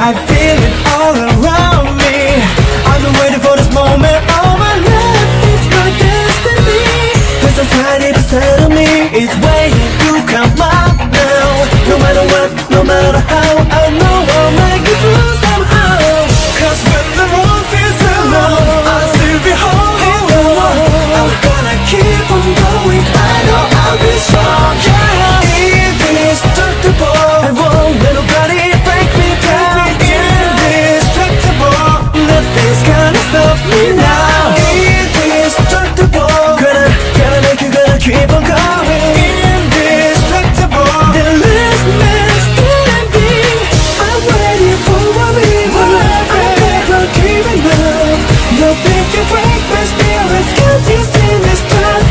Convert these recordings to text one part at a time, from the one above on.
I feel it all around me. I've been waiting for this moment all my life. It's my destiny. There's a tiny beside of me. It's waiting to come out now. No matter what, no matter how, I know I'll make it through somehow. Cause when the road feels so long, I'll still be holding on. I'm gonna keep on going. I know I'll be strong. Yeah, indestructible. I won't let nobody break me down. Indestructible. Nothing's gonna stop me now. Indestructible. Gonna make you, gonna keep on going. Indestructible. The last man standing. I'm waiting for a miracle. I'm never giving up. Nothing can break my spirit. Can't you see this path?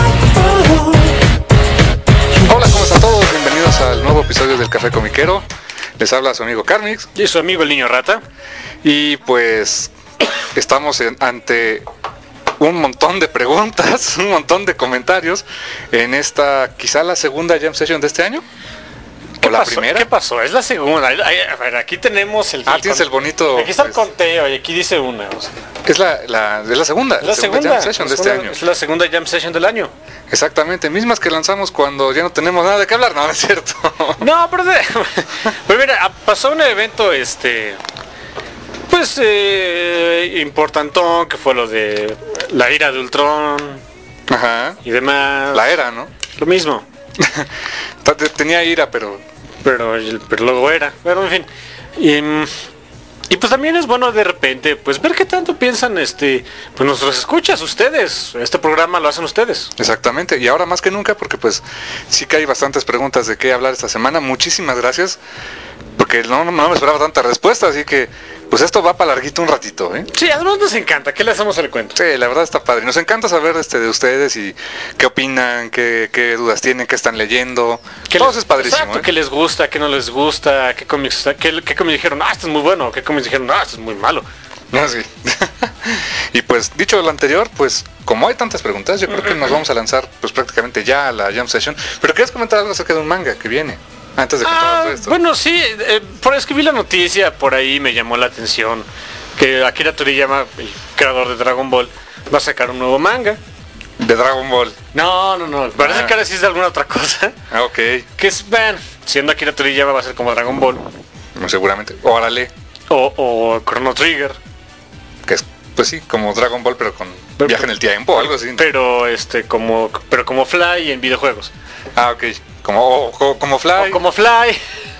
Hola, ¿cómo están todos? Bienvenidos al nuevo episodio del Café Comiquero. Les habla su amigo Carmix y su amigo el Niño Rata. Y pues estamos ante un montón de preguntas, un montón de comentarios en esta, quizá la segunda Jam Session de este año. ¿O la primera? ¿Qué pasó? Es la segunda. A ver, aquí tenemos el... tienes el bonito... Aquí está el conteo y aquí dice una. O sea, es la segunda. Es la segunda Jam Session de este año. Es la segunda Jam Session del año. Exactamente, mismas que lanzamos cuando ya no tenemos nada de qué hablar, no, no es cierto. No, pero pues mira, pasó un evento, pues importantón, que fue lo de la ira de Ultron. Ajá. Y demás. La era, ¿no? Lo mismo. Tenía ira, pero luego era. Pero en fin. Y pues también es bueno de repente pues ver qué tanto piensan pues nuestros escuchas, ustedes. Este programa lo hacen ustedes. Exactamente, y ahora más que nunca, porque pues sí que hay bastantes preguntas de qué hablar esta semana. Muchísimas gracias, porque no me esperaba tanta respuesta, así que pues esto va para larguito un ratito, ¿eh? Sí, además nos encanta, ¿qué le hacemos el cuento? Sí, la verdad está padre, nos encanta saber de ustedes y qué opinan, qué dudas tienen, qué están leyendo. Todo es padrísimo. Exacto, qué les gusta, qué no les gusta, qué cómics dijeron, esto es muy bueno, qué cómics dijeron, esto es muy malo. No, sí. Y pues dicho lo anterior, pues como hay tantas preguntas, yo creo que nos vamos a lanzar pues prácticamente ya a la Jam Session. Pero ¿quieres comentar algo acerca de un manga que viene? Antes de contar todo esto. Bueno, sí, por escribir la noticia, por ahí me llamó la atención que Akira Toriyama, el creador de Dragon Ball, va a sacar un nuevo manga. ¿De Dragon Ball? No, parece que ahora sí es de alguna otra cosa. Ah, ok. Que es, siendo Akira Toriyama va a ser como Dragon Ball. Seguramente. O Árale. O Chrono Trigger. Que es, pues sí, como Dragon Ball, pero con viaje en el tiempo o algo así. Pero como Fly en videojuegos. Ah, ok. Como Fly. O como Fly.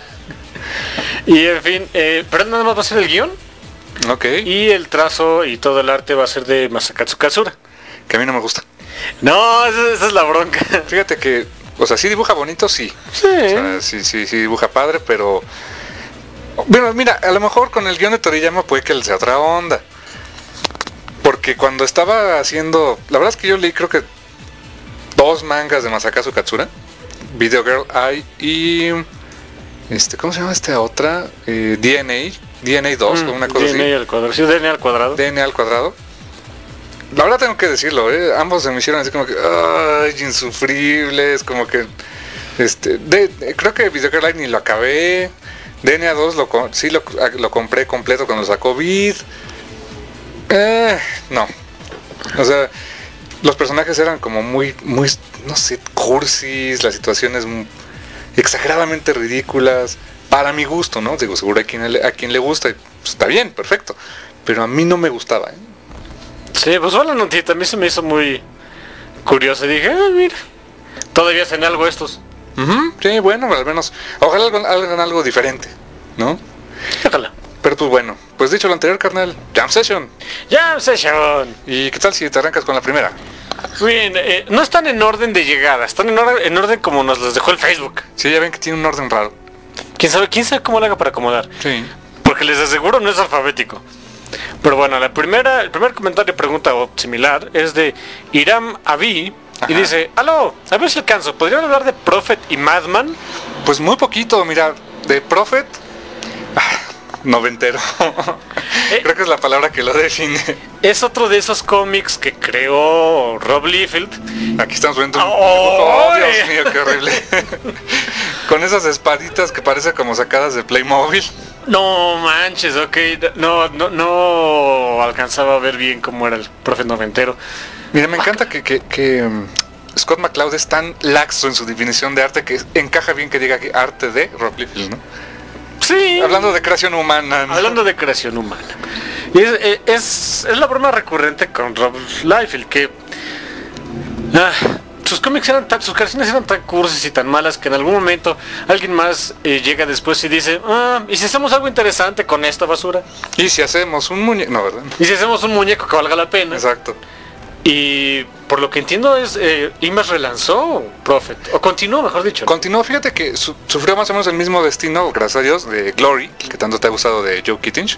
Y en fin, pero nada más va a ser el guión. Ok. Y el trazo y todo el arte va a ser de Masakatsu Katsura. Que a mí no me gusta. No, esa es la bronca. Fíjate que, o sea, sí dibuja bonito, sí. Sí. O sea, sí dibuja padre, pero... Bueno, mira, a lo mejor con el guión de Toriyama puede que sea otra onda. Porque cuando estaba haciendo... La verdad es que yo leí creo que 2 mangas de Masakatsu Katsura. Video Girl Eye y... ¿cómo se llama esta otra? DNA 2 o una cosa así. DNA al cuadrado. Sí, DNA al cuadrado. DNA al cuadrado. La verdad tengo que decirlo, ambos se me hicieron así como que... ¡Ay, insufribles! Como que... creo que Video Girl Eye ni lo acabé. DNA 2 lo compré completo cuando sacó Vid. No. O sea, los personajes eran como muy, no sé, cursis, las situaciones exageradamente ridículas, para mi gusto, ¿no? Digo, seguro a quien le gusta, pues está bien, perfecto. Pero a mí no me gustaba, ¿eh? Sí, pues la notita, a mí se me hizo muy curioso. Dije, mira, todavía hacen algo estos. Sí, bueno, al menos, ojalá hagan algo diferente, ¿no? Ojalá. Pero pues bueno, pues dicho lo anterior, carnal, Jam Session. Jam Session. ¿Y qué tal si te arrancas con la primera? Bien, no están en orden de llegada, están en orden como nos los dejó el Facebook. Sí, ya ven que tiene un orden raro. ¿Quién sabe cómo lo haga para acomodar? Sí. Porque les aseguro no es alfabético. Pero bueno, el primer comentario, pregunta o similar es de Iram Avi. Y dice, aló, a ver si alcanzo, ¿podrían hablar de Prophet y Madman? Pues muy poquito, mira, de Prophet, noventero. Creo que es la palabra que lo define. Es otro de esos cómics que creó Rob Liefeld. Aquí estamos viendo un dibujo, Dios mío, qué horrible. con esas espaditas que parecen como sacadas de Playmobil. No manches, ok. No alcanzaba a ver bien cómo era el profe noventero. Mira, me encanta que Scott McCloud es tan laxo en su definición de arte que encaja bien que diga que arte de Rob Liefeld, ¿no? Sí. Hablando de creación humana, ¿no? Hablando de creación humana. Y es la broma recurrente con Rob Liefeld, que sus cómics sus creaciones eran tan cursis y tan malas que en algún momento alguien más llega después y dice, ¿y si hacemos algo interesante con esta basura? Y si hacemos un muñeco, no, ¿verdad? Y si hacemos un muñeco que valga la pena. Exacto. Y por lo que entiendo es, Image relanzó Prophet, o continuó, mejor dicho. Continuó, fíjate que sufrió más o menos el mismo destino, gracias a Dios, de Glory, que tanto te ha gustado de Joe Kittinge.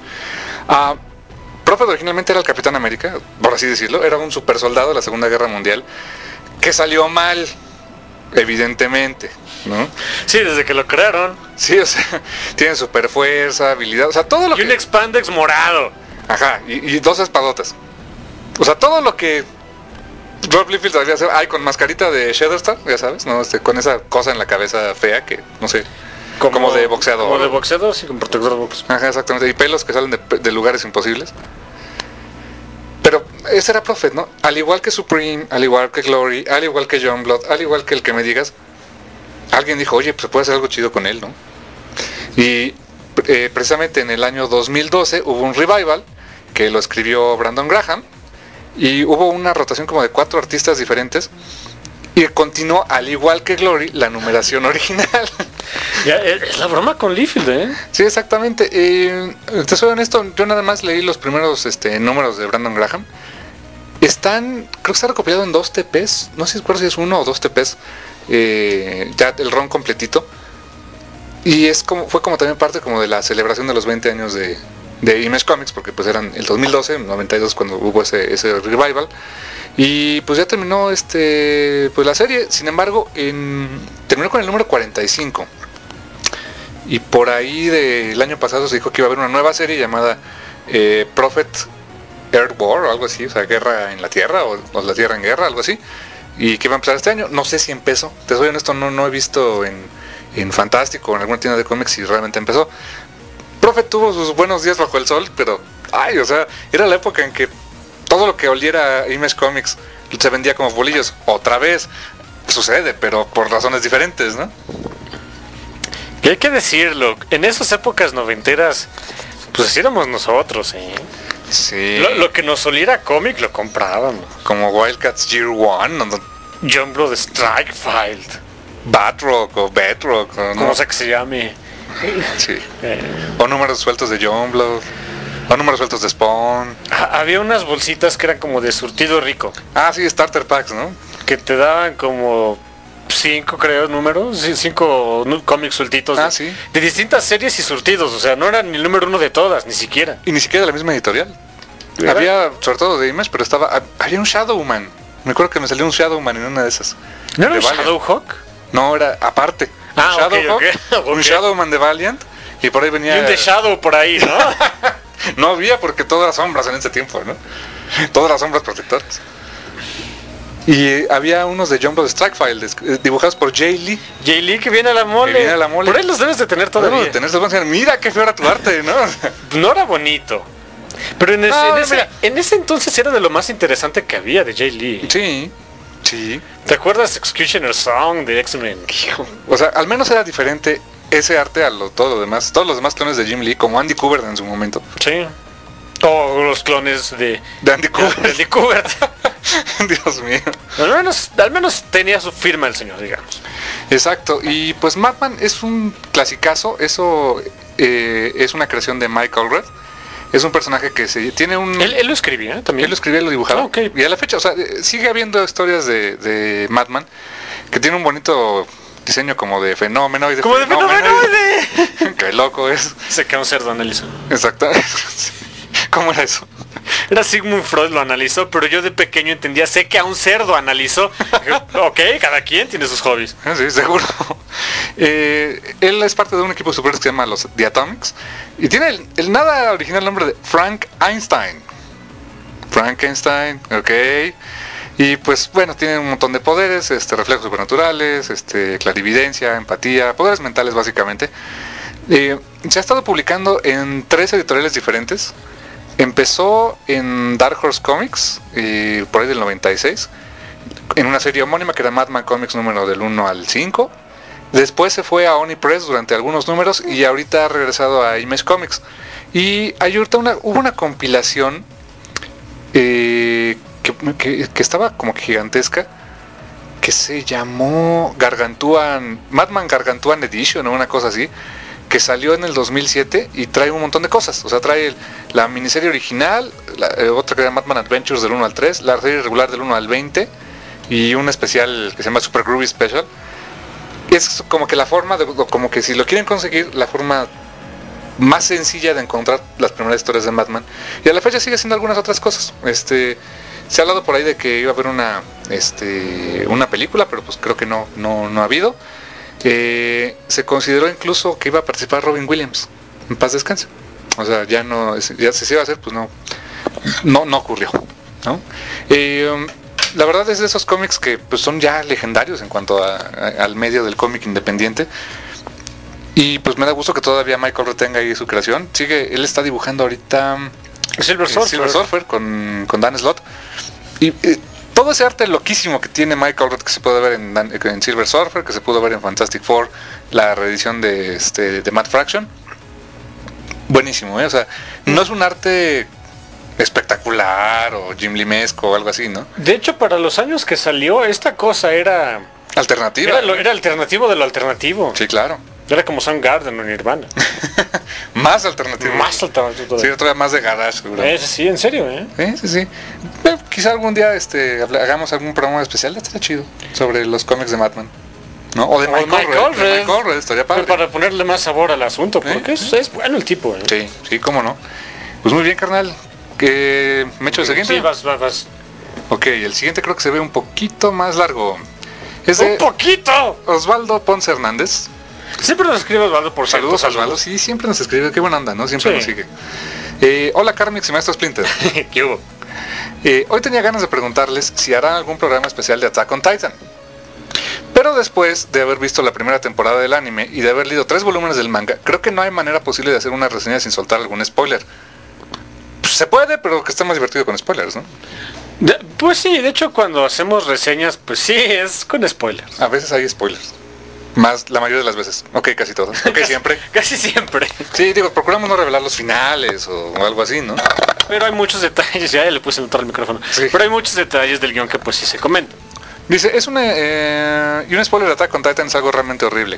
Prophet originalmente era el Capitán América, por así decirlo, era un super soldado de la Segunda Guerra Mundial, que salió mal, evidentemente, ¿no? Sí, desde que lo crearon. Sí, o sea, tiene super fuerza, habilidad, o sea, todo lo y un expandex morado. Ajá, y dos espadotas. O sea, todo lo que Rob Liefeld sabía hacer, con mascarita de Shatterstar, ya sabes, ¿no? Con esa cosa en la cabeza fea que, no sé, como de boxeador. Como de boxeador, sí, con protector de box. Ajá, exactamente, y pelos que salen de lugares imposibles. Pero ese era Prophet, ¿no? Al igual que Supreme, al igual que Glory, al igual que Youngblood, al igual que el que me digas, alguien dijo, oye, pues se puede hacer algo chido con él, ¿no? Y precisamente en el año 2012 hubo un revival que lo escribió Brandon Graham, y hubo una rotación como de 4 artistas diferentes, y continuó, al igual que Glory, la numeración original. Ya, es la broma con Liefeld, ¿eh? Sí, exactamente. Te soy honesto, yo nada más leí los primeros números de Brandon Graham. Creo que está recopilado en 2 TPs, no sé si es 1 o 2 TPs, ya el ron completito. Y fue como también parte como de la celebración de los 20 años de Image Comics, porque pues eran el 2012, el 92 cuando hubo ese revival. Y pues ya terminó pues la serie. Sin embargo, terminó con el número 45. Y por ahí del año pasado se dijo que iba a haber una nueva serie llamada Prophet Earth War o algo así, o sea, guerra en la Tierra o la Tierra en guerra, algo así. Y que iba a empezar este año. No sé si empezó, te soy honesto, no he visto en Fantástico o en alguna tienda de cómics si realmente empezó. Prophet tuvo sus buenos días bajo el sol, pero o sea, era la época en que todo lo que oliera Image Comics se vendía como bolillos. Otra vez sucede, pero por razones diferentes, ¿no? Y hay que decirlo, en esas épocas noventeras, pues así éramos nosotros, ¿eh? Sí. Lo que nos oliera cómic lo comprábamos. Como Wildcats Year One, Youngblood Strikefield, Batroc o Batroc, ¿no? como sea que se llame. Sí. O números sueltos de Youngblood, o números sueltos de Spawn. Había unas bolsitas que eran como de surtido rico. Sí, Starter Packs, ¿no? Que te daban como 5, creo, números, 5 cómics sueltitos sí. de distintas series y surtidos, o sea, no eran ni el número 1 de todas, ni siquiera. Y ni siquiera de la misma editorial. ¿Verdad? Había, sobre todo de Image, pero había un Shadowman. Me acuerdo que me salió un Shadowman en una de esas. ¿No era un Valiant. Shadowhawk? No, era aparte. Ok. Un Shadowman de Valiant. Y por ahí venía... Y un The Shadow por ahí, ¿no? No había, porque todas las sombras en ese tiempo, ¿no? Todas las sombras protectoras. Y había unos de Youngblood Strikefield dibujados por Jay Lee. Jay Lee que viene a la mole. Por ahí los debes de tener todavía. Mira qué feo era tu arte, ¿no? No era bonito. Pero en ese entonces era de lo más interesante que había de Jay Lee. Sí. ¿Te acuerdas Executioner Song de X-Men? O sea, al menos era diferente ese arte a todos los demás clones de Jim Lee, como Andy Kubert en su momento. Sí. O los clones de Andy Kubert. De Andy Kubert. Dios mío. Al menos tenía su firma el señor, digamos. Exacto. Y pues Madman es un clasicazo. Eso es una creación de Mike Allred. Es un personaje que tiene un... Él lo escribía también. Él lo escribía y lo dibujaba. Okay. Y a la fecha, o sea, sigue habiendo historias de Madman que tiene un bonito diseño como de fenomenoide. ¡Como de fenomenoide! Qué loco es. Se quedó un cerdo analizó. Exacto. ¿Cómo era eso? Era Sigmund Freud lo analizó, pero yo de pequeño entendía, sé que a un cerdo analizó. Ok, cada quien tiene sus hobbies. Sí, seguro. Él es parte de un equipo superior que se llama los The Atomics. Y tiene el nada original nombre de Frank Einstein. Frankenstein, ok. Y pues bueno, tiene un montón de poderes, reflejos supernaturales, clarividencia, empatía, poderes mentales básicamente. Se ha estado publicando en 3 editoriales diferentes. Empezó en Dark Horse Comics, por ahí del 96, en una serie homónima que era Madman Comics número del 1 al 5. Después se fue a Oni Press durante algunos números y ahorita ha regresado a Image Comics. Y ahorita hubo una compilación que estaba como que gigantesca, que se llamó Madman Gargantuan Edition o una cosa así, que salió en el 2007 y trae un montón de cosas. O sea, trae la miniserie original, otra que era Madman Adventures del 1 al 3, la serie regular del 1 al 20 y un especial que se llama Super Groovy Special. Es como que la forma, como que si lo quieren conseguir, la forma más sencilla de encontrar las primeras historias de Madman. Y a la fecha sigue haciendo algunas otras cosas. Se ha hablado por ahí de que iba a haber una película, pero pues creo que no ha habido. Se consideró incluso que iba a participar Robin Williams. En paz descanse. O sea, ya si se iba a hacer, pues no ocurrió, ¿no? La verdad es de esos cómics que pues son ya legendarios en cuanto al medio del cómic independiente. Y pues me da gusto que todavía Michael retenga ahí su creación. Él está dibujando ahorita Silver Surfer con Dan Slott. Y todo ese arte loquísimo que tiene Michael Roth, que se puede ver en Silver Surfer, que se pudo ver en Fantastic Four, la reedición de Matt Fraction. Buenísimo, ¿eh? O sea, no es un arte espectacular o Jim Lee-esco o algo así, ¿no? De hecho, para los años que salió, esta cosa era alternativa. Era alternativo de lo alternativo. Sí, claro. Era como Soundgarden o Nirvana. Más alternativo. Más alternativo todavía. Sí, otra más de garage, seguro. Sí, en serio, ¿eh? Sí. Quizá algún día hagamos algún programa especial, estaría chido, sobre los cómics de Madman, ¿no? O de Michael Red, estaría padre. Para ponerle más sabor al asunto, porque es bueno el tipo, ¿eh? Sí, cómo no. Pues muy bien, carnal. ¿Me echo el siguiente? Sí, vas. Ok, el siguiente creo que se ve un poquito más largo. ¡Un poquito! Osvaldo Ponce Hernández. Siempre nos escribe Osvaldo por saludos. Osvaldo, sí, siempre nos escribe. Qué buena onda, ¿no? Siempre nos sigue. Hola, Carmix y Maestro Splinter. ¿Qué hubo? Hoy tenía ganas de preguntarles si harán algún programa especial de Attack on Titan. Pero después de haber visto la primera temporada del anime y de haber leído 3 volúmenes del manga, creo que no hay manera posible de hacer una reseña sin soltar algún spoiler. Pues se puede, pero que está más divertido con spoilers, ¿no? Pues sí, de hecho cuando hacemos reseñas, pues sí, es con spoilers. A veces hay spoilers. Más la mayoría de las veces. Ok, casi todas. Ok, siempre. Casi siempre. Sí, procuramos no revelar los finales o algo así, ¿no? Pero hay muchos detalles, ya le puse notar al micrófono. Sí. Pero hay muchos detalles del guión que pues sí se comentan. Dice, y un spoiler de Attack on Titan es algo realmente horrible.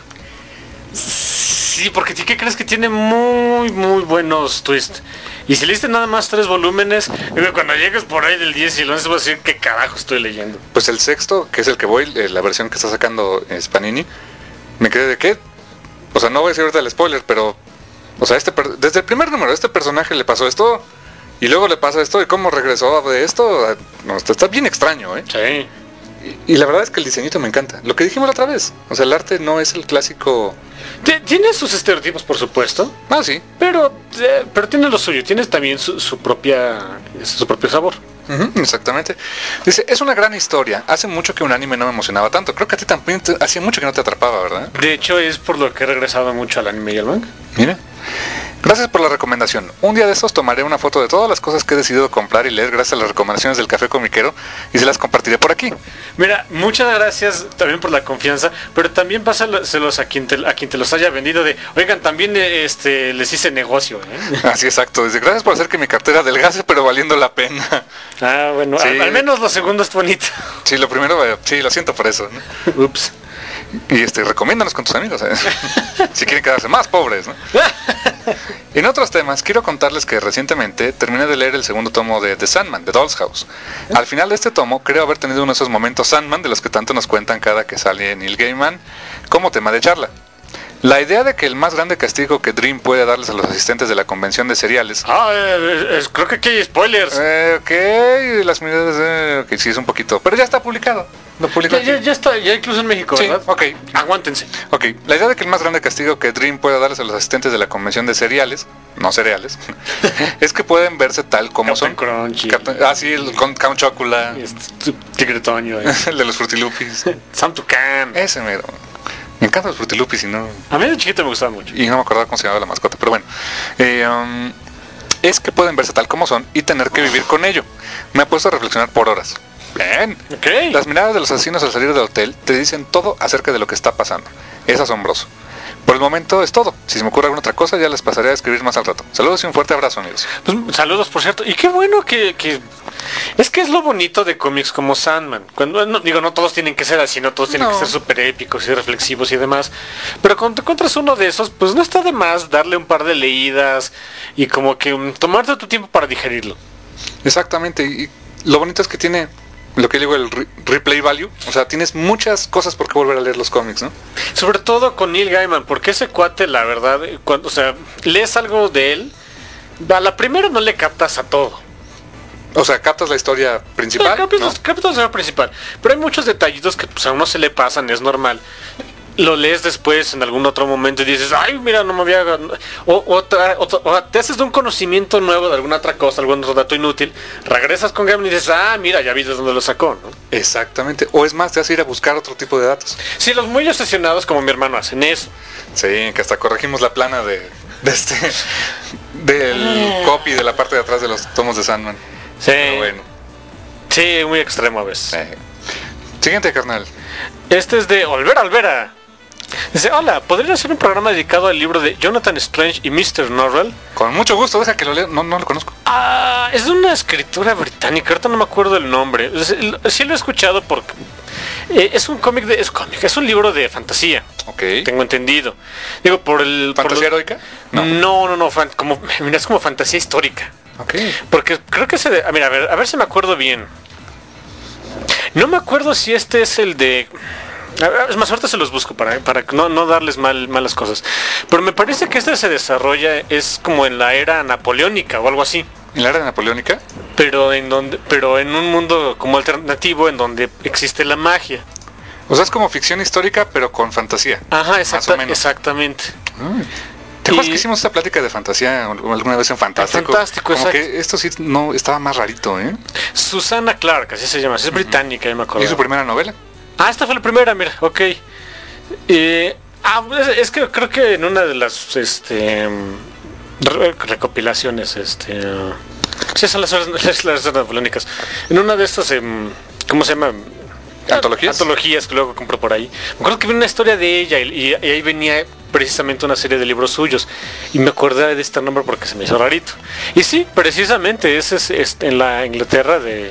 Sí, porque ¿qué crees? Que tiene muy buenos twists. Y si leíste nada más 3 volúmenes, cuando llegues por ahí del 10 y el 11 vas a decir qué carajo estoy leyendo. Pues el sexto, que es el que voy, la versión que está sacando Panini, me quedé de qué. O sea, no voy a decir ahorita el spoiler, pero o sea, desde el primer número, a este personaje le pasó esto, y luego le pasa esto, y cómo regresó de esto, no, está bien extraño, ¿eh? Sí. Y la verdad es que el diseñito me encanta. Lo que dijimos la otra vez, o sea, el arte no es el clásico. Tiene sus estereotipos, por supuesto. Ah, sí. Pero tiene lo suyo, tiene también su propio sabor. Exactamente. Dice, es una gran historia. Hace mucho que un anime no me emocionaba tanto. Creo que a ti también hacía mucho que no te atrapaba, ¿verdad? De hecho, es por lo que he regresado mucho al anime y al manga. Mira. Gracias por la recomendación. Un día de estos tomaré una foto de todas las cosas que he decidido comprar y leer gracias a las recomendaciones del Café Comiquero y se las compartiré por aquí. Mira, muchas gracias también por la confianza, pero también pásaselos a quien te los haya vendido de, oigan, también les hice negocio, ¿eh? Así, exacto. Dice, gracias por hacer que mi cartera adelgace, pero valiendo la pena. Ah, bueno, sí. Al menos lo segundo es bonito. Sí, lo primero, sí, lo siento por eso, ¿no? Ups. Y recomiéndanos con tus amigos, ¿eh? Si quieren quedarse más pobres, ¿no? En otros temas, quiero contarles que recientemente terminé de leer el segundo tomo de The Sandman, de Doll's House. Al final de este tomo, creo haber tenido uno de esos momentos Sandman de los que tanto nos cuentan cada que sale Neil Gaiman como tema de charla. La idea de que el más grande castigo que Dream puede darles a los asistentes de la convención de cereales... creo que aquí hay spoilers. Ok, las unidades... ok, sí, es un poquito... Pero ya está publicado. Lo publicó ya está, ya incluso en México, ¿verdad? Sí, ok. Aguántense. Ok, la idea de que el más grande castigo que Dream pueda darles a los asistentes de la convención de cereales no cereales, es que pueden verse tal como Captain son. Crunch. Sí, el Count Chocula, Tigre Toño. el de los Frutilupis. Sam Tucán. Ese mero. Me encantan los Frutilupis y no A mí de chiquito me gustaba mucho. me acordaba cómo se llamaba la mascota, pero bueno. Es que pueden verse tal como son y tener que vivir con ello. Me ha puesto a reflexionar por horas. Bien. Ok. Las miradas de los asesinos al salir del hotel te dicen todo acerca de lo que está pasando. Es asombroso. Por el momento es todo. Si se me ocurre alguna otra cosa, ya les pasaré a escribir más al rato. Saludos y un fuerte abrazo, amigos. Pues, saludos, por cierto. Y qué bueno que... Es que es lo bonito de cómics como Sandman. Cuando no todos tienen que ser así, no todos tienen que ser súper épicos y reflexivos y demás. Pero cuando te encuentras uno de esos, pues no está de más darle un par de leídas y como que tomarte tu tiempo para digerirlo. Exactamente. Y lo bonito es que tiene lo que digo, el replay value. O sea, tienes muchas cosas por qué volver a leer los cómics, ¿no? Sobre todo con Neil Gaiman, porque ese cuate, la verdad, cuando, o sea, lees algo de él, a la primera no le captas a todo. O sea, captas la historia principal, ¿no? Captas la historia principal. Pero hay muchos detallitos que pues, a uno se le pasan, es normal. Lo lees después en algún otro momento y dices, ay, mira, no me había... O te haces de un conocimiento nuevo de alguna otra cosa, algún otro dato inútil, regresas con Gaiman y dices, ah, mira, ya vi de dónde lo sacó, ¿no? Exactamente. O es más, te vas a ir a buscar otro tipo de datos. Sí, los muy obsesionados como mi hermano hacen eso. Sí, que hasta corregimos la plana del copy de la parte de atrás de los tomos de Sandman. Sí. Pero bueno. Sí, muy extremo a veces. Siguiente, carnal. Este es de Olvera. Dice, hola, ¿podría hacer un programa dedicado al libro de Jonathan Strange y Mr. Norrell? Con mucho gusto, deja que lo lea. No lo conozco. Ah, es de una escritura británica, ahorita no me acuerdo el nombre. Sí lo he escuchado porque es un cómic es un libro de fantasía. Ok. Tengo entendido. Digo, ¿Fantasía heroica? No, mira, es como fantasía histórica. Ok. Porque creo que mira, a ver si me acuerdo bien. No me acuerdo si este es el de... Es más, ahorita se los busco para no darles malas cosas. Pero me parece que este se desarrolla, es como en la era napoleónica o algo así. ¿En la era napoleónica? Pero en un mundo como alternativo en donde existe la magia. O sea, es como ficción histórica, pero con fantasía. Ajá, más o menos. exactamente. ¿Te acuerdas que hicimos esta plática de fantasía alguna vez en Fantástico? Fantástico, como exacto. que esto sí no estaba más rarito, ¿eh? Susana Clark, así se llama, es británica, yo me acuerdo. ¿Y su primera novela? Ah, esta fue la primera, mira, ok. Es que creo que en una de las recopilaciones, sí, son las napoleónicas. En una de estas, ¿cómo se llama? ¿Antologías? Antologías que luego compro por ahí. Me acuerdo que vi una historia de ella y ahí venía precisamente una serie de libros suyos. Y me acordé de este nombre porque se me hizo rarito. Y sí, precisamente, ese es en la Inglaterra de...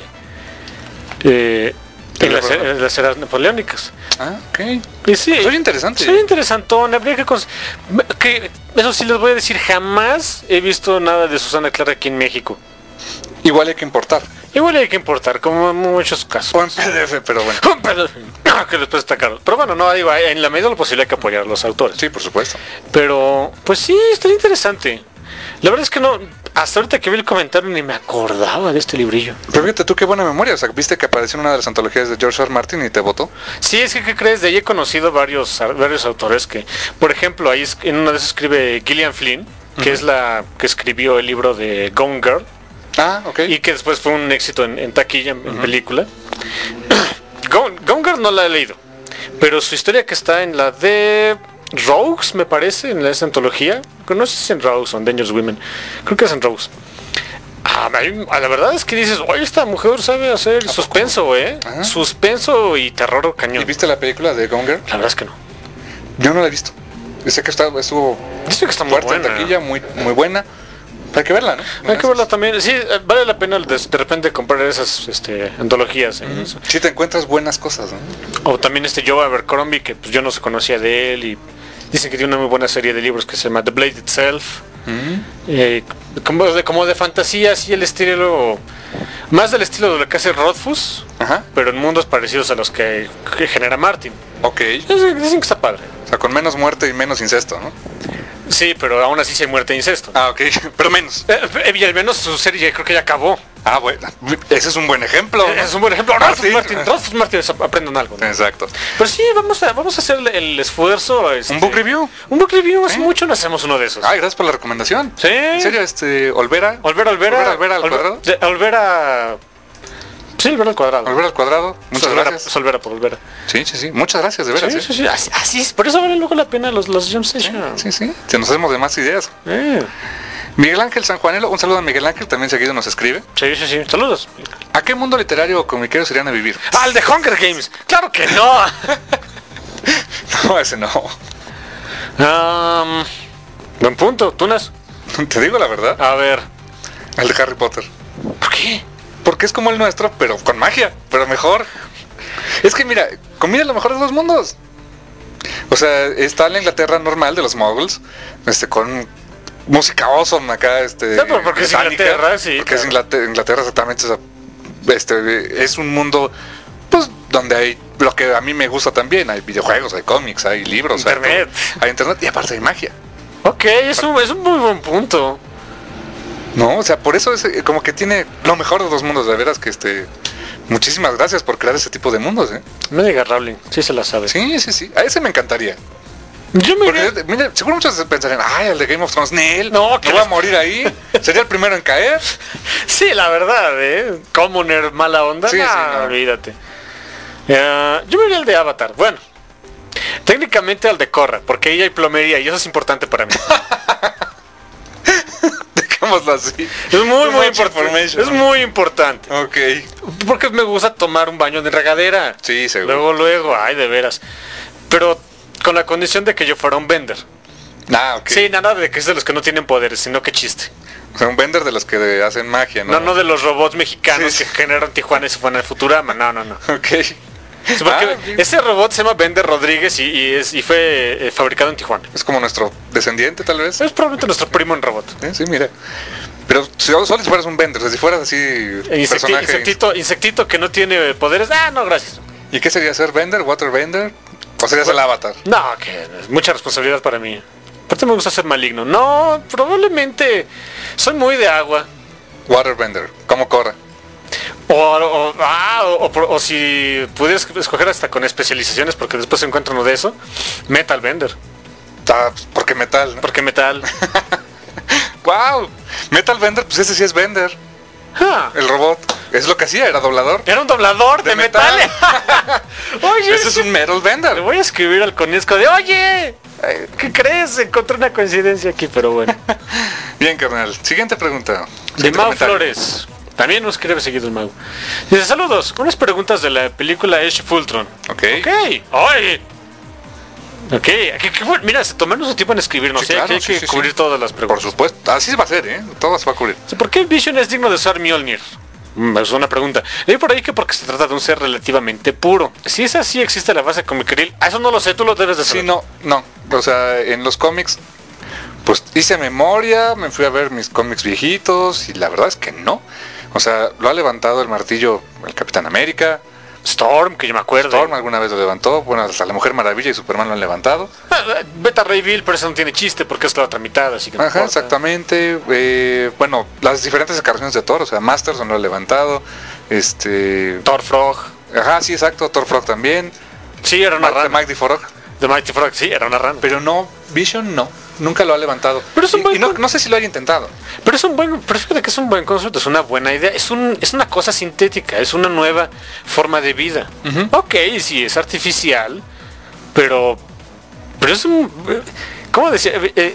en las eras napoleónicas. Ah, ok. Y sí, Soy interesante. Soy interesantón. Habría que eso sí les voy a decir, jamás he visto nada de Susana Clark aquí en México. Igual hay que importar. Igual hay que importar, como en muchos casos. O en PDF, pero bueno. Que después está caro. Pero bueno, no, digo, en la medida de lo posible hay que apoyar a los autores. Sí, por supuesto. Pero, pues sí, está interesante. La verdad es que no, hasta ahorita que vi el comentario ni me acordaba de este librillo. Pero fíjate tú, qué buena memoria. O sea, viste que apareció en una de las antologías de George R. Martin y te votó. Sí, es que, ¿qué crees? De ahí he conocido varios autores que, por ejemplo, ahí en una de esas escribe Gillian Flynn, que es la que escribió el libro de Gone Girl. Ah, ok. Y que después fue un éxito en taquilla, en película. Gone Girl no la he leído, pero su historia que está en la de Rogues, me parece, en esa antología. No sé si es en Rogues o en Dangerous Women. Creo que es en Rogues. La verdad es que dices, oye, esta mujer sabe hacer suspenso, suspenso y terror cañón. ¿Y viste la película de Gone Girl? La verdad es que no. Yo no la he visto. Sé que estuvo Dice que está muy fuerte buena. en taquilla, muy buena. Hay que verla, ¿no? Hay que verla también. Sí, vale la pena de repente comprar esas antologías. Sí, te encuentras buenas cosas, ¿no? O también Joe Abercrombie, que pues yo no se conocía de él y dicen que tiene una muy buena serie de libros que se llama The Blade Itself. Como de fantasía, así el estilo, más del estilo de lo que hace Rothfuss, pero en mundos parecidos a los que genera Martin. Ok. Dicen que está padre. O sea, con menos muerte y menos incesto, ¿no? Sí, pero aún así se muerte e incesto. Ah, ok. Pero menos. Y al menos su serie creo que ya acabó. Ah, bueno, ese es un buen ejemplo. Es un buen ejemplo. Ralph Martin, aprendan algo, ¿no? Exacto. Pero sí, vamos a hacer el esfuerzo. Un book review. Un book review, hace mucho no hacemos uno de esos. Ay, gracias por la recomendación. Sí. En serio, Olvera. Olvera al cuadrado. Sí, Olvera al cuadrado. Olvera al cuadrado. Muchas gracias. Olvera por Olvera. Sí. Muchas gracias, de veras. Sí. Así es. Por eso vale luego la pena los Jam Session. Sí. Se nos hacemos de más ideas. Miguel Ángel Sanjuanelo, un saludo a Miguel Ángel, también seguido nos escribe. Sí. Saludos. ¿A qué mundo literario o comiquero irían a vivir? ¡Al de Hunger Games! ¡Claro que no! No, ese no. Buen punto, Tunas. Te digo la verdad. A ver. El de Harry Potter. ¿Por qué? Porque es como el nuestro, pero con magia, pero mejor. Es que mira, combina lo mejor de los mundos. O sea, está la Inglaterra normal de los muggles, con música awesome acá, No, porque es Inglaterra, sí. Porque es Inglaterra exactamente, o sea, es un mundo, pues, donde hay lo que a mí me gusta también, hay videojuegos, hay cómics, hay libros, internet. Hay internet y aparte hay magia. Ok, es un muy buen punto. No, o sea, por eso es como que tiene lo mejor de dos mundos, de veras que muchísimas gracias por crear ese tipo de mundos, Me diga Rowling, sí se la sabe. Sí, a ese me encantaría. Yo me Porque, mira, seguro muchos pensarían, el de Game of Thrones, Nel, no, que voy a morir ahí, sería el primero en caer. Sí, la verdad, Commoner, mala onda, Sí, no, no. olvídate. Yo me iría al de Avatar, bueno. Técnicamente al de Korra, porque ahí hay plomería y eso es importante para mí. Dejémoslo así. Es muy importante. Es muy importante. Ok. Porque me gusta tomar un baño de regadera. Sí, seguro. Luego, ay, de veras. Pero con la condición de que yo fuera un vender. Ok. Sí, nada de que es de los que no tienen poderes, sino que chiste. O sea, un vender de los que hacen magia, ¿no? No de los robots mexicanos Sí. que generan Tijuana y se fueron al Futurama. No. Ok. Sí, porque ese robot se llama Bender Rodríguez y fue fabricado en Tijuana. Es como nuestro descendiente, tal vez. Es probablemente nuestro primo en robot. Sí, mira. Pero solo si fueras un vender, o sea, si fueras así personaje. Insectito que no tiene poderes. No, gracias. ¿Y qué sería ser vender? ¿Water vender? ¿O serías el avatar? No, que es mucha responsabilidad para mí. Aparte me gusta ser maligno. No, probablemente soy muy de agua. Water vender, ¿cómo corre? O si pudieras escoger hasta con especializaciones, porque después se encuentra uno de eso, Metal Bender. Porque metal, ¿no? Porque metal. ¡Wow! Metal Bender, pues ese sí es Bender. El robot. Es lo que hacía, era doblador. Era un doblador de metal. Oye, ese es un Metal le Bender. voy a escribir al Conisco de, oye, ¿qué crees? Encontré una coincidencia aquí, pero bueno. Bien, carnal. Siguiente pregunta. De Siguiente Mau comentario. Flores. También nos escribe seguido el Mau. Dice, saludos, unas preguntas de la película Age of Ultron. Ok. Oye. Ok, mira, se tomaron su tiempo en escribirnos, Sí, claro, hay que sí. cubrir todas las Por preguntas. supuesto. Así va a ser, Todo se va a cubrir. ¿Por qué Vision es digno de usar Mjolnir? Es una pregunta. Leí por ahí que porque se trata de un ser relativamente puro. Si es así, existe la base comiqueril. Eso no lo sé, tú lo debes de saber. Sí, no. O sea, en los cómics, pues hice memoria, me fui a ver mis cómics viejitos y la verdad es que no. O sea, lo ha levantado el martillo el Capitán América. Storm, que yo me acuerdo. Storm alguna vez lo levantó. Bueno, hasta la Mujer Maravilla y Superman lo han levantado. Beta Ray Bill, pero eso no tiene chiste porque es la otra mitad, así que no Ajá, importa. exactamente. Bueno, las diferentes encarnaciones de Thor, o sea, Masterson lo ha levantado. Thor Frog. Ajá, sí, exacto. Thor Frog también. Sí, era una De rana. Mighty Frog. The Mighty Frog, sí, era una rana. Pero no, Vision no. Nunca lo ha levantado. Pero es un buen y no sé si lo haya intentado. Pero fíjate que es un buen concepto, es una buena idea, es una cosa sintética, es una nueva forma de vida. Ok, sí, es artificial, pero es un, ¿cómo decía?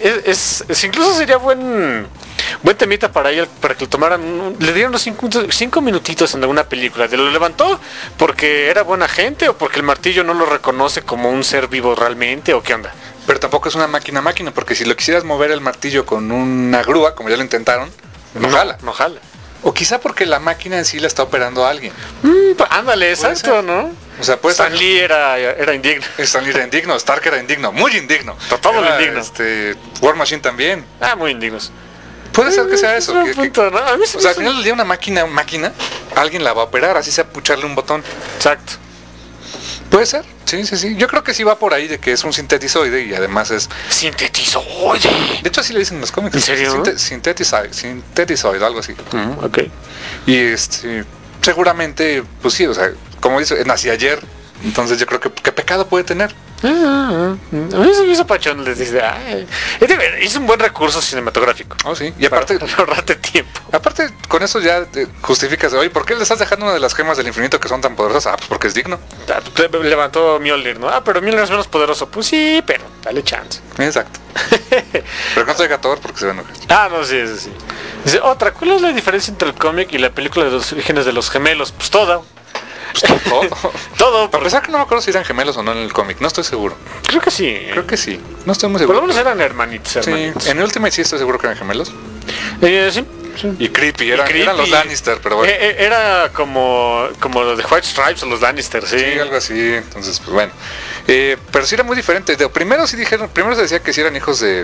Incluso sería buen temita para ella, para que lo tomaran, le dieron unos 5 minutitos en alguna película. ¿Lo levantó porque era buena gente o porque el martillo no lo reconoce como un ser vivo realmente o qué onda? Pero tampoco es una máquina, porque si lo quisieras mover el martillo con una grúa, como ya lo intentaron, no jala. No jala. O quizá porque la máquina en sí la está operando alguien. Ándale, exacto, ser. ¿no? O sea, pues Stan Lee era indigno. Stan Lee era indigno, Stark era indigno, muy indigno. Todo Era, indigno. War Machine también. Muy indignos. Puede ser que sea eso. Es un punto, ¿no? A mí se O me sea, al hace- final del día una máquina, alguien la va a operar, así sea pucharle un botón. Exacto. Puede ser, sí, sí, sí. Yo creo que sí va por ahí de que es un sintetizoide y además es... Sintetizoide. De hecho así le dicen en los cómics. ¿En serio? Sintetizoide, algo así. Ok. Y seguramente, pues sí, o sea, como dice, nací ayer, entonces yo creo que qué pecado puede tener. A mí se me hizo pachón, les dice, ay, es un buen recurso cinematográfico. Oh, sí. Y aparte, para ahorrarte tiempo. aparte con eso ya justificas, oye, ¿por qué le estás dejando una de las gemas del infinito que son tan poderosas? Ah, pues porque es digno. Levantó Mjolnir, ¿no? Ah, pero Mjolnir es menos poderoso. Pues sí, pero dale chance. Exacto. Pero no se deja Thor porque se va a enojar. Ah, no, sí, sí, sí. Dice, otra, ¿cuál es la diferencia entre el cómic y la película de los orígenes de los gemelos? Pues toda. Pues todo. Todo. Para empezar que no me acuerdo si eran gemelos o no en el cómic, no estoy seguro. Creo que sí. Creo que sí. No estoy muy Por lo seguro. menos eran hermanitos. Sí, en Ultimate sí estoy seguro que eran gemelos. Sí. Sí. Y creepy, eran Creepy. los Lannister, pero bueno. Era como los de White Stripes o los Lannister, sí. Sí, algo así, entonces pues bueno. Pero sí era muy diferente. Primero se decía que sí eran hijos de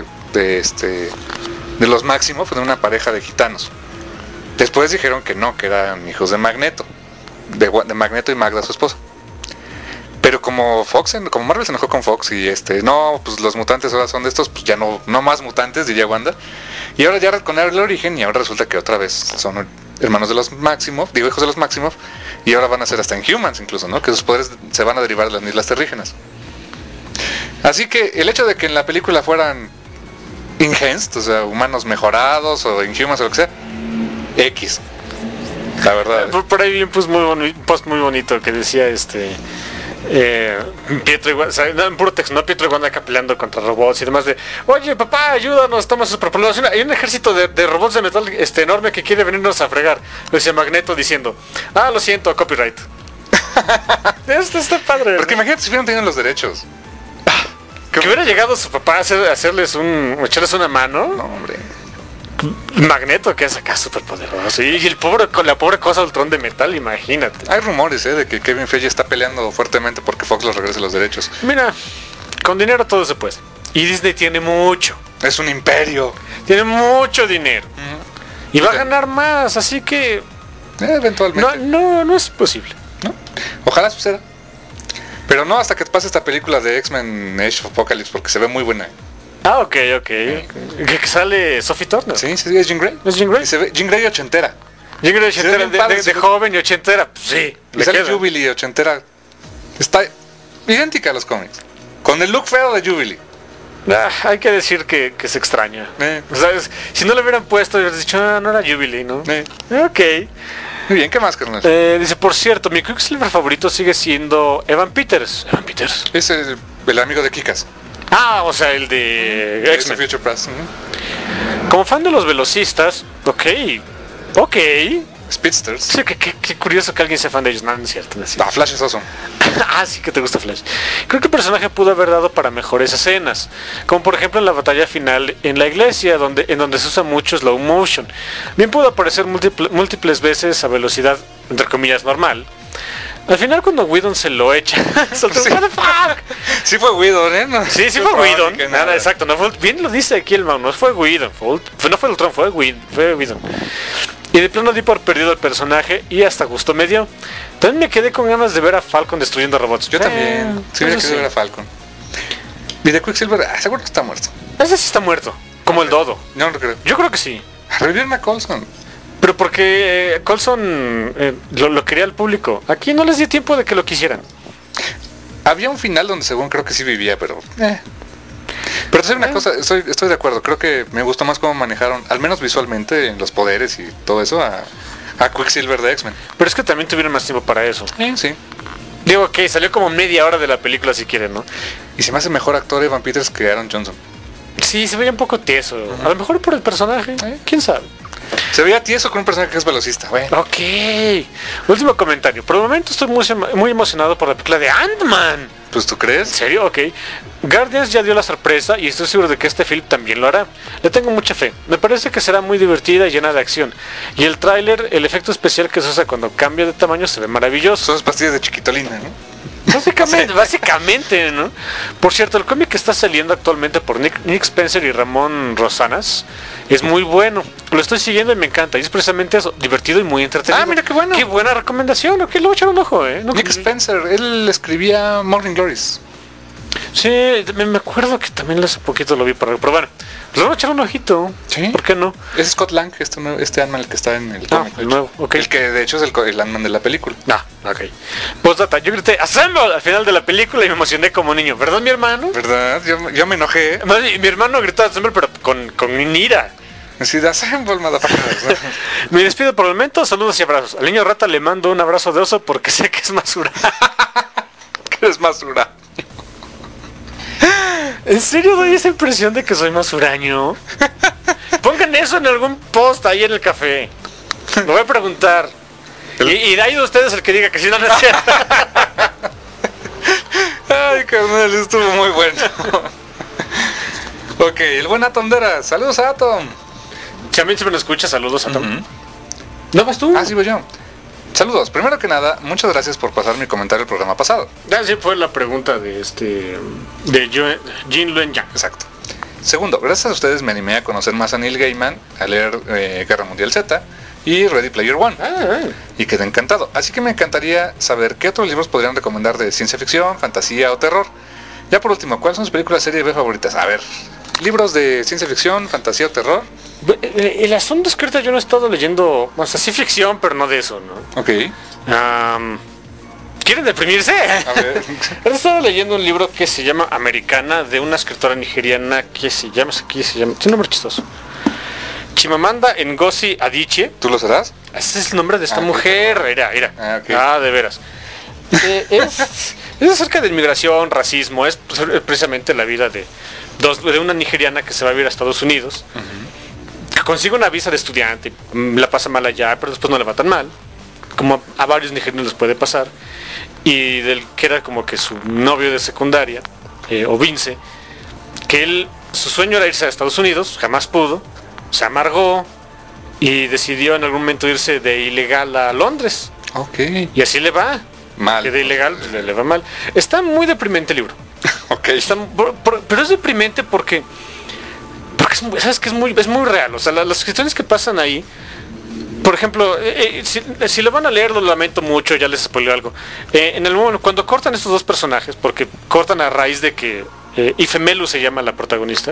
los Maximoff, de una pareja de gitanos. Después dijeron que no, que eran hijos de Magneto. De Magneto y Magda, su esposa. Pero como como Marvel se enojó con Fox y no, pues los mutantes ahora son de estos, pues ya no más mutantes, diría Wanda. Y ahora ya con el origen y ahora resulta que otra vez son hermanos de los Maximoff, hijos de los Maximoff, y ahora van a ser hasta Inhumans incluso, ¿no? Que sus poderes se van a derivar de las islas terrígenas. Así que el hecho de que en la película fueran enhanced, o sea, humanos mejorados o Inhumans o lo que sea, X. La verdad. Por ahí vi un post muy bonito que decía Pietro y Wanda, o sea, no, en puro texto, no Pietro y Wanda acá peleando contra robots y demás de, oye papá, ayúdanos, toma sus propulsores. Hay un ejército de robots de metal enorme que quiere venirnos a fregar. Lo decía Magneto diciendo, lo siento, copyright. Esto está padre. Porque imagínate si hubieran tenido los derechos. Que hubiera llegado su papá a echarles una mano. No, hombre. Magneto, que es acá súper poderoso. Y la pobre cosa Ultron de metal, imagínate. Hay rumores de que Kevin Feige está peleando fuertemente porque Fox los regrese los derechos. Mira, con dinero todo se puede. Y Disney tiene mucho. Es un imperio. Tiene mucho dinero. Y va a ganar más, así que... eventualmente. No es posible. ¿No? Ojalá suceda. Pero no hasta que pase esta película de X-Men Age of Apocalypse porque se ve muy buena. Ok. Que sale Sophie Turner. Sí, es Jean Grey. ¿Es Jean Grey? Y se ve Jean Grey ochentera. Jean Grey ochentera, de joven y ochentera. Pues sí, y sale Jubilee ochentera. Está idéntica a los cómics. Con el look feo de Jubilee. Hay que decir que se extraña. O sea, si no le hubieran puesto, hubieras dicho, no era Jubilee, ¿no? Ok. Muy bien, ¿qué más, carnal? Dice, por cierto, mi Quicksilver favorito sigue siendo Evan Peters. Evan Peters. Es el amigo de Kikas. O sea, el de X-Men. Future Past. Como fan de los velocistas, ok. Speedsters. Sí, qué curioso que alguien sea fan de ellos. No es cierto. No es cierto. Flash es awesome. Sí que te gusta Flash. Creo que el personaje pudo haber dado para mejores escenas, como por ejemplo en la batalla final en la iglesia, en donde se usa mucho slow motion. Bien pudo aparecer múltiples veces a velocidad, entre comillas, normal. Al final cuando Whedon se lo echa, Sí fue Whedon, ¿eh? No, sí fue Whedon. Nada, exacto. No fue, bien lo dice aquí el man, no fue Whedon. No fue Ultron, fue Whedon. Y de plano di por perdido el personaje y hasta gusto me dio. También me quedé con ganas de ver a Falcon destruyendo robots. Yo también. Sí, hubiera querido ver a Falcon. Y de Quicksilver, seguro que está muerto. Ese sí está muerto. Como el Dodo. No lo creo. Yo creo que sí. Revivieron a Coulson. Pero porque Coulson lo quería el público. Aquí no les dio tiempo de que lo quisieran. Había un final donde según creo que sí vivía, pero... Pero te digo una cosa, estoy de acuerdo. Creo que me gustó más cómo manejaron, al menos visualmente, en los poderes y todo eso, a Quicksilver de X-Men. Pero es que también tuvieron más tiempo para eso. Sí. Digo, salió como media hora de la película si quieren, ¿no? Y se me hace mejor actor Evan Peters que Aaron Johnson. Sí, se veía un poco tieso. A lo mejor por el personaje, ¿quién sabe? Se veía tieso con un personaje que es velocista, güey. Ok. Último comentario. Por el momento estoy muy emocionado por la película de Ant-Man. Pues tú crees. ¿En serio? Ok. Guardians ya dio la sorpresa y estoy seguro de que este film también lo hará. Le tengo mucha fe. Me parece que será muy divertida y llena de acción. Y el tráiler, el efecto especial que se usa cuando cambia de tamaño se ve maravilloso. Son las pastillas de chiquitolina, ¿no? Básicamente, ¿no? Por cierto, el cómic que está saliendo actualmente por Nick Spencer y Ramón Rosanas es muy bueno. Lo estoy siguiendo y me encanta. Y es precisamente eso, divertido y muy entretenido. Ah, mira qué bueno. Qué buena recomendación. Ok, le voy a echar un ojo, ¿eh? No, Nick Spencer, él escribía Morning Glories. Sí, me acuerdo que también hace poquito lo vi por ahí. Pero bueno, le voy a echar un ojito. Sí. ¿Por qué no? Es Scott Lang, este Ant-Man el que está en el cómic. de el hecho. nuevo, ok. El que de hecho es el Ant-Man de la película. Ah, ok. Postdata, yo grité Assemble al final de la película y me emocioné como niño. ¿Verdad, mi hermano? ¿Verdad? Yo me enojé. Mi hermano gritó Assemble, pero con ira. Así de Assemble, motherfuckers, ¿no? Me despido por el momento, saludos y abrazos. Al niño rata le mando un abrazo de oso porque sé que es Masura. Que es Masura. ¿En serio doy esa impresión de que soy más huraño? Pongan eso en algún post ahí en el café. Lo voy a preguntar. Y de ahí de ustedes el que diga que si no, no es cierto. Ay, carnal, estuvo muy bueno. Ok, el buen Atom Dera. Saludos a Atom. Si a mí se me lo escucha, saludos a Tom. ¿No vas tú? Ah, sí, voy yo. Saludos. Primero que nada, muchas gracias por pasar mi comentario el programa pasado. Sí, fue la pregunta de Jin Luen Yang. Exacto. Segundo, gracias a ustedes me animé a conocer más a Neil Gaiman, a leer Guerra Mundial Z y Ready Player One. Y quedé encantado. Así que me encantaría saber qué otros libros podrían recomendar de ciencia ficción, fantasía o terror. Ya por último, ¿cuáles son sus películas, series B favoritas? A ver, libros de ciencia ficción, fantasía o terror. El asunto es que ahorita yo no he estado leyendo, o sea, sí ficción, pero no de eso, ¿no? Ok. ¿Quieren deprimirse? A ver. He estado leyendo un libro que se llama Americana, de una escritora nigeriana que se llama, tiene un nombre chistoso. Chimamanda Ngozi Adichie. ¿Tú lo serás? Ese es el nombre de esta mujer. Mira. Okay. De veras. Es acerca de inmigración, racismo, es precisamente la vida de una nigeriana que se va a vivir a Estados Unidos. Que consigue una visa de estudiante, la pasa mal allá, pero después no le va tan mal, como a varios nigerianos les puede pasar. Y del que era como que su novio de secundaria, o Vince, que su sueño era irse a Estados Unidos, jamás pudo, se amargó y decidió en algún momento irse de ilegal a Londres. Ok. Y así le va. Mal. Que de ilegal pues, le va mal. Está muy deprimente el libro. Ok. Pero es deprimente porque sabes que es muy real. O sea, las cuestiones que pasan ahí. Por ejemplo, si lo van a leer, lo lamento mucho, ya les spoileo algo. En el momento cuando cortan estos dos personajes, porque cortan a raíz de que Ifemelu se llama la protagonista,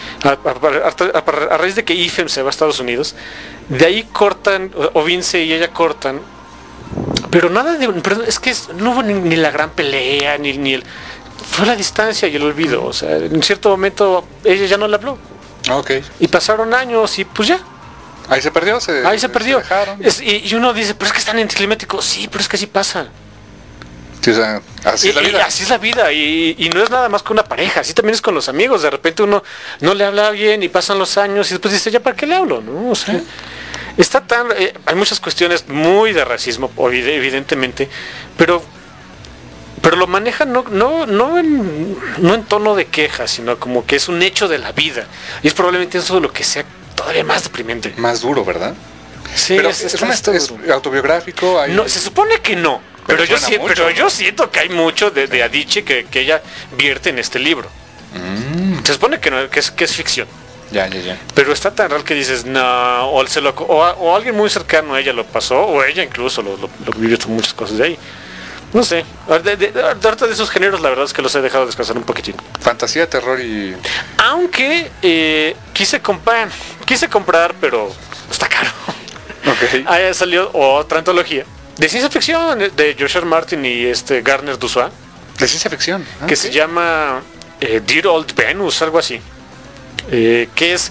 a raíz de que Ifem se va a Estados Unidos, de ahí cortan, o Vince y ella cortan, pero es que no hubo ni la gran pelea, ni el... Fue la distancia y el olvido. O sea, en cierto momento ella ya no le habló. Ok. Y pasaron años y pues ya. Ahí se perdió. Ahí se perdió. Dejaron. Y uno dice, pero es que es tan anticlimático. Sí, pero es que así pasa. Sí, o sea, así es la vida. Así es la vida. Y no es nada más que una pareja. Así también es con los amigos. De repente uno no le habla bien y pasan los años y después dice, ¿ya para qué le hablo? ¿No? O sea, está tan... hay muchas cuestiones muy de racismo, evidentemente, pero lo manejan no en tono de queja, sino como que es un hecho de la vida. Y es probablemente eso lo que sea todavía más deprimente. Más duro, ¿verdad? Sí, pero es autobiográfico. No, se supone que no. Pero yo siento que hay mucho de Adichie que ella vierte en este libro. Se supone que no, que es ficción. Ya. Pero está tan real que dices, no, o alguien muy cercano a ella lo pasó, o ella incluso lo vivió muchas cosas de ahí. No sé, de esos géneros la verdad es que los he dejado descansar un poquitín. Fantasía, terror y... Aunque quise comprar, pero está caro. Ok. Ahí salió otra antología de ciencia ficción de George R. Martin y Gardner Dozois. De ciencia ficción. Que se llama Dear Old Venus, algo así. Que es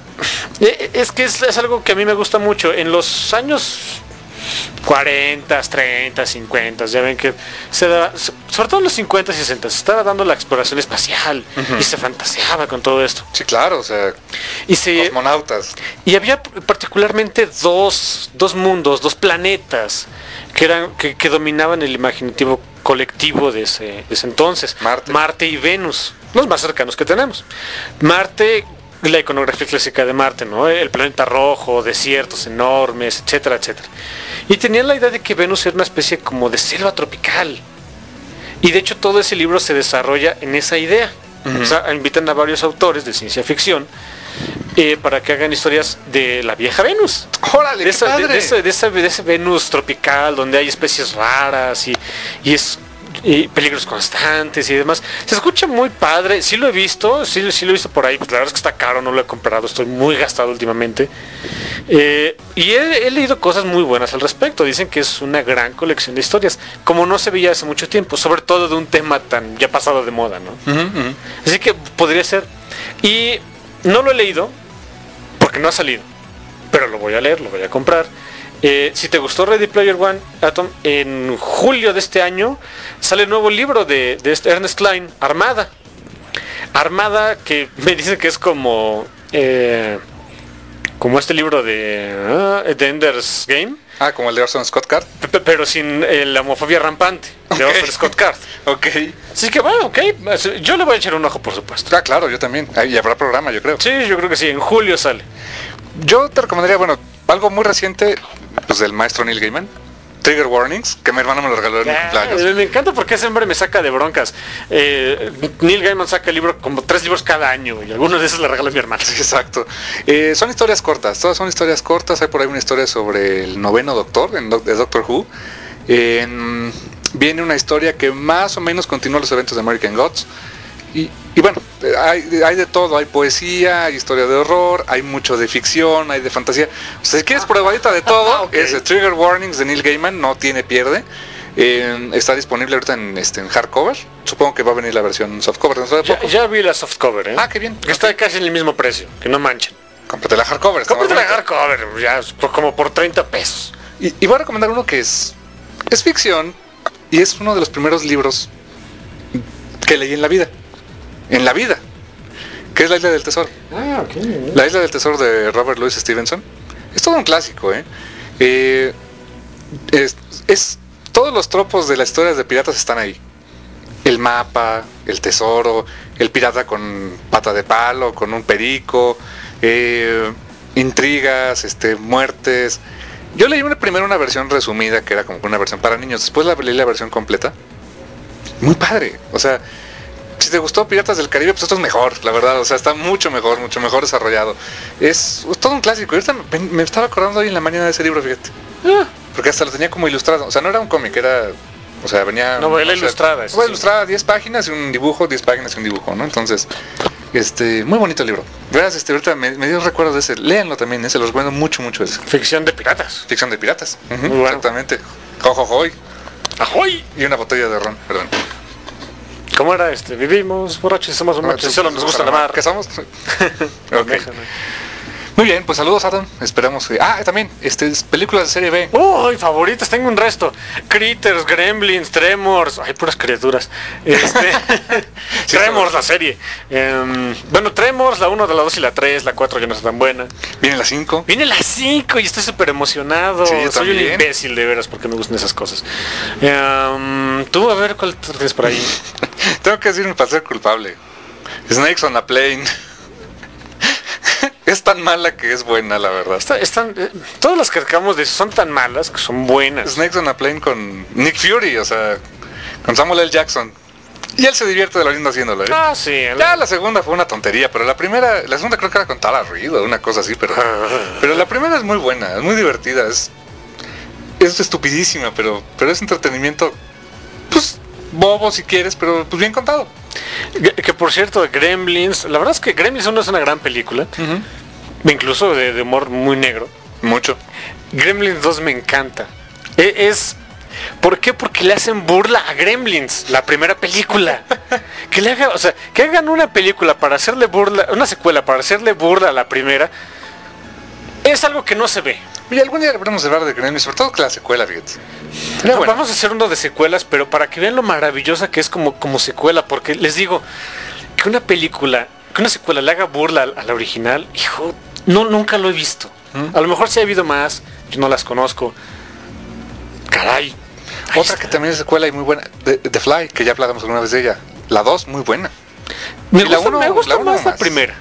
algo que a mí me gusta mucho. En los años 40, 30, 50, ya ven que se daba, sobre todo en los 50 y 60, se estaba dando la exploración espacial y se fantaseaba con todo esto. Sí, claro, o sea, cosmonautas. Y había particularmente dos mundos, dos planetas que dominaban el imaginativo colectivo de ese entonces. Marte y Venus, los más cercanos que tenemos. Marte, la iconografía clásica de Marte, ¿no? El planeta rojo, desiertos enormes, etcétera, etcétera. Y tenían la idea de que Venus era una especie como de selva tropical. Y de hecho todo ese libro se desarrolla en esa idea. O sea, invitan a varios autores de ciencia ficción para que hagan historias de la vieja Venus. ¡Órale, De qué padre! ese Venus tropical donde hay especies raras y peligros constantes y demás. Se escucha muy padre. Sí lo he visto, sí lo he visto por ahí. Pues la verdad es que está caro, no lo he comprado. Estoy muy gastado últimamente. Y he leído cosas muy buenas al respecto. Dicen que es una gran colección de historias, como no se veía hace mucho tiempo, sobre todo de un tema tan ya pasado de moda, ¿no? Así que podría ser. Y no lo he leído porque no ha salido, pero lo voy a leer, lo voy a comprar. Si te gustó Ready Player One, Atom, en julio de este año sale el nuevo libro de este Ernest Cline, Armada. Armada, que me dicen que es como este libro de Ender's Game. Ah, como el de Orson Scott Card. Pero sin la homofobia rampante de Orson Scott Card. Ok. Así que bueno, ok. Yo le voy a echar un ojo, por supuesto. Ah, claro, yo también. Y habrá programa, yo creo. Sí, yo creo que sí. En julio sale. Yo te recomendaría, bueno, algo muy reciente, pues del maestro Neil Gaiman. Trigger Warnings, que mi hermano me lo regaló en mi cumpleaños. Me encanta porque ese hombre me saca de broncas. Neil Gaiman saca como 3 libros cada año y algunos de esos le regalo a mi hermano. Sí, exacto. Son historias cortas, todas son historias cortas. Hay por ahí una historia sobre el noveno doctor, de Doctor Who. Viene una historia que más o menos continúa los eventos de American Gods. Y bueno, hay de todo, hay poesía, hay historia de horror, hay mucho de ficción, hay de fantasía. O sea, si quieres probadita de todo, Okay. es Trigger Warnings de Neil Gaiman, no tiene pierde. Está disponible ahorita en hardcover. Supongo que va a venir la versión softcover dentro de poco. Ya vi la softcover, ¿eh? Ah, qué bien. Que está casi en el mismo precio, que no manchen. Cómprate la hardcover. está Cómprate más la bonita. hardcover, ya, como por 30 pesos. Y voy a recomendar uno que es ficción y es uno de los primeros libros que leí en la vida. Que es La Isla del Tesoro. Ah, ok. La Isla del Tesoro de Robert Louis Stevenson. Es todo un clásico, todos los tropos de las historias de piratas están ahí. El mapa, el tesoro, el pirata con pata de palo, con un perico, intrigas, muertes. Yo leí primero una versión resumida, que era como una versión para niños. Después leí la versión completa. Muy padre. O sea, si te gustó Piratas del Caribe, pues esto es mejor, la verdad. O sea, está mucho mejor desarrollado. Es todo un clásico. Y ahorita me estaba acordando hoy en la mañana de ese libro, fíjate. Porque hasta lo tenía como ilustrado. O sea, no era un cómic, era... O sea, venía... Novela ilustrada. Eso Novela sí. ilustrada, 10 páginas y un dibujo, 10 páginas y un dibujo, ¿no? Entonces, muy bonito el libro. Verás, ahorita me dio recuerdo de ese. Léanlo también, se los recomiendo mucho ese. Ficción de piratas. Ficción de piratas. Muy bueno. Exactamente. Jojojoy. ¡Ajoy! Y una botella de ron, perdón. ¿Cómo era Vivimos borrachos y somos borrachos y solo nos gusta la mar. ¿Qué somos? Ok. Déjame. Muy bien, pues saludos, Adam. Esperamos que... también, películas de serie B. Uy, favoritas, tengo un resto. Critters, Gremlins, Tremors. Ay, puras criaturas. Tremors, la serie. Bueno, Tremors, la 1, la 2 y la 3. La 4 ya no está tan buena. Viene la 5. Viene la 5 y estoy súper emocionado. Sí, yo Soy un también. imbécil de veras porque me gustan esas cosas. Tú, a ver, ¿cuál tienes por ahí? Tengo que decir mi placer culpable. Snakes on a Plane. Es tan mala que es buena, la verdad. Todas las que acabamos de decir son tan malas que son buenas. Snakes on a Plane con Nick Fury, o sea, con Samuel L. Jackson. Y él se divierte de lo lindo haciéndolo, ¿eh? Ah, sí. Ya la segunda fue una tontería, pero la segunda creo que era con Tara Reid o una cosa así, pero la primera es muy buena, es muy divertida, es estupidísima, pero es entretenimiento, pues, bobo si quieres, pero pues bien contado. Que por cierto, Gremlins, la verdad es que Gremlins 1 es una gran película, incluso de humor muy negro. Mucho. Gremlins 2 me encanta. ¿Por qué? Porque le hacen burla a Gremlins, la primera película. Que hagan una película para hacerle burla, una secuela para hacerle burla a la primera, es algo que no se ve. Y algún día deberíamos hablar de Gremlins, sobre todo que la secuela, fíjate. No, vamos a hacer uno de secuelas, pero para que vean lo maravillosa que es como secuela, porque les digo que una secuela le haga burla a la original, hijo, nunca lo he visto. A lo mejor sí ha habido más, yo no las conozco. Caray. Otra que también es secuela y muy buena, The Fly, que ya hablamos alguna vez de ella. La 2, muy buena. Me Y la gusta uno más la más. primera.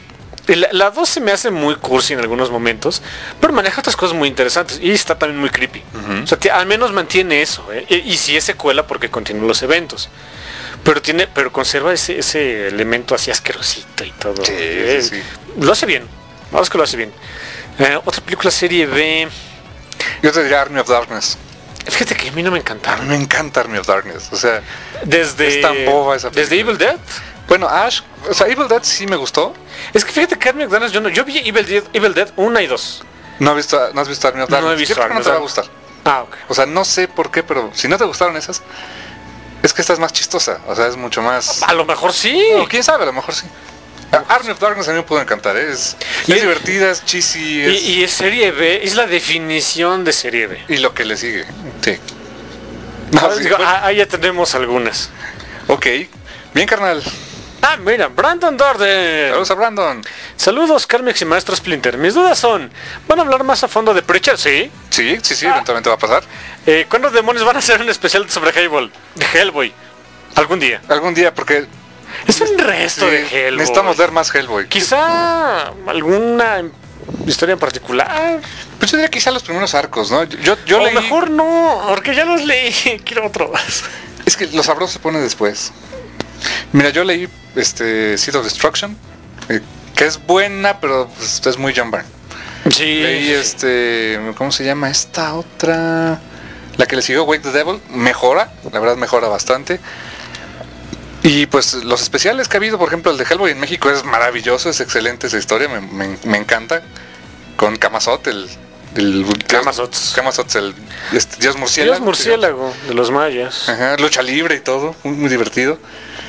La 2 se me hace muy cursi en algunos momentos, pero maneja otras cosas muy interesantes y está también muy creepy. O sea, al menos mantiene eso, ¿eh? Y si es secuela porque continúa los eventos. Pero conserva ese elemento así asquerosito y todo. Sí. Lo hace bien. La verdad es que lo hace bien. Otra película serie B. Yo te diría Army of Darkness. Fíjate que a mí no me encanta. A mí me encanta Army of Darkness. O sea, Desde, es tan boba esa película. desde Evil Dead. Bueno, Ash, o sea, Evil Dead sí me gustó. Es que fíjate que Army of Darkness, yo vi Evil Dead 1 y 2. ¿No has visto Army of Darkness? No he visto Yo creo que Army no of te va a Darkness. gustar. Ah, ok. O sea, no sé por qué, pero si no te gustaron esas, es que esta es más chistosa. O sea, es mucho más... A lo mejor sí. O quién sabe, a lo mejor sí. Army of Darkness a mí me pudo encantar. Es Y- divertida, es cheesy. Y es serie B, es la definición de serie B. Y lo que le sigue. Sí. No, sí, Digo, bueno. ahí ya tenemos algunas. Ok. Bien, carnal. Ah, mira, Brandon Darden. Saludos a Brandon. Saludos, Carmex y Maestro Splinter. Mis dudas son, ¿van a hablar más a fondo de Preacher? Sí. Sí, eventualmente va a pasar. ¿Cuándo demonios van a hacer un especial sobre Hellboy? Algún día. Algún día, porque Es un resto sí, de Hellboy. necesitamos ver más Hellboy. Quizá alguna historia en particular. Pues yo diría quizá los primeros arcos, ¿no? Yo O leí... mejor no, porque ya los leí. Quiero otro más. Es que lo sabroso se pone después. Mira, yo leí Seed of Destruction, que es buena, pero pues, es muy John Byrne. Sí. Leí ¿cómo se llama esta otra? La que le siguió, Wake the Devil, mejora, la verdad mejora bastante. Y pues los especiales que ha habido, por ejemplo, el de Hellboy en México es maravilloso, es excelente esa historia, me encanta. Con Camazotz, el Camazotz. el dios murciélago. Dios murciélago de los mayas. Ajá, lucha libre y todo, muy divertido.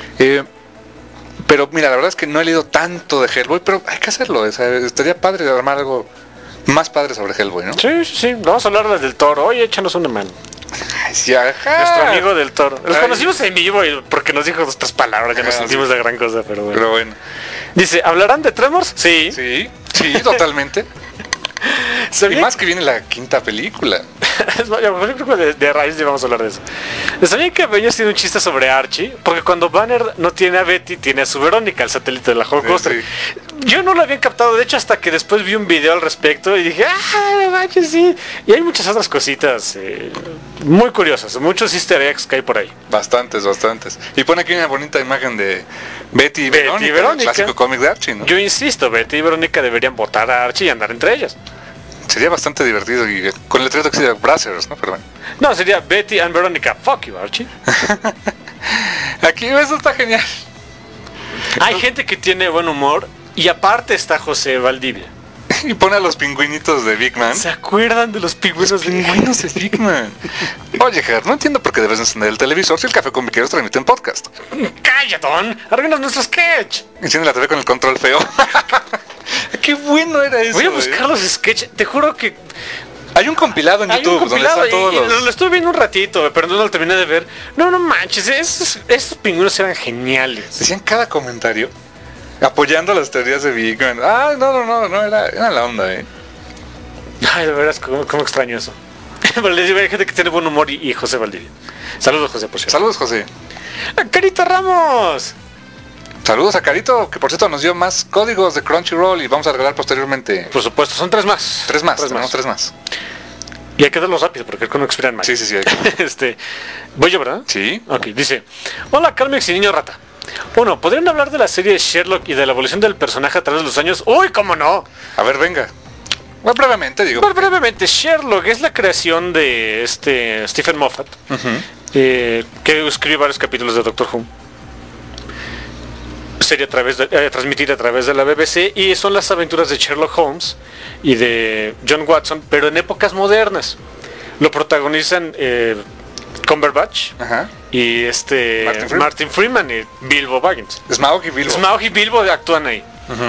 Pero mira, la verdad es que no he leído tanto de Hellboy, pero hay que hacerlo. O sea, estaría padre armar algo más padre sobre Hellboy, ¿no? Sí. Vamos a hablar del Toro. Oye, échanos una mano. Ay, sí, ajá. Nuestro amigo del Toro. Los Ay. conocimos en vivo porque nos dijo estas palabras. Ya nos Ajá, sentimos sí. de gran cosa, pero bueno. Pero bueno, Dice, ¿hablarán de Tremors? Sí. sí, totalmente. Y ¿Sabía más que viene la quinta película. Es más, yo creo que de raíz sí vamos a hablar de eso. ¿Sabían que Avengers tiene un chiste sobre Archie? Porque cuando Banner no tiene a Betty, tiene a su Verónica, el satélite de la Hulkbuster. Sí. Yo no lo había captado, de hecho, hasta que después vi un video al respecto y dije, no manches, sí. Y hay muchas otras cositas muy curiosas, muchos easter eggs que hay por ahí. Bastantes. Y pone aquí una bonita imagen de Betty y Verónica, el Verónica. clásico cómic de Archie, ¿no? Yo insisto, Betty y Verónica deberían votar a Archie y andar entre ellas. Sería bastante divertido y con el letrero que se llama Brazzers, ¿no? Pero bueno. No, sería Betty and Verónica, fuck you, Archie. Aquí eso está genial. Hay gente que tiene buen humor y aparte está José Valdivia. Y pone a los pingüinitos de Big Man. ¿Se acuerdan de los pingüinos? Los pingüinos de Big Man. Oye, Ger, no entiendo por qué debes encender el televisor si el Café con Viqueros transmite en podcast. ¡Cállatón! ¡Arruinas nuestro sketch! Enciende la TV con el control feo. Qué bueno era eso. Voy a buscar los sketches. Te juro que Hay un compilado en hay YouTube un compilado donde están todos y los... lo estuve viendo un ratito, pero no lo terminé de ver. No manches, esos pingüinos eran geniales. Decían cada comentario apoyando las teorías de Big Man. Ah, no, era la onda, Ay, de veras, cómo extraño eso. Pero les digo, hay gente que tiene buen humor y José Valdivia. Saludos, José, por cierto. Saludos, José. ¡Carita Ramos! Saludos a Carito, que por cierto nos dio más códigos de Crunchyroll y vamos a regalar posteriormente Por supuesto, son 3 más. tenemos tres más. Y hay que darlos rápido porque el no expiran más. Sí. Voy yo, ¿verdad? Sí. Ok, dice: Hola, Carmex y Niño Rata. 1. ¿Podrían hablar de la serie de Sherlock y de la evolución del personaje a través de los años? ¡Uy, cómo no! A ver, venga. Bueno, brevemente, digo. Bueno, brevemente, Sherlock es la creación de Stephen Moffat, que escribió varios capítulos de Doctor Who. Serie transmitida a través de la BBC y son las aventuras de Sherlock Holmes y de John Watson, pero en épocas modernas. Lo protagonizan Cumberbatch Ajá. y Martin Freeman y Bilbo Baggins. Smaug y Bilbo. Smaug y Bilbo actúan ahí.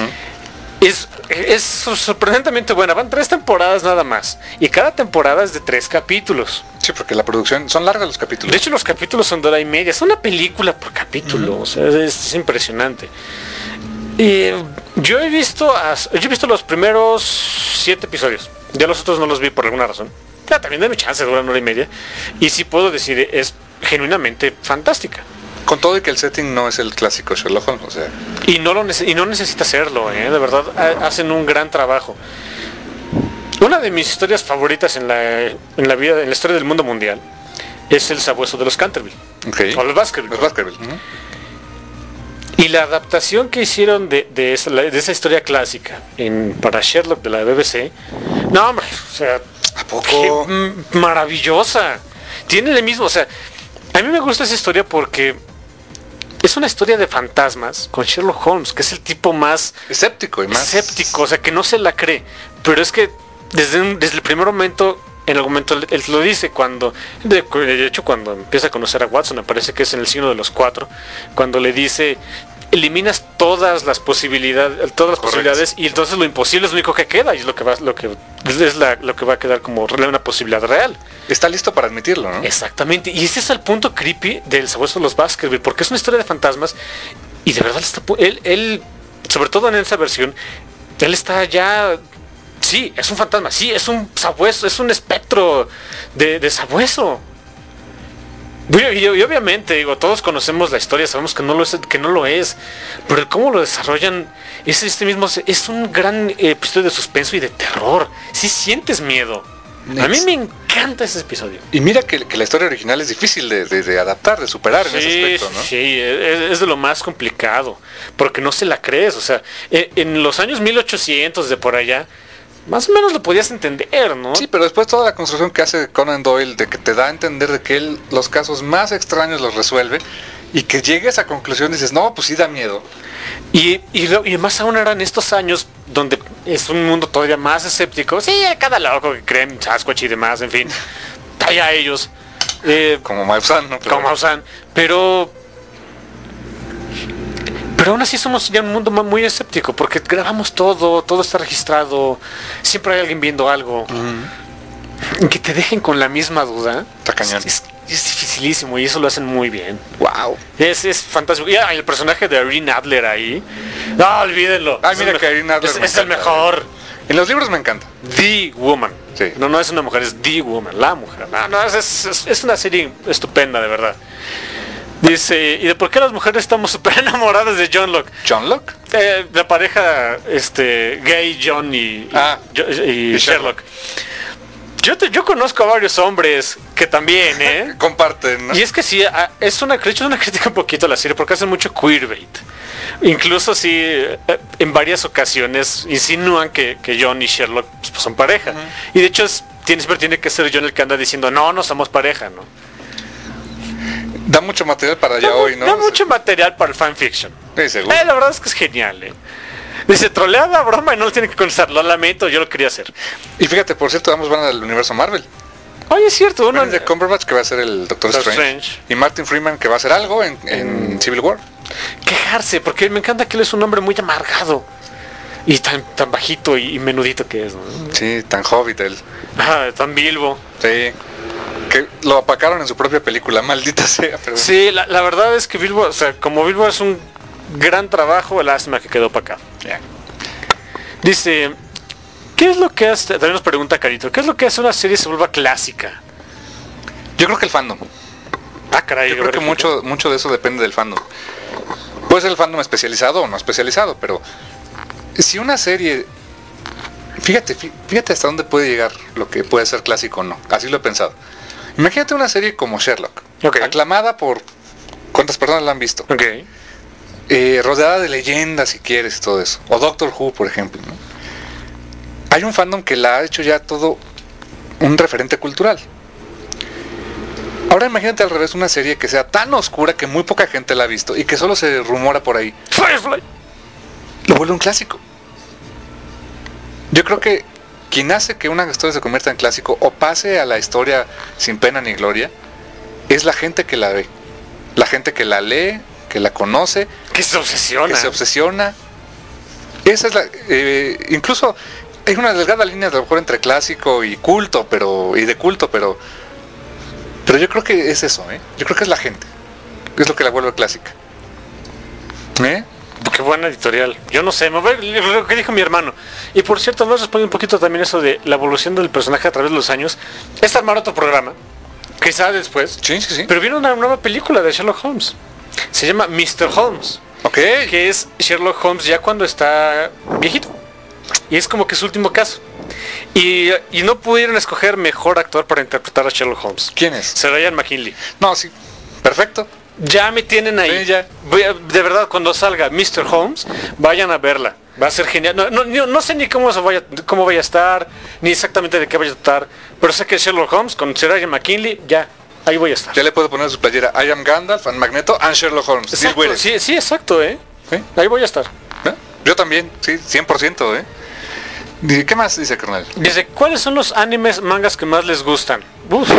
Es sorprendentemente buena. Van 3 temporadas nada más. Y cada temporada es de 3 capítulos. Sí, porque la producción... Son largas los capítulos. De hecho, los capítulos son de 1:30. Es una película por capítulo. O sea, es impresionante. Y yo he visto los primeros 7 episodios. Ya los otros no los vi por alguna razón. Ya también denme chance, duran 1:30. Y sí puedo decir, es genuinamente fantástica. Con todo y que el setting no es el clásico Sherlock Holmes, o sea. Y no necesita hacerlo, de verdad, hacen un gran trabajo. Una de mis historias favoritas en la vida, en la historia del mundo mundial, es el sabueso de los Canterville. Okay. O los Baskerville. Los Baskerville. Y la adaptación que hicieron de esa historia clásica para Sherlock de la BBC, no hombre, o sea, ¿A poco? maravillosa. Tiene el mismo, o sea, a mí me gusta esa historia porque es una historia de fantasmas con Sherlock Holmes, que es el tipo más escéptico y más escéptico, o sea, que no se la cree. Pero es que desde el primer momento, en algún momento él lo dice, de hecho cuando empieza a conocer a Watson, me parece que es en el signo de los 4, cuando le dice, eliminas todas las posibilidades y entonces lo imposible es lo único que queda y es lo que va a quedar como una posibilidad real. Está listo para admitirlo, ¿no? Exactamente, y ese es el punto creepy del sabueso de los Baskerville, porque es una historia de fantasmas y de verdad él sobre todo en esa versión, él está ya, sí, es un fantasma, sí, es un sabueso, es un espectro de sabueso. Y obviamente, digo, todos conocemos la historia, sabemos que no lo es, pero cómo lo desarrollan es un gran episodio de suspenso y de terror. Sí sientes miedo. A mí me encanta ese episodio. Y mira que la historia original es difícil de adaptar, de superar en ese aspecto, ¿no? Sí, es de lo más complicado, porque no se la crees, o sea, en los años 1800 de por allá, más o menos lo podías entender, ¿no? Sí, pero después toda la construcción que hace Conan Doyle, de que te da a entender de que él los casos más extraños los resuelve, y que llegue a esa conclusión y dices, no, pues sí da miedo. Y más aún eran estos años donde es un mundo todavía más escéptico. Sí, cada loco que creen Sasquatch y demás, en fin, allá ellos. Como Maussan, ¿no? Como Maussan, pero aún así somos ya un mundo muy escéptico, porque grabamos todo está registrado, siempre hay alguien viendo algo. Que te dejen con la misma duda. Está cañón. Es dificilísimo y eso lo hacen muy bien. Wow. Es fantástico. Y el personaje de Irene Adler ahí. No, olvídenlo. Ay, mira que Irene Adler es el mejor. En los libros me encanta. The Woman. Sí. No es una mujer, es The Woman, la mujer. Es una serie estupenda, de verdad. Dice, ¿y de por qué las mujeres estamos súper enamoradas de John Locke? ¿John Locke? La pareja gay, John y Sherlock. Yo conozco a varios hombres que también, comparten, ¿no? Y es que sí, es una crítica un poquito a la serie, porque hacen mucho queerbait. Incluso sí, en varias ocasiones insinúan que John y Sherlock pues, son pareja. Y de hecho siempre tiene que ser John el que anda diciendo, no somos pareja, ¿no? Da mucho material para allá hoy, ¿no? Da mucho material para el fanfiction. Sí, seguro. La verdad es que es genial, Dice, troleada, broma, y no lo tiene que contestar. Lo lamento, yo lo quería hacer. Y fíjate, por cierto, ambos van al universo Marvel. Oye, es cierto. Uno de Cumberbatch, que va a ser el Doctor Strange. Y Martin Freeman, que va a hacer algo en Civil War. Quejarse, porque me encanta que él es un hombre muy amargado. Y tan bajito y menudito que es, ¿no? Sí, tan hobbit él. Tan Bilbo. Sí. Que lo apacaron en su propia película, maldita sea. Pero... Sí, la verdad es que Bilbo, o sea, como Bilbo es un gran trabajo, lástima que quedó opacado. Yeah. Dice, ¿qué es lo que hace? También nos pregunta Carito, ¿qué es lo que hace una serie se vuelva clásica? Yo creo que el fandom. Caray. Yo creo que mucho de eso depende del fandom. Puede ser el fandom especializado o no especializado, pero si una serie, fíjate hasta dónde puede llegar lo que puede ser clásico o no. Así lo he pensado. Imagínate una serie como Sherlock, aclamada por cuántas personas la han visto, rodeada de leyendas, si quieres, todo eso, o Doctor Who, por ejemplo, ¿no? Hay un fandom que la ha hecho ya todo un referente cultural. Ahora imagínate al revés una serie que sea tan oscura que muy poca gente la ha visto y que solo se rumora por ahí. Firefly. Lo vuelve un clásico. Yo creo que quien hace que una historia se convierta en clásico o pase a la historia sin pena ni gloria es la gente que la ve, la gente que la lee, que la conoce, que se obsesiona. Esa es la incluso hay una delgada línea a lo mejor entre clásico y culto, pero yo creo que es eso, yo creo que es la gente, es lo que la vuelve clásica. Qué buena editorial. Yo no sé, lo que dijo mi hermano. Y por cierto, nos responde un poquito también eso de la evolución del personaje a través de los años. Es armar otro programa, quizá después. Sí. Pero viene una nueva película de Sherlock Holmes. Se llama Mr. Holmes, Ok. que es Sherlock Holmes ya cuando está viejito. Y es como que su último caso. Y no pudieron escoger mejor actor para interpretar a Sherlock Holmes. ¿Quién es? Sir Ian McKinley. No, sí. Perfecto. Ya me tienen ahí. Sí, ya. De verdad, cuando salga Mr. Holmes, vayan a verla. Va a ser genial. No sé ni cómo vaya a estar, ni exactamente de qué vaya a tratar. Pero sé que Sherlock Holmes con Sir Ian McKinley, ya, ahí voy a estar. Ya le puedo poner su playera. I am Gandalf and Magneto and Sherlock Holmes. Deal Exacto, with it. sí, exacto, ¿Sí? Ahí voy a estar. ¿Eh? Yo también, sí, 100%, Dice, ¿qué más dice, carnal? Dice, ¿cuáles son los animes, mangas que más les gustan? Uf.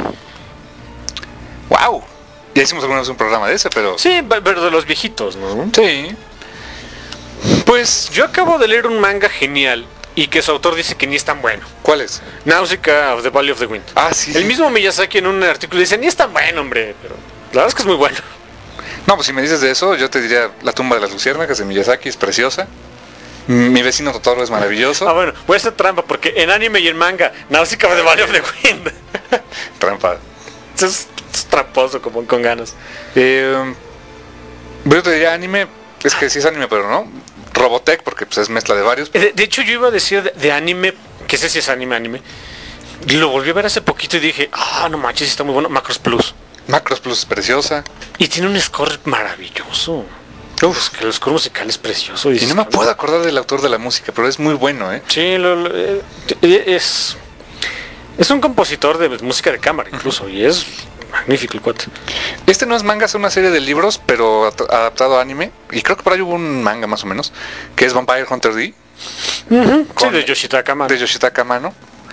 ¡Wow! Ya hicimos alguna vez un programa de ese, pero... Sí, pero de los viejitos, ¿no? Sí. Pues, Yo acabo de leer un manga genial y que su autor dice que ni es tan bueno. ¿cuál es? Náusica of the Valley of the Wind. Ah, sí. El mismo Miyazaki en un artículo dice, ni es tan bueno, hombre. Pero la verdad es que es muy bueno. No, pues si me dices de eso, yo te diría La tumba de las luciérnagas de Miyazaki, es preciosa. Mi vecino Totoro es maravilloso. Ah, bueno, voy a hacer trampa porque en anime y en manga, Náusica of the Valley of the Wind. Trampa. Es tramposo como con ganas. Yo te diría anime, es que sí es anime, pero no. Robotech, porque pues es mezcla de varios. De hecho, yo iba a decir de anime, que sé si es anime. Lo volví a ver hace poquito y dije, no manches, está muy bueno. Macros Plus. Macros Plus es preciosa. Y tiene un score maravilloso. Uf. El score musical es precioso. Y no me puedo acordar del autor de la música, pero es muy bueno, Sí, es un compositor de música de cámara incluso. Y es magnífico el cuate. Este no es manga, es una serie de libros, pero adaptado a anime. Y creo que por ahí hubo un manga más o menos, que es Vampire Hunter D. Sí, de Yoshitaka Amano. De Yoshitaka Amano.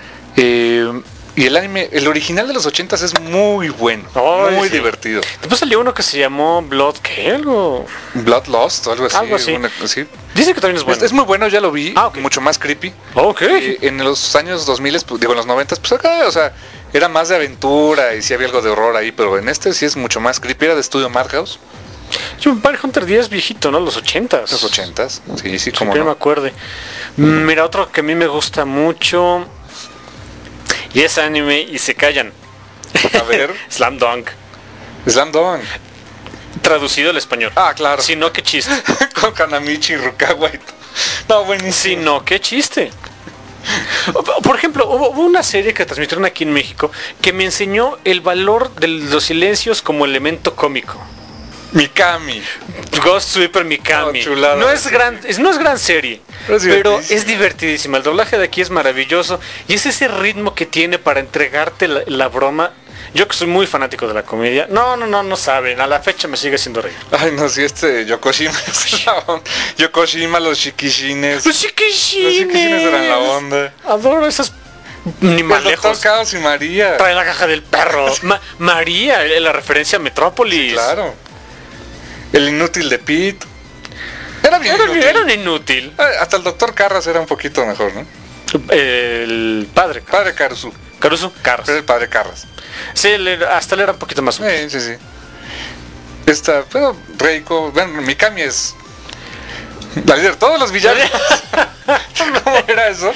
Y el anime, el original de los 80s es muy bueno, muy divertido. Después salió uno que se llamó Blood, ¿qué? Algo Bloodlust o algo así. Algo así. Sí. Dice que también es bueno. Es muy bueno, ya lo vi, Ok. mucho más creepy. Ok. En los años 2000, pues, digo en los 90, pues acá, o sea, era más de aventura y sí había algo de horror ahí, pero en este sí es mucho más creepy, era de estudio Madhouse. Vampire Hunter 10 es viejito, ¿no? Los 80s. Los 80s, sí, como Que no me no. acuerde. Mira, otro que a mí me gusta mucho. Y es anime y se callan. A ver, Slam Dunk. Slam Dunk. Traducido al español. Ah, claro. Si no, qué chiste. Con Kanamichi y Rukawa y todo. No, buenísimo. Si no, qué chiste. Por ejemplo, hubo una serie que transmitieron aquí en México que me enseñó el valor de los silencios como elemento cómico. Mikami. Ghost Sweeper Mikami. Oh, chulada. No es gran serie, Pero es pero divertidísimo. es divertidísima. El doblaje de aquí es maravilloso y es ese ritmo que tiene para entregarte la broma. Yo que soy muy fanático de la comedia, no saben, a la fecha me sigue haciendo reír. Ay, no, sí, Yokoshima. Yokoshima, los Shikishines. Los chiquishines. Los Shikishines eran la onda. Adoro esas ni más El Doctor lejos. Caos y María. Trae la caja del perro. María, la referencia a Metrópolis. Claro. El inútil de Pete. Era bien inútil. Era un inútil. Hasta el Doctor Carras era un poquito mejor, ¿no? El padre. Padre Caruso. Caruso. Carras. Era el padre Carras. Sí, hasta él era un poquito más. Sí. Pero Reiko, bueno, Mikami es la líder de todos los villanos. ¿Cómo era eso?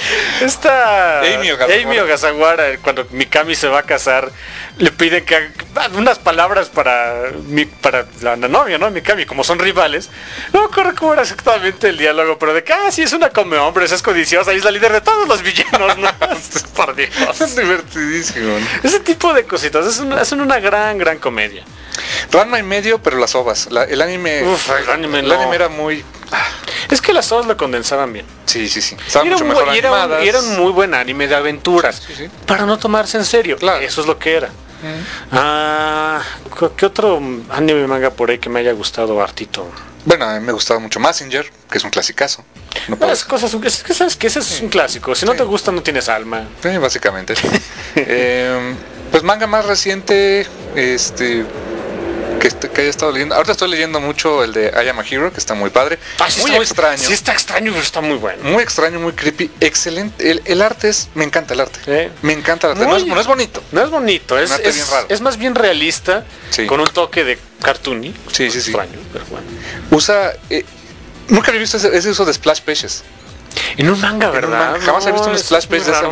Amy Ogasawara, cuando Mikami se va a casar, le piden que unas palabras para la novia, ¿no? Mikami, como son rivales. No me acuerdo cómo era exactamente el diálogo, pero de que, sí, es una come hombres, es codiciosa y es la líder de todos los villanos, ¿no? Por Dios. Es divertidísimo. Ese tipo de cositas, hacen una gran comedia. Ranma y medio, pero las ovas. El anime. El anime era muy. Es que las ovas lo condensaban bien. Sí. Estaban mucho mejor animadas. Era un muy buen anime de aventuras. Sí. Para no tomarse en serio. Claro. Eso es lo que era. ¿Qué otro anime manga por ahí que me haya gustado hartito? Bueno, a mí me gustaba mucho Mazinger, que es un clasicazo. No puedo Las cosas, es que sabes que ese es un clásico. Si no te gusta, no tienes alma. Sí, básicamente. Pues manga más reciente, que haya estado leyendo. Ahorita estoy leyendo mucho el de I Am a Hero, que está muy padre. Sí, muy extraño. Sí, está extraño, pero está muy bueno. Muy extraño, muy creepy. Excelente. El arte me encanta el arte. Me encanta el arte. No es bonito. No es bonito, Un arte bien raro. es más bien realista, Sí. con un toque de cartoony. Sí. Extraño, pero bueno. Usa. Nunca había visto ese uso de splash pages. En un manga, En un ¿verdad? manga. Jamás he visto un eso splash es muy page de esa raro.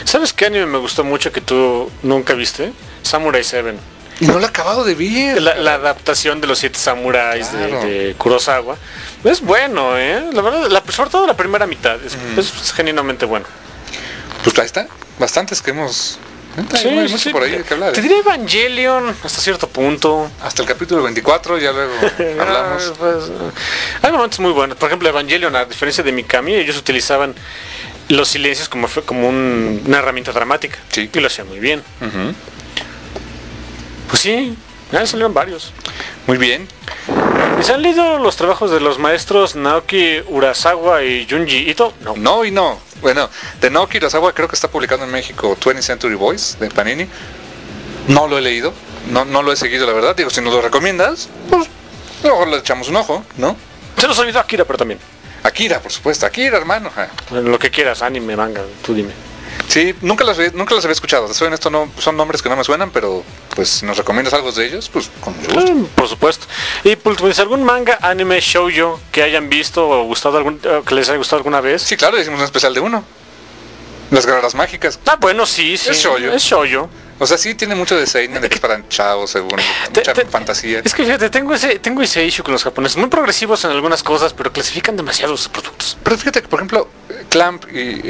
¿Sabes qué anime me gustó mucho que tú nunca viste? Samurai 7. Y no lo he acabado de ver. La adaptación de los 7 samuráis Claro. de Kurosawa. Es bueno, La verdad, sobre todo la primera mitad. Es genuinamente bueno. Pues ahí está. Bastantes que hemos... Hay mucho por ahí de que hablar. Te diré Evangelion hasta cierto punto. Hasta el capítulo 24, ya luego hablamos. Hay momentos muy buenos. Por ejemplo, Evangelion, a diferencia de Mikami, ellos utilizaban los silencios como una herramienta dramática. Sí. Y lo hacían muy bien. Ujú. Pues sí, ya salieron varios. Muy bien. ¿Y se han leído los trabajos de los maestros Naoki Urasawa y Junji Ito? No. No y no. Bueno, de Naoki Urasawa creo que está publicando en México 20th Century Boys de Panini. No lo he leído, no lo he seguido, la verdad. Digo, si nos lo recomiendas, pues a lo mejor le echamos un ojo, ¿no? Se nos olvidó Akira, pero también. Akira, por supuesto. Akira, hermano. Lo que quieras, anime, manga, tú dime. Sí, nunca los había escuchado. Te soy honesto, no, son nombres que no me suenan, pero pues si nos recomiendas algo de ellos, pues con mucho gusto. Por supuesto. Y pues algún manga, anime, shoujo que hayan visto o gustado que les haya gustado alguna vez. Sí, claro, hicimos un especial de uno. Las guerreras mágicas. Ah, bueno, sí. Es shoujo. Es shoujo. O sea, sí tiene mucho de seinen, de que es para chavos, según mucha fantasía. Es que fíjate, tengo ese issue con los japoneses, muy progresivos en algunas cosas, pero clasifican demasiado sus productos. Pero fíjate que, por ejemplo, Clamp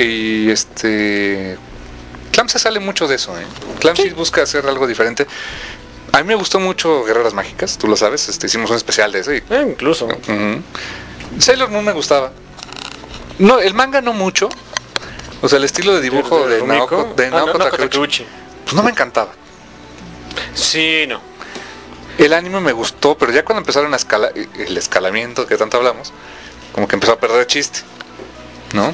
Clamp se sale mucho de eso, ¿eh? Clamp sí busca hacer algo diferente. A mí me gustó mucho Guerreras Mágicas, tú lo sabes, hicimos un especial de eso. Incluso. Sailor Moon me gustaba. No, el manga no mucho. O sea, el estilo de dibujo de Naoko Takeuchi, pues no me encantaba. Sí, no. El anime me gustó, pero ya cuando empezaron el escalamiento que tanto hablamos, como que empezó a perder chiste, ¿no?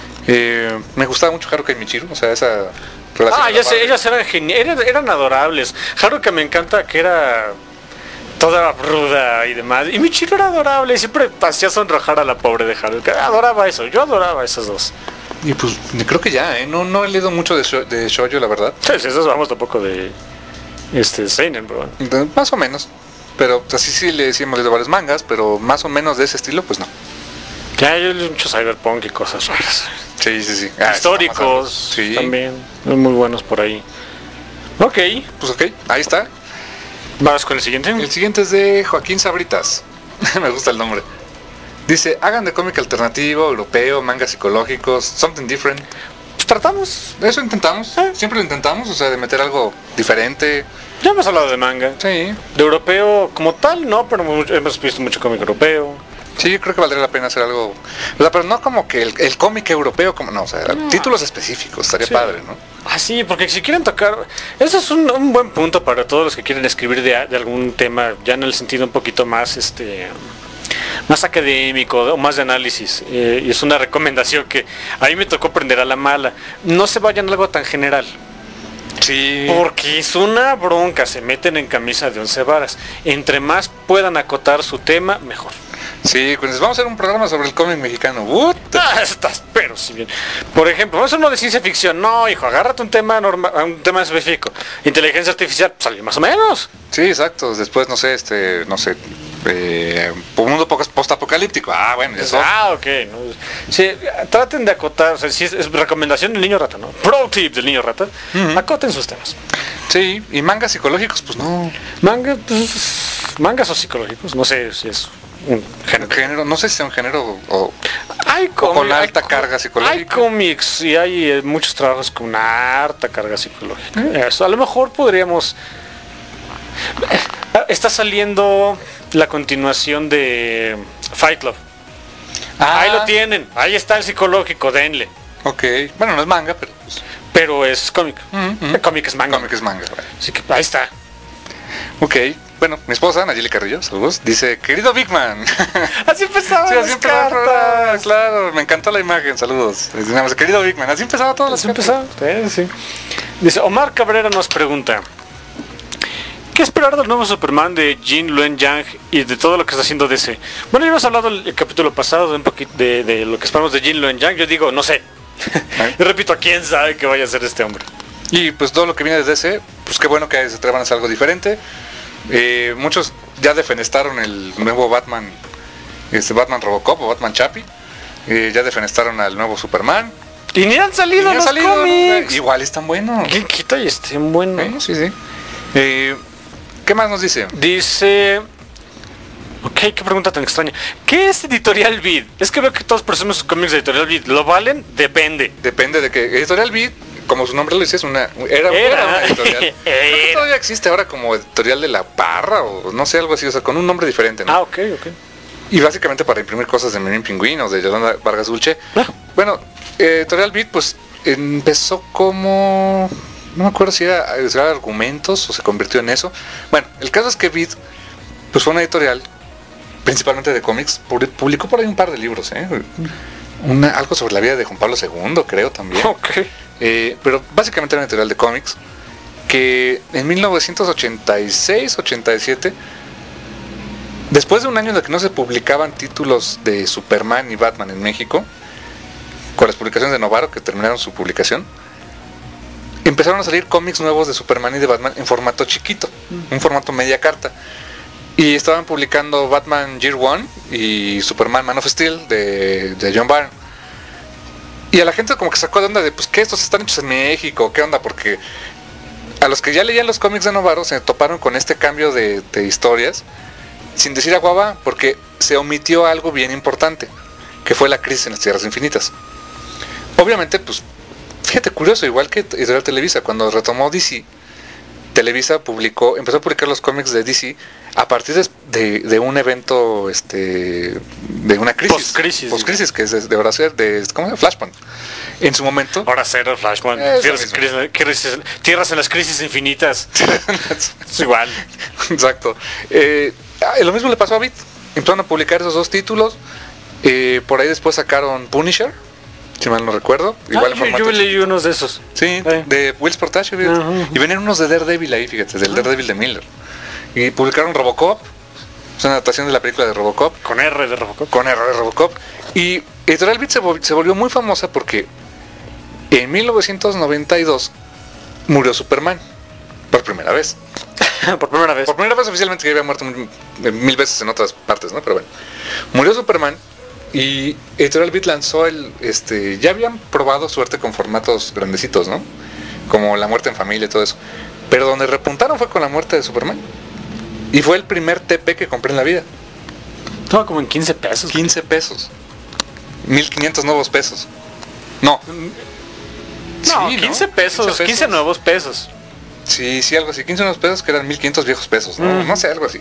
Me gustaba mucho Haruka y Michiru, o sea, esa relación. Ya sé, ellas eran geniales, eran adorables. Haruka me encanta que era toda ruda y demás. Y Michiru era adorable, siempre hacía sonrojar a la pobre de Haruka. Adoraba eso, yo adoraba a esas dos. Y pues creo que ya, no he leído mucho de shoujo, la verdad. Sí, eso vamos tampoco de seinen, pero bueno. Más o menos. Pero así sí hemos leído varios mangas, pero más o menos de ese estilo, pues no. Ya hay mucho cyberpunk y cosas raras. Sí. Históricos sí. También, muy buenos por ahí. Ok. Pues ok, ahí está. ¿Vas con el siguiente? El siguiente es de Joaquín Sabritas. Me gusta el nombre. Dice, hagan de cómic alternativo, europeo, mangas psicológicos, something different. Pues tratamos. Eso intentamos, siempre lo intentamos, o sea, de meter algo diferente. Ya hemos hablado de manga. Sí. De europeo como tal, no, pero hemos visto mucho cómic europeo. Sí, yo creo que valdría la pena hacer algo, o sea, pero no como que el cómic europeo, como no, o sea, títulos específicos, estaría padre, ¿no? Ah, sí, porque si quieren tocar, eso es un buen punto para todos los que quieren escribir de algún tema, ya en el sentido un poquito más, más académico o más de análisis. Y es una recomendación que a mí me tocó aprender a la mala. No se vayan a algo tan general. Sí. Porque es una bronca, se meten en camisa de 11 varas. Entre más puedan acotar su tema, mejor. Sí, pues vamos a hacer un programa sobre el cómic mexicano. Estás, pero si bien. Por ejemplo, vamos a hacer uno de ciencia ficción. No, hijo, agárrate un tema normal, un tema específico. Inteligencia artificial, salió más o menos. Sí, exacto. Después, no sé, un mundo postapocalíptico. Ah, bueno, eso. Ok. No, sí, traten de acotar, o sea, si es recomendación del niño rata, ¿no? Pro tip del niño rata. Acoten sus temas. Sí, y mangas psicológicos, pues no. Mangas o psicológicos, no sé si es un género. No sé si sea un género o con alta carga psicológica. Hay cómics y hay muchos trabajos con una harta carga psicológica. Eso, a lo mejor podríamos... Está saliendo la continuación de Fight Club. Ahí lo tienen, ahí está el psicológico, denle. Ok, bueno, no es manga, pero pues... Pero es cómic. El cómic es manga. Cómic es manga, bueno. Así que ahí está. Ok, bueno, mi esposa, Nayeli Carrillo, saludos, dice, querido Big Man. Así empezaba las cartas. Claro, me encantó la imagen, saludos. Querido Big Man, así empezaba todo. Así empezaba, sí. Dice, Omar Cabrera nos pregunta, ¿qué esperar del nuevo Superman de Jin Luen Yang y de todo lo que está haciendo DC? Bueno, ya hemos hablado el capítulo pasado de un poquito de lo que esperamos de Jin Luen Yang. Yo digo, no sé. Yo repito, ¿quién sabe qué vaya a hacer este hombre? Y pues todo lo que viene de DC, pues qué bueno que se atrevan a hacer algo diferente. Muchos ya defenestraron el nuevo Batman, Batman Robocop o Batman Chappie. Ya defenestraron al nuevo Superman. Y ni han salido Ni han los salido, cómics. igual están buenos. ¿Quién quita y estén buenos? Sí, sí. ¿Qué más nos dice? Dice... Ok, qué pregunta tan extraña. ¿Qué es Editorial Vid? Es que veo que todos presumen sus cómics de Editorial Vid. ¿Lo valen? Depende. Depende de que Editorial Vid, como su nombre lo dice, era una editorial. Creo que todavía existe ahora como Editorial de la Parra o no sé, algo así, o sea, con un nombre diferente, ¿no? Ah, ok. Y básicamente para imprimir cosas de Menín Pingüín o de Yolanda Vargas Dulce. Ah. Bueno, Editorial Vid pues empezó como... No me acuerdo si era argumentos o se convirtió en eso. Bueno, el caso es que Vid pues fue una editorial principalmente de cómics, publicó por ahí un par de libros, algo sobre la vida de Juan Pablo II, creo también. Ok. Pero básicamente era una editorial de cómics que en 1986-87, después de un año en el que no se publicaban títulos de Superman y Batman en México, con las publicaciones de Novaro que terminaron su publicación, empezaron a salir cómics nuevos de Superman y de Batman en formato chiquito, un formato media carta. Y estaban publicando Batman Year One y Superman Man of Steel de John Byrne. Y a la gente como que sacó de onda de, pues, ¿qué? Estos están hechos en México, ¿qué onda? Porque a los que ya leían los cómics de Novaro se toparon con este cambio de historias, sin decir a guava, porque se omitió algo bien importante, que fue la crisis en las Tierras Infinitas. Obviamente, pues, fíjate, curioso, igual que Editorial Televisa, cuando retomó DC, Televisa empezó a publicar los cómics de DC a partir de un evento, de una crisis. Post-crisis, que es de hora cero, ¿cómo se llama? Flashpoint. En su momento. Hora cero, Flashpoint. Tierras en las crisis infinitas. Es igual. Exacto. Lo mismo le pasó a Vid. Empezaron a publicar esos dos títulos. Por ahí después sacaron Punisher, si mal no recuerdo. Igual yo leí unos de esos. Sí, de Will Sportage. Y venían unos de Daredevil ahí, fíjate, del Daredevil de Miller. Y publicaron Robocop, es una adaptación de la película de Robocop. Con R de Robocop. Con R de Robocop. Y Editorial Vid se volvió muy famosa porque en 1992 murió Superman. Por primera vez. Por primera vez. Por primera vez oficialmente, que había muerto 1000 veces en otras partes, ¿no? Pero bueno. Murió Superman. Y Editorial Vid lanzó ya habían probado suerte con formatos grandecitos, ¿no? Como La Muerte en Familia y todo eso. Pero donde repuntaron fue con La Muerte de Superman. Y fue el primer TP que compré en la vida. Estaba como en 15 pesos. 15 pesos. 1500 nuevos pesos. No. No, sí, 15 pesos. 15 nuevos pesos. Sí, algo así. 15 nuevos pesos que eran 1500 viejos pesos, ¿no? No sé, algo así.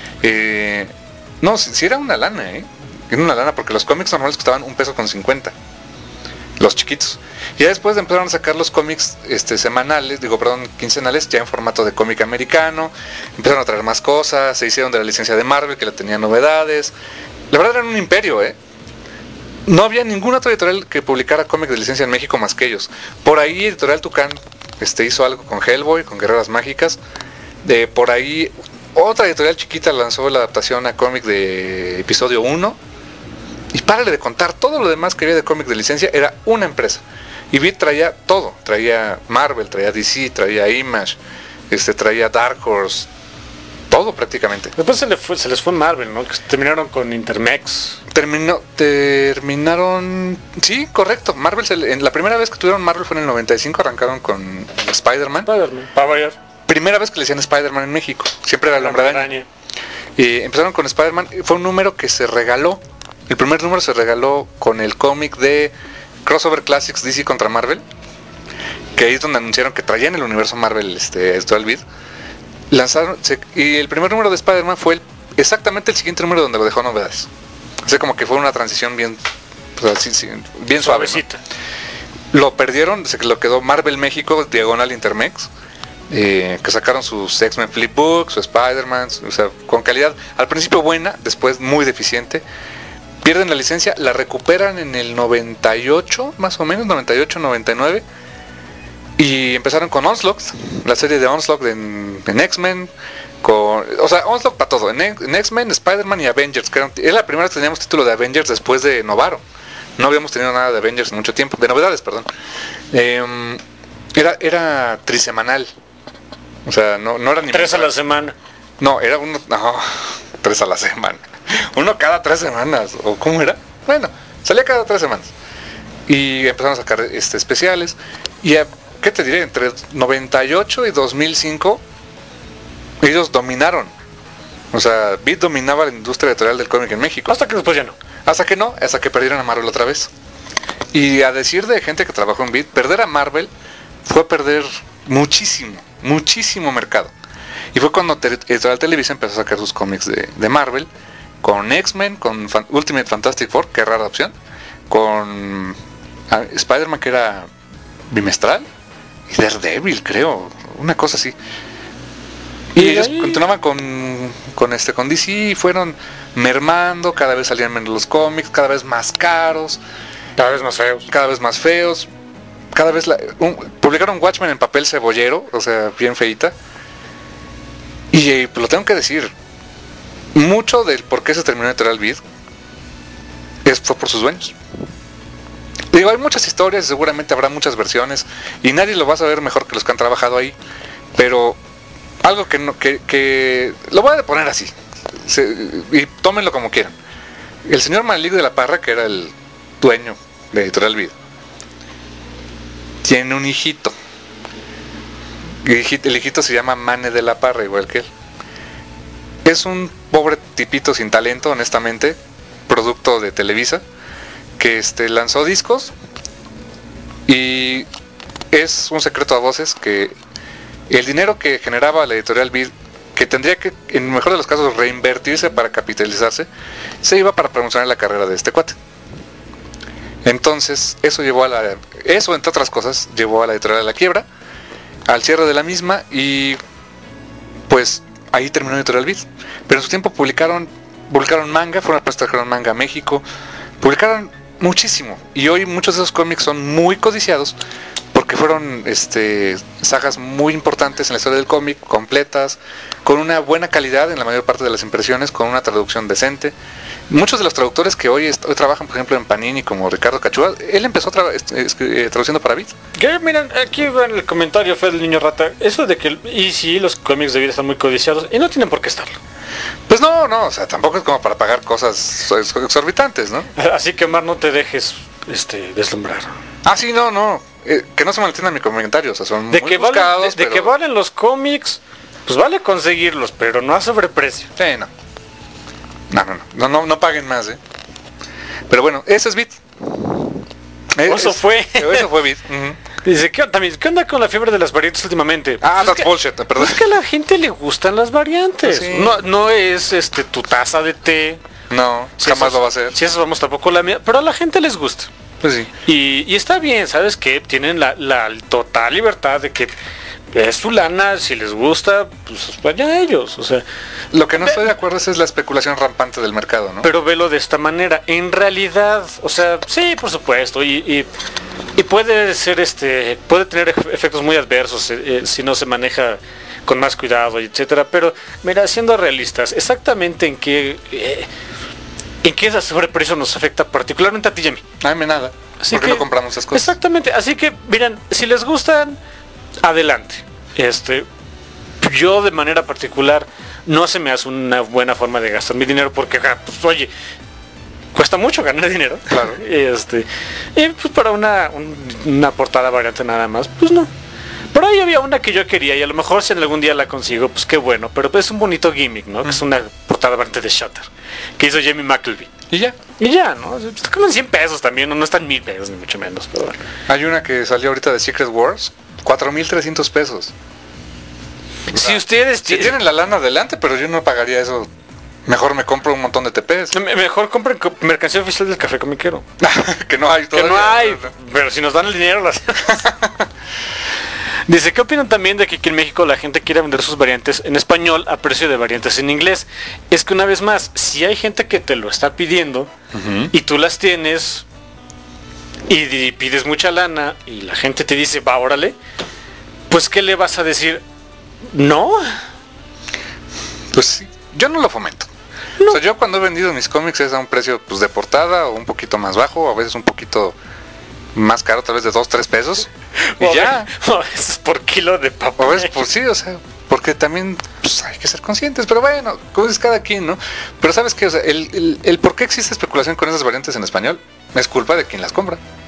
No, sí era una lana, Era una lana porque los cómics normales costaban $1.50. Los chiquitos. Y ya después empezaron a sacar los cómics quincenales, ya en formato de cómic americano. Empezaron a traer más cosas, se hicieron de la licencia de Marvel, que la tenía novedades. La verdad eran un imperio, No había ninguna otra editorial que publicara cómics de licencia en México más que ellos. Por ahí Editorial Tucán hizo algo con Hellboy, con Guerreras Mágicas. Por ahí otra editorial chiquita lanzó la adaptación a cómic de episodio 1. Y párale de contar, todo lo demás que había de cómic de licencia era una empresa. Y Vid traía todo, traía Marvel, traía DC, traía Image, traía Dark Horse, todo prácticamente. Después se les fue Marvel, ¿no? Que terminaron con Intermex. Terminaron, sí, correcto. Marvel, la primera vez que tuvieron Marvel fue en el 95, arrancaron con Spider-Man. Para variar. Primera vez que le decían Spider-Man en México, siempre era el Hombre Araña. Empezaron con Spider-Man, fue un número que se regaló. El primer número se regaló con el cómic de Crossover Classics DC contra Marvel, que ahí es donde anunciaron que traían el universo Marvel Editorial Vid. Y el primer número de Spider-Man fue exactamente el siguiente número donde lo dejó novedades. O sea, como que fue una transición bien, bien suavecita. ¿No? Lo perdieron, se lo quedó Marvel México, diagonal Intermex, que sacaron sus X-Men Flipbook, su Spider-Man, o sea, con calidad al principio buena, después muy deficiente. Pierden la licencia, la recuperan en el 98, más o menos, 98, 99. Y empezaron con Onslaught, la serie de Onslaught en X-Men. Onslaught para todo, en X-Men, Spider-Man y Avengers. Es la primera vez que teníamos título de Avengers después de Novaro. No habíamos tenido nada de Avengers en mucho tiempo, de novedades, perdón. Era trisemanal. O sea, no era ni... 3 a la semana. No, era 3 a la semana. Uno cada 3 semanas, ¿o cómo era? Bueno, salía cada 3 semanas. y empezaron a sacar especiales. Y ¿qué te diré? Entre 98 y 2005 ellos dominaron. O sea, Beat dominaba la industria editorial del cómic en México. Hasta que después ya no. Hasta que perdieron a Marvel otra vez. Y a decir de gente que trabajó en Beat, perder a Marvel fue perder muchísimo mercado. Y fue cuando Editorial Televisa empezó a sacar sus cómics de Marvel, con X-Men, con Ultimate Fantastic Four, que rara opción, con Spider-Man, que era bimestral, y Daredevil, creo, una cosa así. Y ellos continuaban con DC y fueron mermando, cada vez salían menos los cómics, cada vez más caros, Cada vez más feos. cada vez publicaron Watchmen en papel cebollero, o sea, bien feita. Y lo tengo que decir, mucho del por qué se terminó Editorial Beat fue por sus dueños. Digo, hay muchas historias, seguramente habrá muchas versiones y nadie lo va a saber mejor que los que han trabajado ahí, pero algo que lo voy a poner así, y tómenlo como quieran. El señor Malik de la Parra, que era el dueño de Editorial Beat, tiene un hijito. El hijito se llama Mane de la Parra, igual que él. Es un pobre tipito sin talento, honestamente, producto de Televisa, que lanzó discos, y es un secreto a voces que el dinero que generaba la Editorial Beat, que tendría que, en el mejor de los casos, reinvertirse para capitalizarse, se iba para promocionar la carrera de este cuate. Entonces, eso entre otras cosas, llevó a la editorial a la quiebra, al cierre de la misma, y pues ahí terminó Editorial Beat. Pero en su tiempo publicaron manga, fueron a trajeron manga a México, publicaron muchísimo, y hoy muchos de esos cómics son muy codiciados porque fueron sagas muy importantes en la historia del cómic, completas, con una buena calidad en la mayor parte de las impresiones, con una traducción decente. Muchos de los traductores que hoy trabajan, por ejemplo, en Panini, como Ricardo Cachúa, él empezó traduciendo para Beat. Que miren, aquí en el comentario fue del niño rata, eso de que, y sí, los cómics de Beat están muy codiciados, y no tienen por qué estarlo. Pues no, o sea, tampoco es como para pagar cosas exorbitantes, ¿no? Así que, Mar, no te dejes deslumbrar. Sí, no, que no se malentiendan mi comentario, o sea, son de muy que buscados, de que valen los cómics, pues vale conseguirlos, pero no a sobreprecio. Sí, no paguen más, Pero bueno, ese es Beat. Eso fue Beat. Dice, ¿qué onda con la fiebre de las variantes últimamente? That's bullshit, perdón. Es que a la gente le gustan las variantes. Sí. No es tu taza de té. No, jamás lo va a ser. Si eso vamos, tampoco la mía, pero a la gente les gusta. Pues sí. Y está bien, ¿sabes qué? Tienen la total libertad de que es su lana, si les gusta, pues vayan ellos. O sea, lo que no estoy de acuerdo es la especulación rampante del mercado, ¿no? Pero velo de esta manera. En realidad, o sea, sí, por supuesto, y puede ser puede tener efectos muy adversos si no se maneja con más cuidado, etcétera. Pero mira, siendo realistas, exactamente en qué ese sobreprecio nos afecta particularmente a ti y a mí. A mí nada. Porque no compramos esas cosas. Exactamente. Así que, miren, si les gustan, adelante. Yo de manera particular no se me hace una buena forma de gastar mi dinero porque, pues, oye, cuesta mucho ganar dinero. Claro. Y pues para una portada variante nada más, pues no. Por ahí había una que yo quería y a lo mejor si en algún día la consigo, pues qué bueno. Pero pues es un bonito gimmick, ¿no? Que es una portada variante de Shutter que hizo Jamie McKelvey. Y ya, ¿no? Está como en 100 pesos también, no están 1000 pesos ni mucho menos. Pero bueno. Hay una que salió ahorita de Secret Wars, 4,300 pesos. Si ustedes tienen la lana adelante, pero yo no pagaría eso. Mejor me compro un montón de TPs. Mejor compren mercancía oficial del Café Comiquero. Que no hay todavía. Que no hay, pero si nos dan el dinero las... Dice, ¿qué opinan también de que aquí en México la gente quiere vender sus variantes en español a precio de variantes en inglés? Es que una vez más, si hay gente que te lo está pidiendo y tú las tienes y pides mucha lana y la gente te dice, va, órale, pues ¿qué le vas a decir? ¿No? Pues sí, yo no lo fomento. No. O sea, yo cuando he vendido mis cómics es a un precio pues de portada o un poquito más bajo, a veces un poquito más caro, tal vez de 2-3 pesos. Y ya. A veces por kilo de papel. A veces por sí, o sea, porque también pues, hay que ser conscientes, pero bueno, como es cada quien, ¿no? Pero ¿sabes qué? O sea, el por qué existe especulación con esas variantes en español es culpa de quien las compra.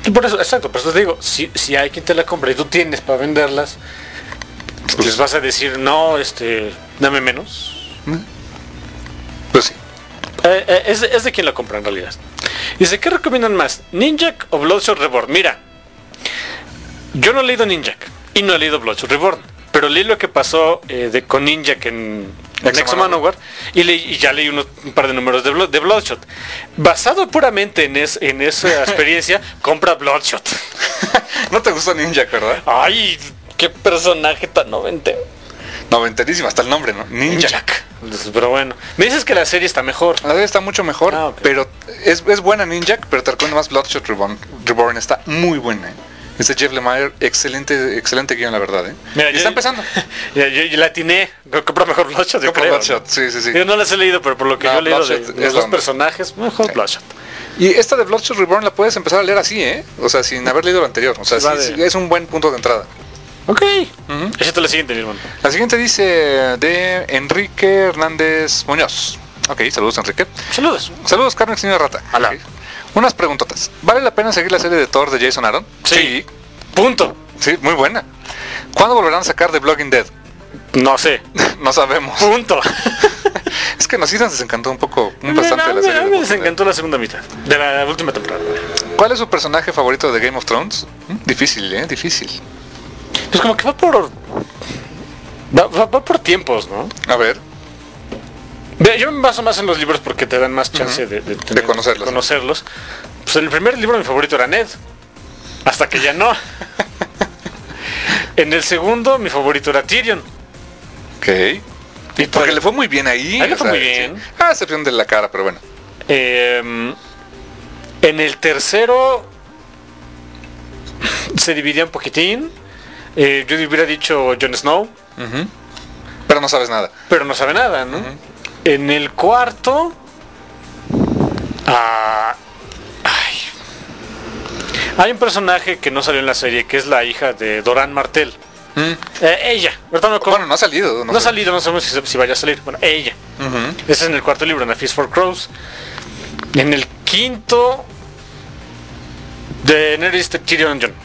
Sí, por eso, exacto, por eso te digo, si hay quien te la compra y tú tienes para venderlas, pues les vas a decir, no, dame menos. Pues sí. Es de quien la compra en realidad. Dice, ¿qué recomiendan más? ¿Ninjak o Bloodshot Reborn? Mira, yo no he leído Ninjak y no he leído Bloodshot Reborn, pero leí lo que pasó con Ninjak en Exo Manowar y ya leí un par de números de Bloodshot. Basado puramente en esa experiencia, compra Bloodshot. ¿No te gusta Ninjak, verdad? Ay, qué personaje tan noventero. Noventerísimo, hasta el nombre, ¿no? Ninjak. Pero bueno, me dices que la serie está mejor. La serie está mucho mejor, Okay. pero es buena Ninjak, pero te recomiendo más Bloodshot Reborn. Está muy buena. Este Jeff Lemire, excelente guión, la verdad. Mira, está empezando. yo la atiné. Compra mejor Bloodshot, yo creo. Bloodshot, sí. Yo no las he leído, pero por lo que yo he leído de los dos personajes, mejor sí. Bloodshot. Y esta de Bloodshot Reborn la puedes empezar a leer así, O sea, sin haber leído lo anterior. O sea, sí, es un buen punto de entrada. Ok. Échate la siguiente, mi hermano. La siguiente dice de Enrique Hernández Muñoz. Ok, saludos, Enrique. Saludos, Carmen Señor Rata. Hola. Okay. Unas preguntotas. ¿Vale la pena seguir la serie de Thor de Jason Aaron? Sí. Punto. Sí, muy buena. ¿Cuándo volverán a sacar The Walking Dead? No sé. No sabemos. Punto. Es que nos desencantó un poco, bastante la serie. A mí me desencantó la segunda mitad de la última temporada. ¿Cuál es su personaje favorito de Game of Thrones? Difícil, difícil. Pues como que va por tiempos, ¿no? A ver. Yo me baso más en los libros porque te dan más chance de conocerlos. Pues el primer libro mi favorito era Ned. Hasta que ya no. En el segundo mi favorito era Tyrion. Ok. Y porque le fue muy bien ahí. Le fue muy bien. Sí. A excepción de la cara, pero bueno. En el tercero se dividía un poquitín. Yo hubiera dicho Jon Snow. Pero no sabes nada. Pero no sabe nada, ¿no? En el cuarto... hay un personaje que no salió en la serie, que es la hija de Doran Martell. Ella. Bueno, no ha salido. No ha salido, no sabemos si vaya a salir. Bueno, ella. Ese es en el cuarto libro, en A Feast for Crows. En el quinto... de Daenerys Tyrion Jon.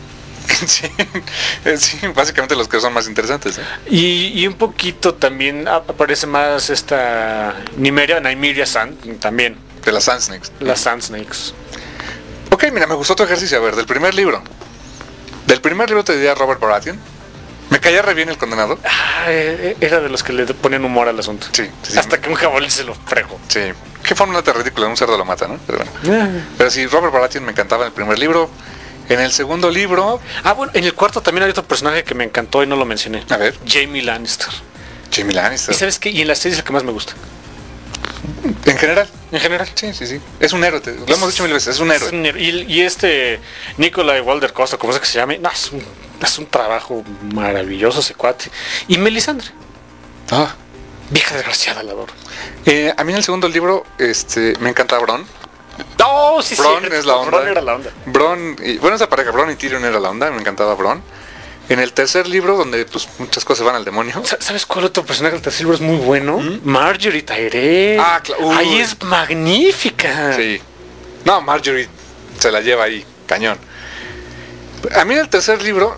Sí, básicamente los que son más interesantes. Y un poquito también aparece más esta Nymeria Sand también. De las Sand Snakes. Las Sand Snakes. Ok, mira, me gustó tu ejercicio. A ver, del primer libro. Del primer libro te diría Robert Baratheon. Me caía re bien el condenado. Era de los que le ponían humor al asunto. Sí. Hasta que un jabalí se lo fregó. Sí. Qué forma tan ridícula, un cerdo lo mata, ¿no? Pero bueno. Pero sí, Robert Baratheon me encantaba en el primer libro. En el segundo libro... bueno, en el cuarto también hay otro personaje que me encantó y no lo mencioné. A ver. Jaime Lannister. ¿Y sabes qué? Y en la serie es el que más me gusta. ¿En general? En general. Sí. Es un héroe, lo hemos dicho mil veces, es un héroe. Y Nikolai Walder Costa, como sea que se llame, no, es un trabajo maravilloso ese cuate. Y Melisandre. Vieja desgraciada, la adoro. A mí en el segundo libro me encanta Bronn. Sí, Bronn es la onda. Bronn era la onda. Esa pareja, Bronn y Tyrion era la onda, me encantaba Bronn. En el tercer libro, donde pues muchas cosas van al demonio. ¿Sabes cuál otro personaje del tercer libro es muy bueno? Marjorie Tyrell. Claro. Ahí es magnífica. Sí. No, Marjorie se la lleva ahí, cañón. A mí en el tercer libro...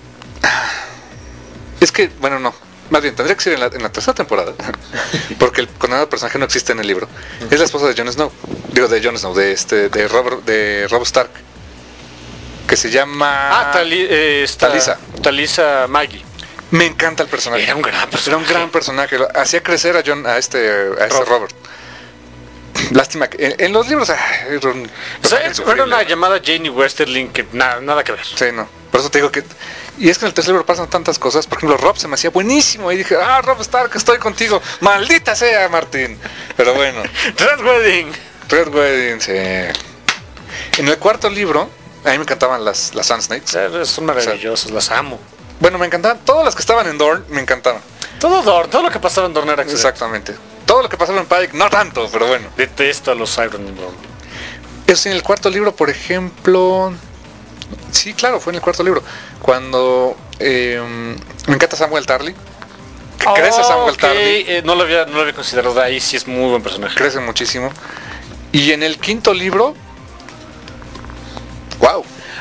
Es que, bueno, no. Más bien, tendría que ser en la tercera temporada. Porque el condenado personaje no existe en el libro. Es la esposa de Jon Snow. Digo, de Jon Snow, de Robb Stark. Que se llama... Talisa Maggie. Me encanta el personaje. Era un gran personaje. Hacía crecer a este Robert. Lástima que en los libros era una llamada Janie Westerling que nada que ver. Sí, no. Por eso te digo que... Y es que en el tercer libro pasan tantas cosas. Por ejemplo, Robb se me hacía buenísimo. Y dije, Robb Stark, estoy contigo. Maldita sea, Martín. Pero bueno. Red Wedding, sí. En el cuarto libro, a mí me encantaban las Sand Snakes. Son maravillosas, las amo. Bueno, me encantaban. Todas las que estaban en Dorne, me encantaban. Todo lo que pasaba en Dorne era excelente. Exactamente. Todo lo que pasaba en Pike, no tanto, pero bueno. Detesto a los Iron Man. Eso en el cuarto libro, por ejemplo... Sí, claro, fue en el cuarto libro. Cuando me encanta Samuel Tarly. Crece Samuel Tarly. No lo había considerado. Ahí sí es muy buen personaje. Crece muchísimo. Y en el quinto libro... ¡Wow!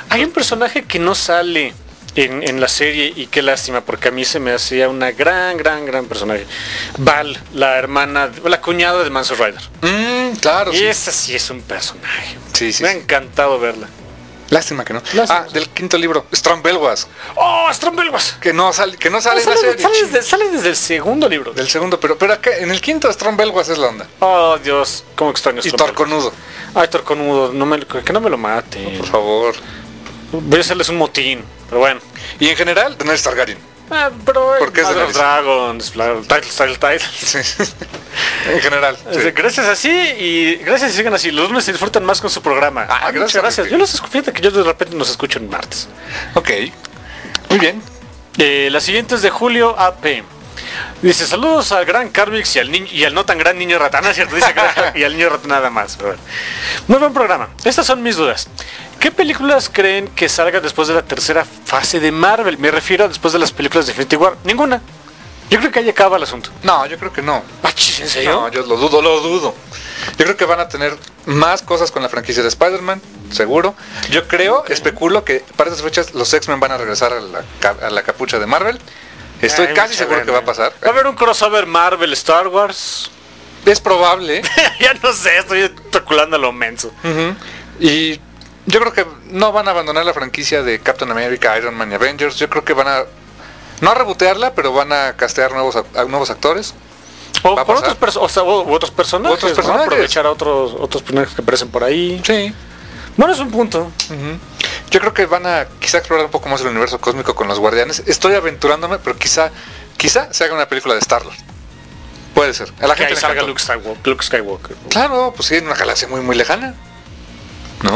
Hay un personaje que no sale en la serie y qué lástima, porque a mí se me hacía una gran personaje. Val, la hermana, la cuñada de Manso Rider. Claro. Y Sí. esa sí es un personaje. Sí, sí, Me ha sí. encantado verla. Lástima que no. Lástima. Del quinto libro, Strong Belwas, ¡Oh, Stromberg-Was! que no sale en la serie. Sale desde el segundo libro. Del segundo, pero acá en el quinto Strong Belwas es la onda. Oh, Dios, cómo extraño Y Stromberg-Was. Torconudo, Ay, Torconudo, que no me lo mate. por favor. Voy a hacerles un motín, pero bueno. Y en general, Daenerys Targaryen. Pero ¿Por qué es Mother of Daenerys? Dragons, Titles. Sí. En general. Sí. Gracias así y gracias y sigan así. Los lunes se disfrutan más con su programa. Gracias, Muchas gracias. Enrique. Yo los escucho, fíjate que yo de repente nos escucho en martes. Ok. Muy bien. La siguiente es de Julio AP. Dice, saludos al gran Carvix y al no tan gran niño ratán, ¿no es cierto? Dice y al niño ratán nada más. Pero bueno. Muy buen programa. Estas son mis dudas. ¿Qué películas creen que salgan después de la tercera fase de Marvel? Me refiero a después de las películas de Infinity War. Ninguna. Yo creo que ahí acaba el asunto. No, yo creo que no. ¿En serio? No, yo lo dudo. Yo creo que van a tener más cosas con la franquicia de Spider-Man, seguro. Yo especulo que para esas fechas los X-Men van a regresar a la capucha de Marvel. Estoy Ay, casi mucha seguro que gana. va a pasar. Va a haber un crossover Marvel Star Wars. Es probable. Ya no sé, estoy especulando a lo menso. Y yo creo que no van a abandonar la franquicia de Captain America, Iron Man y Avengers. Yo creo que van a, no a rebotearla, pero van a castear nuevos actores. O Va a por pasar. otros personajes. Otros ¿no? personajes. Aprovechar a otros personajes que aparecen por ahí. Sí. Bueno, es un punto. Yo creo que van a quizá explorar un poco más el universo cósmico con los Guardianes. Estoy aventurándome, pero quizá se haga una película de Star-Lord. Puede ser. A la Que gente ahí le salga encantó. Luke Skywalker. Claro, pues sí, en una galaxia muy lejana. ¿No?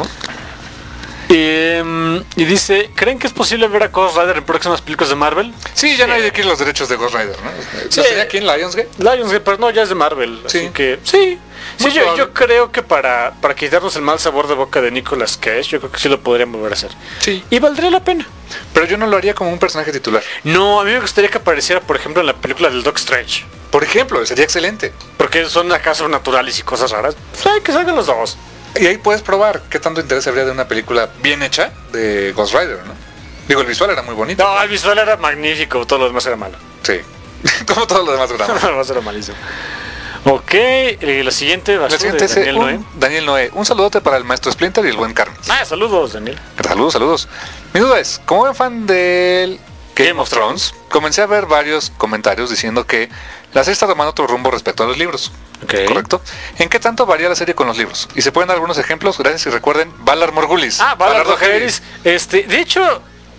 Y dice, ¿creen que es posible ver a Ghost Rider en próximas películas de Marvel? Sí, ya no hay de aquí los derechos de Ghost Rider, ¿no? Sí. ¿No sería aquí en Lionsgate? Lionsgate, pero no, ya es de Marvel. Sí. Así que, sí. Muy Sí, yo creo que para quitarnos el mal sabor de boca de Nicolas Cage, yo creo que sí lo podríamos volver a hacer. Sí. Y valdría la pena. Pero yo no lo haría como un personaje titular. No, a mí me gustaría que apareciera, por ejemplo, en la película del Doc Strange. Por ejemplo, sería excelente. Porque son acaso naturales y cosas raras. Pues hay que salgan los dos. Y ahí puedes probar qué tanto interés habría de una película bien hecha de Ghost Rider, ¿no? Digo, el visual era muy bonito. No, el visual era magnífico, todo lo demás era malo. Sí. Como todo lo demás Todo grabamos. lo demás era malísimo. Ok, la siguiente va a La ser siguiente de es Daniel Noé. Daniel Noé. Un saludote para el maestro Splinter y el buen Carmen. Saludos, Daniel. Saludos. Mi duda es, como buen fan del Game of Thrones, comencé a ver varios comentarios diciendo que la serie está tomando otro rumbo respecto a los libros. Ok. ¿Correcto? ¿En qué tanto varía la serie con los libros? Y se pueden dar algunos ejemplos, gracias y recuerden, Valar Morghulis. Valar Dohaeris. De hecho,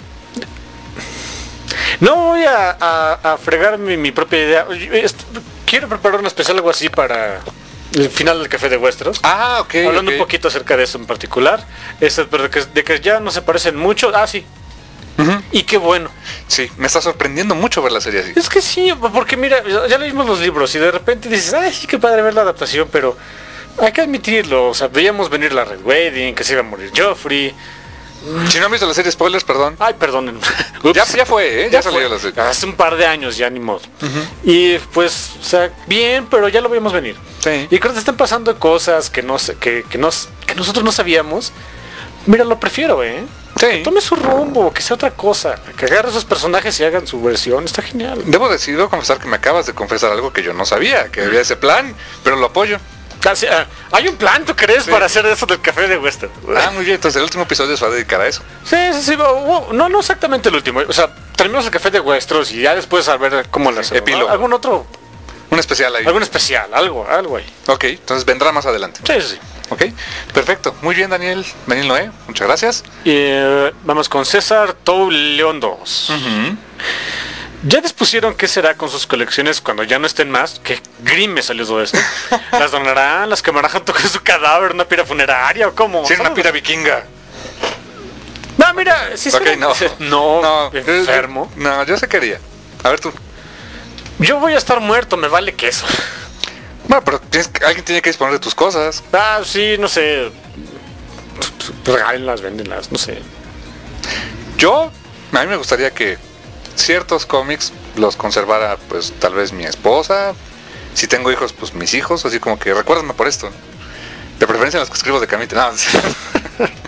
no voy a fregar mi propia idea. Quiero preparar un especial algo así para el final del Café de Westeros. Ok. Hablando ok. un poquito acerca de eso en particular. Pero de que ya no se parecen mucho. Sí. Ujú. Y qué bueno. Sí, me está sorprendiendo mucho ver la serie así. Es que sí, porque mira, ya leímos los libros y de repente dices, ay, sí, qué padre ver la adaptación, pero hay que admitirlo, o sea, veíamos venir la Red Wedding, que se iba a morir Joffrey. Si no han visto la serie, spoilers, perdón. Ay, perdonen. Ya fue, ya salió fue. la serie. Hace un par de años ya, ni modo. Y pues, o sea, bien, pero ya lo veíamos venir. Sí. Y creo que están pasando cosas que nosotros no sabíamos. Mira, lo prefiero, Sí. Tome su rumbo, que sea otra cosa. Que agarre esos personajes y hagan su versión, está genial. Debo confesar que me acabas de confesar algo que yo no sabía, que había ese plan, pero lo apoyo. Hay un plan, ¿tú crees, Sí. para hacer eso del Café de Western? Muy bien, entonces el último episodio se va a dedicar a eso. Sí. No exactamente el último. O sea, terminamos el Café de Westeros y ya después a ver cómo lo hacemos. Epílogo. ¿Algún otro? Un especial ahí. Algún especial, algo ahí. Ok, entonces vendrá más adelante. Sí. Ok, perfecto. Muy bien, Daniel Noé, muchas gracias. Vamos con César Tou León 2. ¿Ya dispusieron qué será con sus colecciones cuando ya no estén más? ¿Qué grime salió todo esto? ¿Las donarán? ¿Las quemarán junto con su cadáver en una pira funeraria o cómo? Sí, una pira vikinga. No, mira, sí Ok, no, enfermo. No, yo sé qué haría. A ver tú. Yo voy a estar muerto, me vale queso. Bueno, pero alguien tiene que disponer de tus cosas. Sí, no sé. Regálenlas, véndenlas, no sé. A mí me gustaría que ciertos cómics los conservara, pues, tal vez mi esposa. Si tengo hijos, pues, mis hijos. Así como que, recuérdame por esto. De preferencia los que escribo de Camite. No,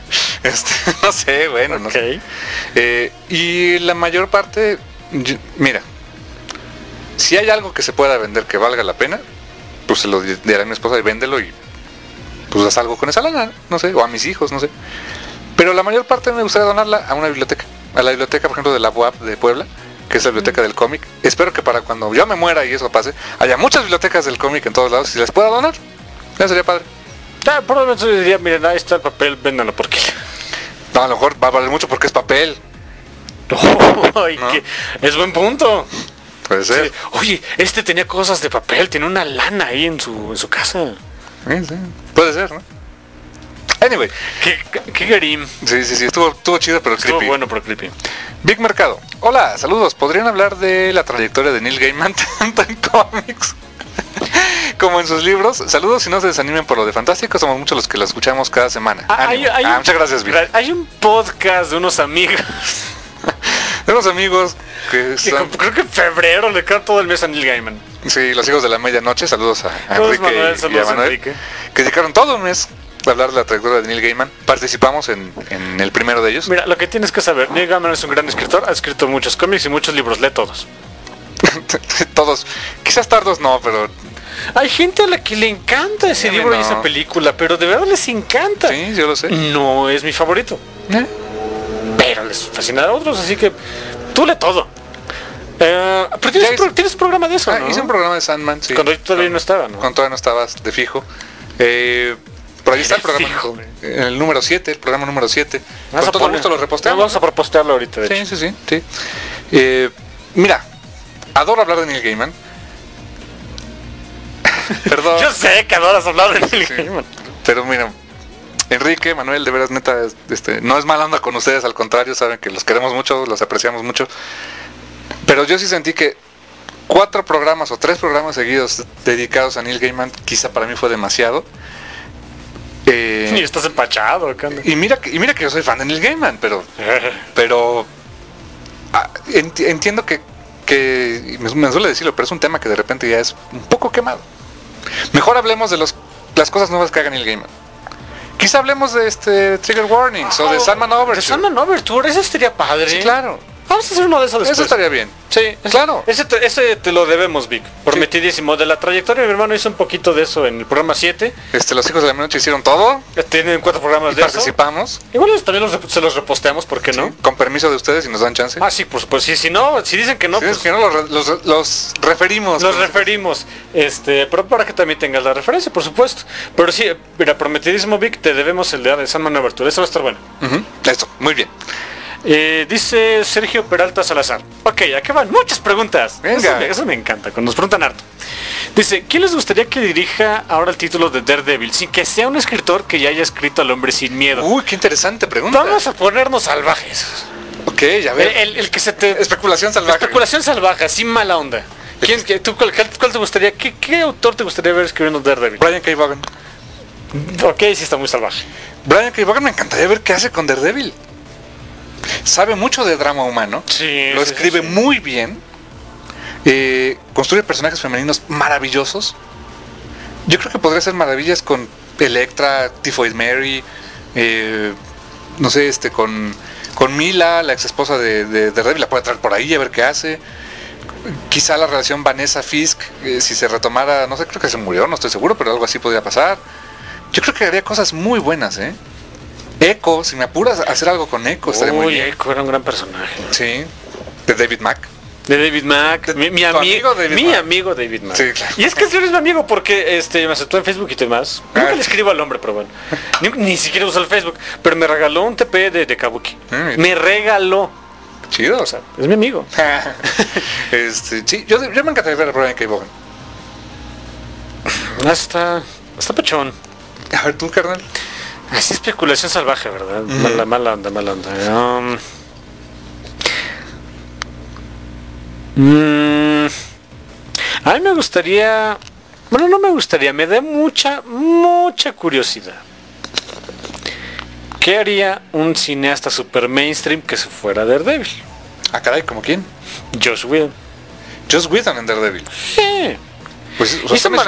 No sé, bueno, no sé. Y la mayor parte, mira, si hay algo que se pueda vender que valga la pena, pues se lo diré a mi esposa y véndelo y pues haz algo con esa lana, no sé, o a mis hijos, no sé. Pero la mayor parte me gustaría donarla a una biblioteca, a la biblioteca, por ejemplo, de la UAP de Puebla, que es la biblioteca del cómic. Espero que para cuando yo me muera y eso pase, haya muchas bibliotecas del cómic en todos lados y les pueda donar. Ya sería padre. Probablemente yo diría, miren, ahí está el papel, véndanlo porque... No, a lo mejor va a valer mucho porque es papel. Ay, ¿no? Es buen punto. Puede ser. Sí. Oye, este tenía cosas de papel, tiene una lana ahí en su casa. Sí. Puede ser, ¿no? Anyway. Qué garim. Sí, estuvo chido, pero Estuvo creepy. bueno, pero creepy. Big Mercado. Hola, saludos. ¿Podrían hablar de la trayectoria de Neil Gaiman tanto en cómics como en sus libros? Saludos y no se desanimen por lo de Fantástico. Somos muchos los que lo escuchamos cada semana. Muchas gracias, Big. Hay un podcast de unos amigos. De unos amigos que están... Creo que en febrero le queda todo el mes a Neil Gaiman. Sí, los hijos de la medianoche. Saludos a Saludos, Enrique Manuel, y a saludos, Manuel, Enrique. que dedicaron todo un mes a hablar de la trayectoria de Neil Gaiman. Participamos en el primero de ellos. Mira, lo que tienes que saber, Neil Gaiman es un gran escritor, ha escrito muchos cómics y muchos libros, lee todos. Todos. Quizás tardos no, pero... Hay gente a la que le encanta ese libro y esa película, pero de verdad les encanta. Sí, yo lo sé. No es mi favorito. Pero les fascina a otros, así que tú lee todo. Pero tienes un programa de eso, ¿no? Hice un programa de Sandman, sí. Cuando todavía no estaba, ¿no? Cuando todavía no estabas de fijo. Por ahí está el programa, Fijo. el número 7, el programa número 7. Vamos Con a todo poner- gusto lo reposteamos. Vamos a repostearlo ahorita, de hecho. Sí. Mira, adoro hablar de Neil Gaiman. Perdón. Yo sé que adoras hablar de Neil Sí. Gaiman. Pero mira, Enrique, Manuel, de veras, neta, no es mala onda con ustedes, al contrario, saben que los queremos mucho, los apreciamos mucho. Pero yo sí sentí que 4 programas o 3 programas seguidos dedicados a Neil Gaiman, quizá para mí fue demasiado. Y estás empachado, acá. Y mira que yo soy fan de Neil Gaiman, pero entiendo que y me suele decirlo, pero es un tema que de repente ya es un poco quemado. Mejor hablemos de las cosas nuevas que haga Neil Gaiman. Quizá hablemos de Trigger Warnings o de Sandman Overture. De Sandman Overture, ese estaría padre. Sí, claro. Vamos a hacer uno de esos después. Eso estaría bien. Sí, Claro. Ese te lo debemos, Vic. Prometidísimo. De la trayectoria, mi hermano hizo un poquito de eso en el programa 7. Los hijos de la medianoche hicieron todo. Tienen 4 programas Y de participamos. eso. Igual también se los reposteamos, ¿por qué no? Sí, con permiso de ustedes y nos dan chance. Ah, sí, pues si dicen que no, Si pues es que no, los referimos. los referimos. Pero para que también tengas la referencia, por supuesto. Pero sí, mira, prometidísimo, Vic, te debemos el de Sandman Overture. Eso va a estar bueno. Eso, muy bien. Dice Sergio Peralta Salazar. Ok, aquí van muchas preguntas. Venga. Eso me encanta, cuando nos preguntan harto. Dice, ¿quién les gustaría que dirija ahora el título de Daredevil sin que sea un escritor que ya haya escrito Al Hombre Sin Miedo? Uy, qué interesante pregunta. Vamos a ponernos salvajes. Ok, ya ver. El que se te... Especulación salvaje. Especulación salvaje, así mala onda. ¿Cuál te gustaría? ¿Qué autor te gustaría ver escribiendo Daredevil? Brian K. Vaughan. Ok, sí está muy salvaje. Brian K. Vaughan me encantaría ver qué hace con Daredevil. Sabe mucho de drama humano. Sí, Lo sí, escribe sí. muy bien. Construye personajes femeninos maravillosos. Yo creo que podría hacer maravillas con Electra, Typhoid Mary, no sé, con Mila, la ex esposa de Daredevil, la puede traer por ahí a ver qué hace. Quizá la relación Vanessa Fisk, si se retomara, no sé, creo que se murió, no estoy seguro, pero algo así podría pasar. Yo creo que haría cosas muy buenas, Echo, si me apuras a hacer algo con Echo, estaría muy bien. Echo era un gran personaje. Sí, de David Mack. De David Mack, mi amigo David mi Mack. amigo David Mack. Sí, claro. Y es que sí eres mi amigo porque me aceptó en Facebook y demás. Nunca le escribo al hombre, pero bueno. Ni siquiera uso el Facebook. Pero me regaló un TP de Kabuki. Me regaló. Chido. O sea, es mi amigo. Sí, yo me encantaría ver a Brian K. Vaughan. Está pechón. A ver, tú, carnal. Así especulación salvaje, ¿verdad? Mala onda. A mí me gustaría... Bueno, no me gustaría, me da mucha curiosidad. ¿Qué haría un cineasta super mainstream que se fuera a Daredevil? Ah, caray, ¿como quién? Joss Whedon. Joss Whedon en Daredevil. Pues,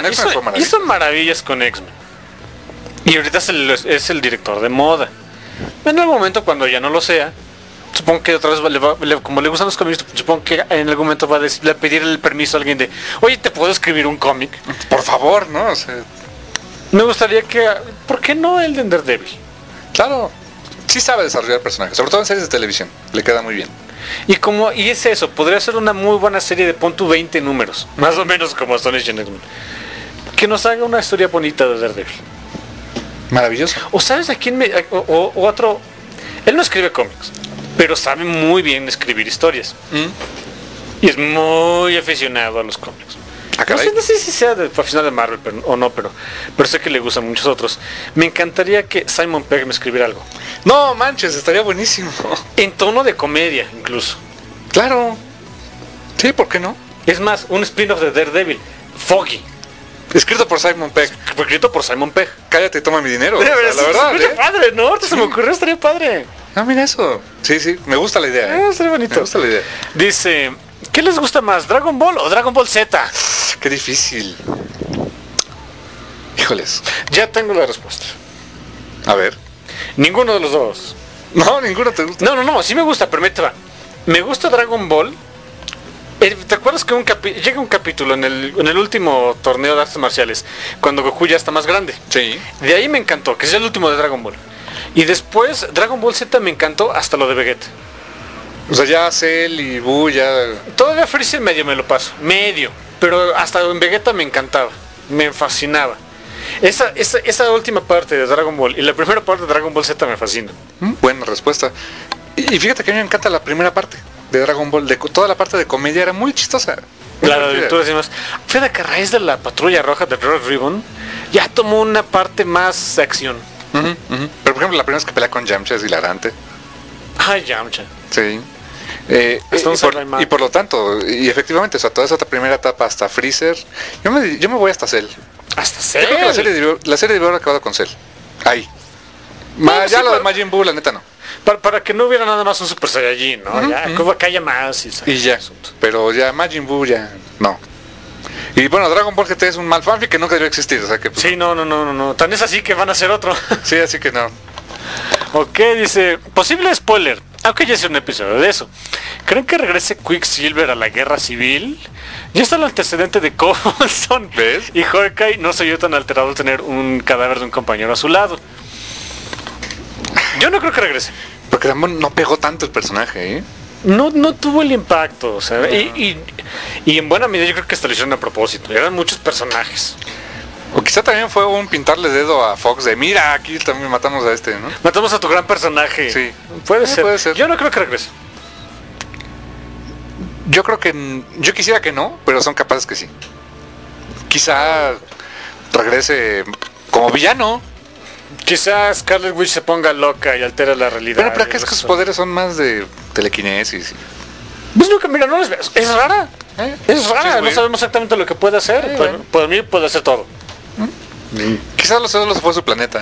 hizo maravillas con X-Men. Y ahorita es el director de moda. En algún momento, cuando ya no lo sea, supongo que otra vez, como le gustan los cómics, supongo que en algún momento va a pedir el permiso a alguien de, oye, ¿te puedo escribir un cómic? Por favor, ¿no? O sea, Me gustaría que, ¿por qué no el de Daredevil? claro, sí sabe desarrollar personajes, sobre todo en series de televisión, le queda muy bien. Y es eso, podría ser una muy buena serie de pon tu 20 números, más o menos como Astonishing X-Men, que nos haga una historia bonita de Daredevil. Maravilloso. O sabes a quién o otro, él no escribe cómics, pero sabe muy bien escribir historias. Y es muy aficionado a los cómics. Ah, caray. No sé si sea aficionado de Marvel o no, pero sé que le gustan muchos otros. Me encantaría que Simon Pegg me escribiera algo. No manches, estaría buenísimo. En tono de comedia, incluso. Claro. Sí, ¿por qué no? Es más, un spin-off de Daredevil, Foggy, Escrito por Simon Pegg. escrito por Simon Pegg. Cállate y toma mi dinero. O sea, la verdad, Estaría padre, ¿no? Ahorita se me ocurrió, estaría padre. Ah, mira eso. Sí, sí, me gusta la idea. Estaría bonito. Me gusta la idea. Dice, ¿qué les gusta más, Dragon Ball o Dragon Ball Z? Qué difícil. Híjoles. Ya tengo la respuesta. A ver. Ninguno de los dos. No, ninguno te gusta. No, sí me gusta, pero me va. Me gusta Dragon Ball. ¿Te acuerdas que llega un capítulo en el último torneo de artes marciales, cuando Goku ya está más grande? Sí. De ahí me encantó, que es el último de Dragon Ball. Y después Dragon Ball Z me encantó hasta lo de Vegeta. O sea, ya Cell y Buu ya... Todavía Freezer medio me lo paso, medio. Pero hasta en Vegeta me encantaba, me fascinaba. Esa última parte de Dragon Ball y la primera parte de Dragon Ball Z me fascinan. Buena respuesta. Y fíjate que a mí me encanta la primera parte de Dragon Ball. Toda la parte de comedia era muy chistosa. Muy Claro, divertida. tú decimos, fíjate que a raíz de la Patrulla Roja de Red Ribbon ya tomó una parte más de acción. Ujú. Pero por ejemplo, la primera vez que pelea con Yamcha es hilarante. Ay, Yamcha. Sí. Hasta un Samurai Man. Y por lo tanto, y efectivamente, o sea, toda esa primera etapa hasta Freezer, yo me voy hasta Cell. Hasta Yo creo que la Cell. serie debió haber acabado con Cell. Ahí. Bueno, Ya sí, lo de pero- Majin Buu, la neta no. Para que no hubiera nada más un Super Saiyajin, ¿no? Ya, como que haya más Y ya. asunto. Pero ya Majin Buu ya no. Y bueno, Dragon Ball GT es un mal fanfic que nunca debió existir, o sea que pues, Sí, no. Tan es así que van a hacer otro. sí, así que no. Ok, dice, posible spoiler, aunque ya es un episodio de eso. ¿Creen que regrese Quicksilver a la guerra civil? Ya está el antecedente de Coulson. ¿Ves? Y Hawkeye no se vio tan alterado al tener un cadáver de un compañero a su lado. Yo no creo que regrese. Porque Ramón no pegó tanto el personaje, ¿eh? No tuvo el impacto, o sea, y en buena medida yo creo que hasta lo hicieron a propósito. Eran muchos personajes. O quizá también fue un pintarle dedo a Fox de mira, aquí también matamos a este, ¿no? Matamos a tu gran personaje. Sí. Puede ser. Puede ser. Yo no creo que regrese. Yo creo que yo quisiera que no, pero son capaces que sí. Quizá regrese como villano. Quizás Scarlet Witch se ponga loca y altera la realidad. Pero para qué es que sus poderes son más de telequinesis. Pues nunca, mira, no les veo. Es rara. Es Sí, rara, es no weird. sabemos exactamente lo que puede hacer. Pero bueno. para mí puede hacer todo. Quizás solo se fue a su planeta.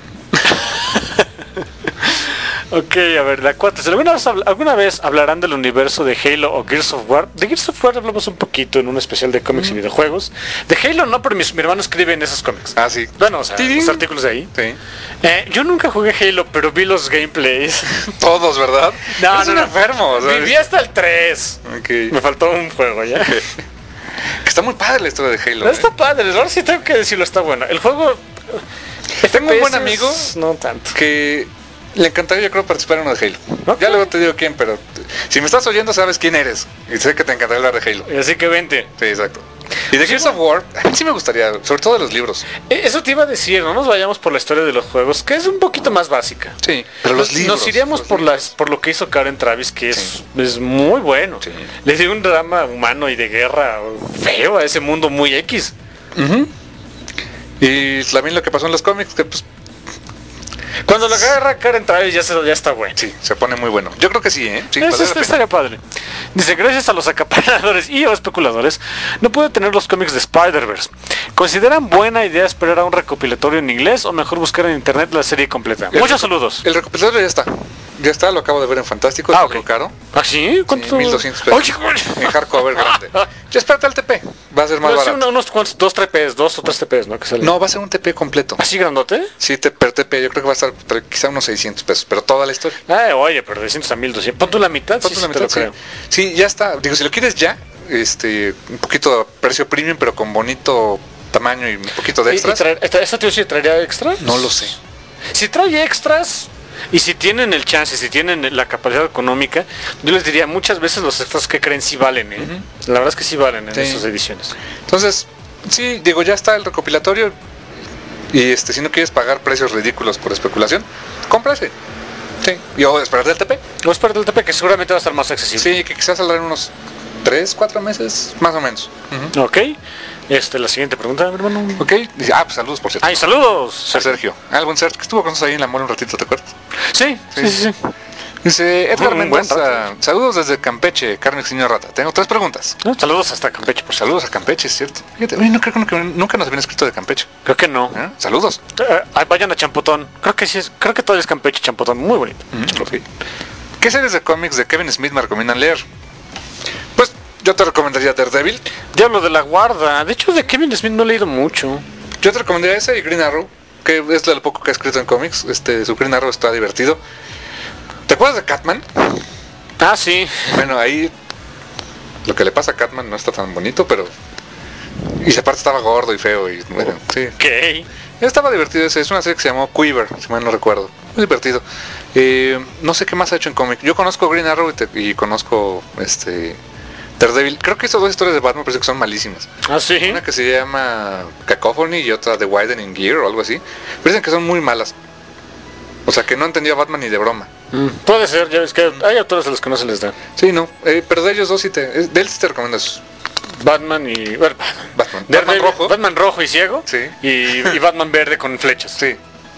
Ok, a ver, la 4. ¿Alguna vez hablarán del universo de Halo o Gears of War? De Gears of War hablamos un poquito en un especial de cómics y videojuegos. De Halo no, pero mi hermano escribe en esos cómics. Ah, sí. Bueno, o sea, Sí. los artículos de ahí. Sí. Yo nunca jugué Halo, pero vi los gameplays. Todos, ¿verdad? Es un enfermo. ¿sabes? Viví hasta el 3. Ok. Me faltó un juego ya. Que está muy padre la historia de Halo. No está padre, ahora sí tengo que decirlo, está bueno. El juego... Tengo un buen FPS, amigo no tanto. que le encantaría, yo creo, participar en uno de Halo. Ok. Ya luego te digo quién, pero si me estás oyendo sabes quién eres. Y sé que te encantaría hablar de Halo. Así que vente. Sí, exacto. Y de Gears of War, a mí sí me gustaría, sobre todo de los libros. Eso te iba a decir, no nos vayamos por la historia de los juegos, que es un poquito más básica. Sí, pero los libros. Nos iríamos los por libros. por lo que hizo Karen Travis, que Sí. es muy bueno. Sí. Le dio un drama humano y de guerra feo a ese mundo muy X. Y también lo que pasó en los cómics, que pues Cuando la agarra Karen Travis ya está bueno. sí, se pone muy bueno. Yo creo que sí, ¿eh? Sí, Eso vale la pena. estaría padre. Dice, gracias a los acaparadores y o especuladores, no pude tener los cómics de Spider-Verse. ¿Consideran buena idea esperar a un recopilatorio en inglés o mejor buscar en internet la serie completa? Muchos saludos. El recopilatorio ya está. Ya está, lo acabo de ver en Fantástico. Ah, es ok. algo caro. ¿Ah, sí? ¿Cuánto? Sí, 1200 pesos. Oye, En hardcover grande. Ya espérate al TP. Va a ser más Pero sí, barato. unos cuantos, 2 o 3 TPs, ¿no? Que salen. No, va a ser un TP completo. ¿Así grandote? Sí, pero TP, yo creo que va a estar quizá unos 600 pesos, pero toda la historia. Oye, pero de 100 a 1200. Pon tú la mitad, ¿Cuánto sí, la sí, te lo mitad? creo. Sí. Sí, ya está. Digo, si lo quieres ya, un poquito de precio premium, pero con bonito tamaño y un poquito de extras. ¿Esta tío sí traería extras? No lo sé. Si trae extras y si tienen el chance, si tienen la capacidad económica, yo les diría muchas veces los extras que creen sí valen, ¿eh? La verdad es que sí valen en Sí. esas ediciones. Entonces, sí, digo, ya está el recopilatorio. Y si no quieres pagar precios ridículos por especulación, cómprase. Sí. Y o esperar del TP. O espera del TP que seguramente va a estar más accesible. Sí, que quizás saldrá en unos 3, 4 meses, más o menos. Ok. La siguiente pregunta, mi hermano. Ok. Dice, pues saludos, por cierto. ¡Ay, saludos! A Sergio. Buen Sergio, que estuvo con nosotros ahí en la mole un ratito, ¿te acuerdas? Sí. Dice Edgar Un buen Mendoza, saludos desde Campeche, Carmen Niño Rata. Tengo 3 preguntas. Saludos hasta Campeche, por cierto. Saludos a Campeche, es cierto. Fíjate, oye, no creo que nunca nos habían escrito de Campeche. Creo que no. Saludos. Vayan a Champotón. Creo que sí creo que todavía es Campeche, Champotón. Muy bonito. Ok. ¿Qué series de cómics de Kevin Smith me recomiendan leer? Pues yo te recomendaría Daredevil. Diablo de la Guarda. De hecho, de Kevin Smith no he leído mucho. Yo te recomendaría ese y Green Arrow, que es de lo poco que ha escrito en cómics. Su Green Arrow está divertido. ¿Te acuerdas de Catman? Ah, sí. Bueno, ahí lo que le pasa a Catman no está tan bonito, pero... Y aparte estaba gordo y feo y bueno, sí. Ok. Estaba divertido ese. Es una serie que se llamó Quiver, si mal no recuerdo. Muy divertido. No sé qué más ha hecho en cómic. Yo conozco Green Arrow y conozco Daredevil. Creo que esas 2 historias de Batman parece que son malísimas. Ah, sí. Una que se llama Cacophony y otra The Widening Gear o algo así. Parecen que son muy malas. O sea, que no entendía Batman ni de broma. Puede ser, ya ves que hay autores a los que no se les da. Sí, no. Pero de ellos dos de él sí te recomiendo eso. Batman y... Bueno, Batman rojo. Batman rojo y ciego. Sí. Y Batman verde con flechas. Sí.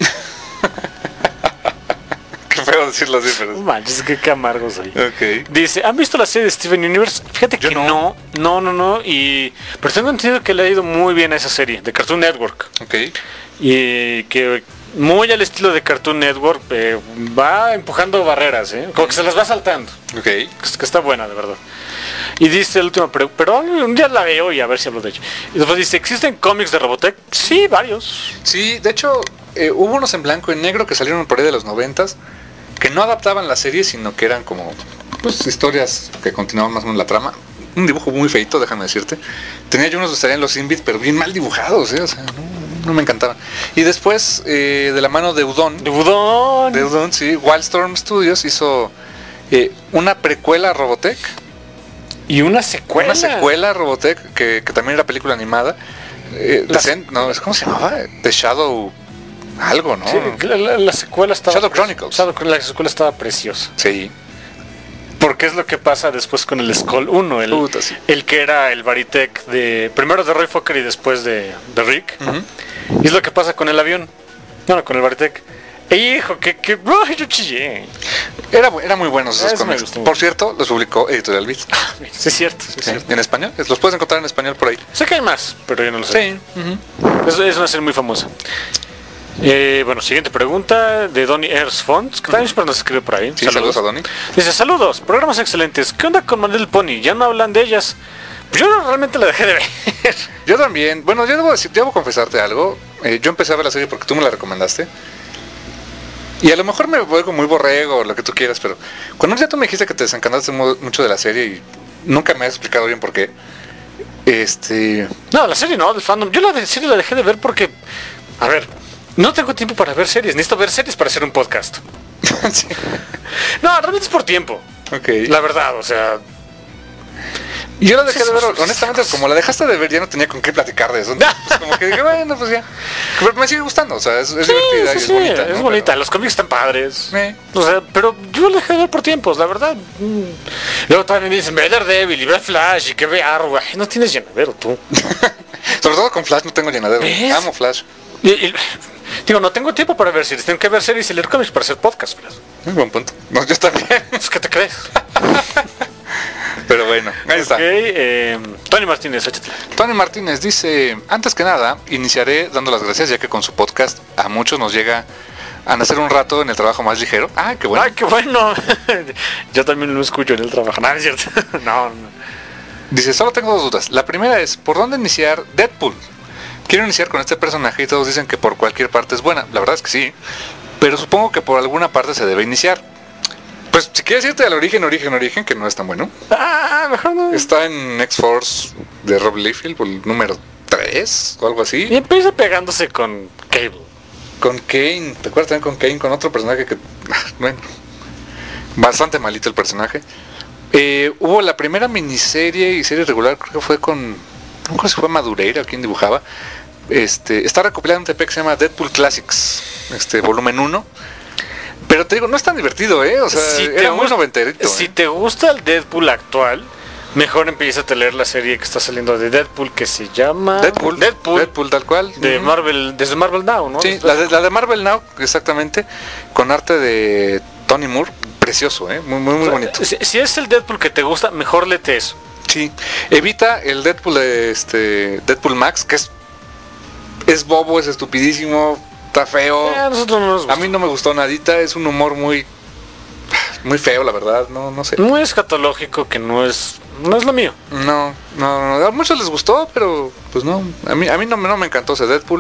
Qué feo decirlo así, pero... Manches, qué amargo soy. Ok. Dice, ¿han visto la serie de Steven Universe? Fíjate Yo que no. No. Pero tengo entendido que le ha ido muy bien a esa serie, de Cartoon Network. Ok. Y que muy al estilo de Cartoon Network va empujando barreras, como que se las va saltando. Ok. Que está buena, de verdad. Y dice el último, pero un día la veo y a ver si hablo de ello. Y después dice, ¿existen cómics de Robotech? Sí, varios. Sí, de hecho, hubo unos en blanco y negro que salieron por ahí de los 90s, que no adaptaban la serie, sino que eran como, pues, historias que continuaban más o menos la trama. Un dibujo muy feito, déjame decirte. Tenía yo unos que estarían los Invit, pero bien mal dibujados, o sea, no me encantaban. Y después, de la mano de Udon. De Udon. Sí, Wildstorm Studios hizo una precuela a Robotech. Y una secuela. Una secuela a Robotech, que también era película animada. ¿Cómo se llamaba? The Shadow... Algo, ¿no? Sí, la secuela estaba... Shadow Chronicles. La secuela estaba preciosa. Sí. Porque es lo que pasa después con el Skull 1, Sí. el que era el Baritech primero de Roy Fokker y después de Rick. Y es lo que pasa con el avión. Bueno, con el Baritech. Hijo, ¡ay, yo chillé! Era muy buenos esos Eso me cómics. gustó Por mucho. cierto, los publicó Editorial Beat. Sí, es cierto. Sí, es cierto. En español. Los puedes encontrar en español por ahí. Sé que hay más, pero yo no lo sé. Sí. Es una serie muy famosa. Bueno, siguiente pregunta de Donny Earth Fonts, que también siempre nos escribe por ahí. Sí, saludos a Donny. Dice, saludos, programas excelentes. ¿Qué onda con Manel Pony? ¿Ya no hablan de ellas? Pues yo realmente la dejé de ver. Yo también. Bueno, yo debo confesarte algo. Yo empecé a ver la serie porque tú me la recomendaste. Y a lo mejor me vuelvo muy borrego o lo que tú quieras, pero cuando un día tú me dijiste que te desencantaste mucho de la serie y nunca me has explicado bien por qué. No, la serie no, del fandom. Yo la serie la dejé de ver porque, a ver, no tengo tiempo para ver series. Necesito ver series para hacer un podcast. Sí. No, realmente es por tiempo. Ok. La verdad, o sea... Y yo la dejé de ver, honestamente, como la dejaste de ver, ya no tenía con qué platicar de eso. Pues como que dije, bueno, pues ya. Pero me sigue gustando, o sea, es divertida y es bonita. Es ¿no? bonita, Pero... los cómics están padres. Sí. O sea, pero yo la dejé de ver por tiempos, la verdad. Luego también me dicen, ve Daredevil y ve Flash y que ve Arrow. Ay, no tienes llenadero tú. Sobre todo con Flash no tengo llenadero. ¿Ves? Amo Flash. Digo, no tengo tiempo para ver series, tengo que ver series y leer cómics para hacer podcast. Muy buen punto. No, yo también. ¿Qué te crees? Pero bueno, ahí está. Tony Martínez, échatela. Tony Martínez dice, antes que nada, iniciaré dando las gracias ya que con su podcast a muchos nos llega a nacer un rato en el trabajo más ligero. Ah, qué bueno. Ay, qué bueno. Yo también lo escucho en el trabajo. No, es cierto. No. Dice, solo tengo dos dudas. La primera es, ¿por dónde iniciar Deadpool? Quiero iniciar con este personaje y todos dicen que por cualquier parte es buena. La verdad es que sí, pero supongo que por alguna parte se debe iniciar. Pues si quieres irte al origen, que no es tan bueno. Mejor no. Está en X-Force de Rob Liefeld, el número 3 o algo así. Y empieza pegándose con Cable. Con Kane, ¿te acuerdas también con Kane? Con otro personaje que, bueno, bastante malito el personaje. Hubo la primera miniserie y serie regular, creo que fue con, no creo si fue Madureira quien dibujaba. Está recopilado un TP que se llama Deadpool Classics, volumen 1. Pero te digo, no es tan divertido, o sea, Si era muy noventerito. Si te gusta el Deadpool actual, mejor empieza a leer la serie que está saliendo de Deadpool, que se llama Deadpool tal cual. De Marvel, desde Marvel Now, ¿no? Sí, la de Marvel Now, exactamente, con arte de Tony Moore, precioso, muy bonito. Si es el Deadpool que te gusta, mejor léete eso. Sí, evita el Deadpool de Deadpool Max, que es bobo, es estupidísimo, está feo. A nosotros no nos gusta. A mí no me gustó nadita, es un humor muy feo, la verdad, no sé. Muy escatológico, que no es lo mío. No, a muchos les gustó, pero pues no, a mí no me encantó ese Deadpool.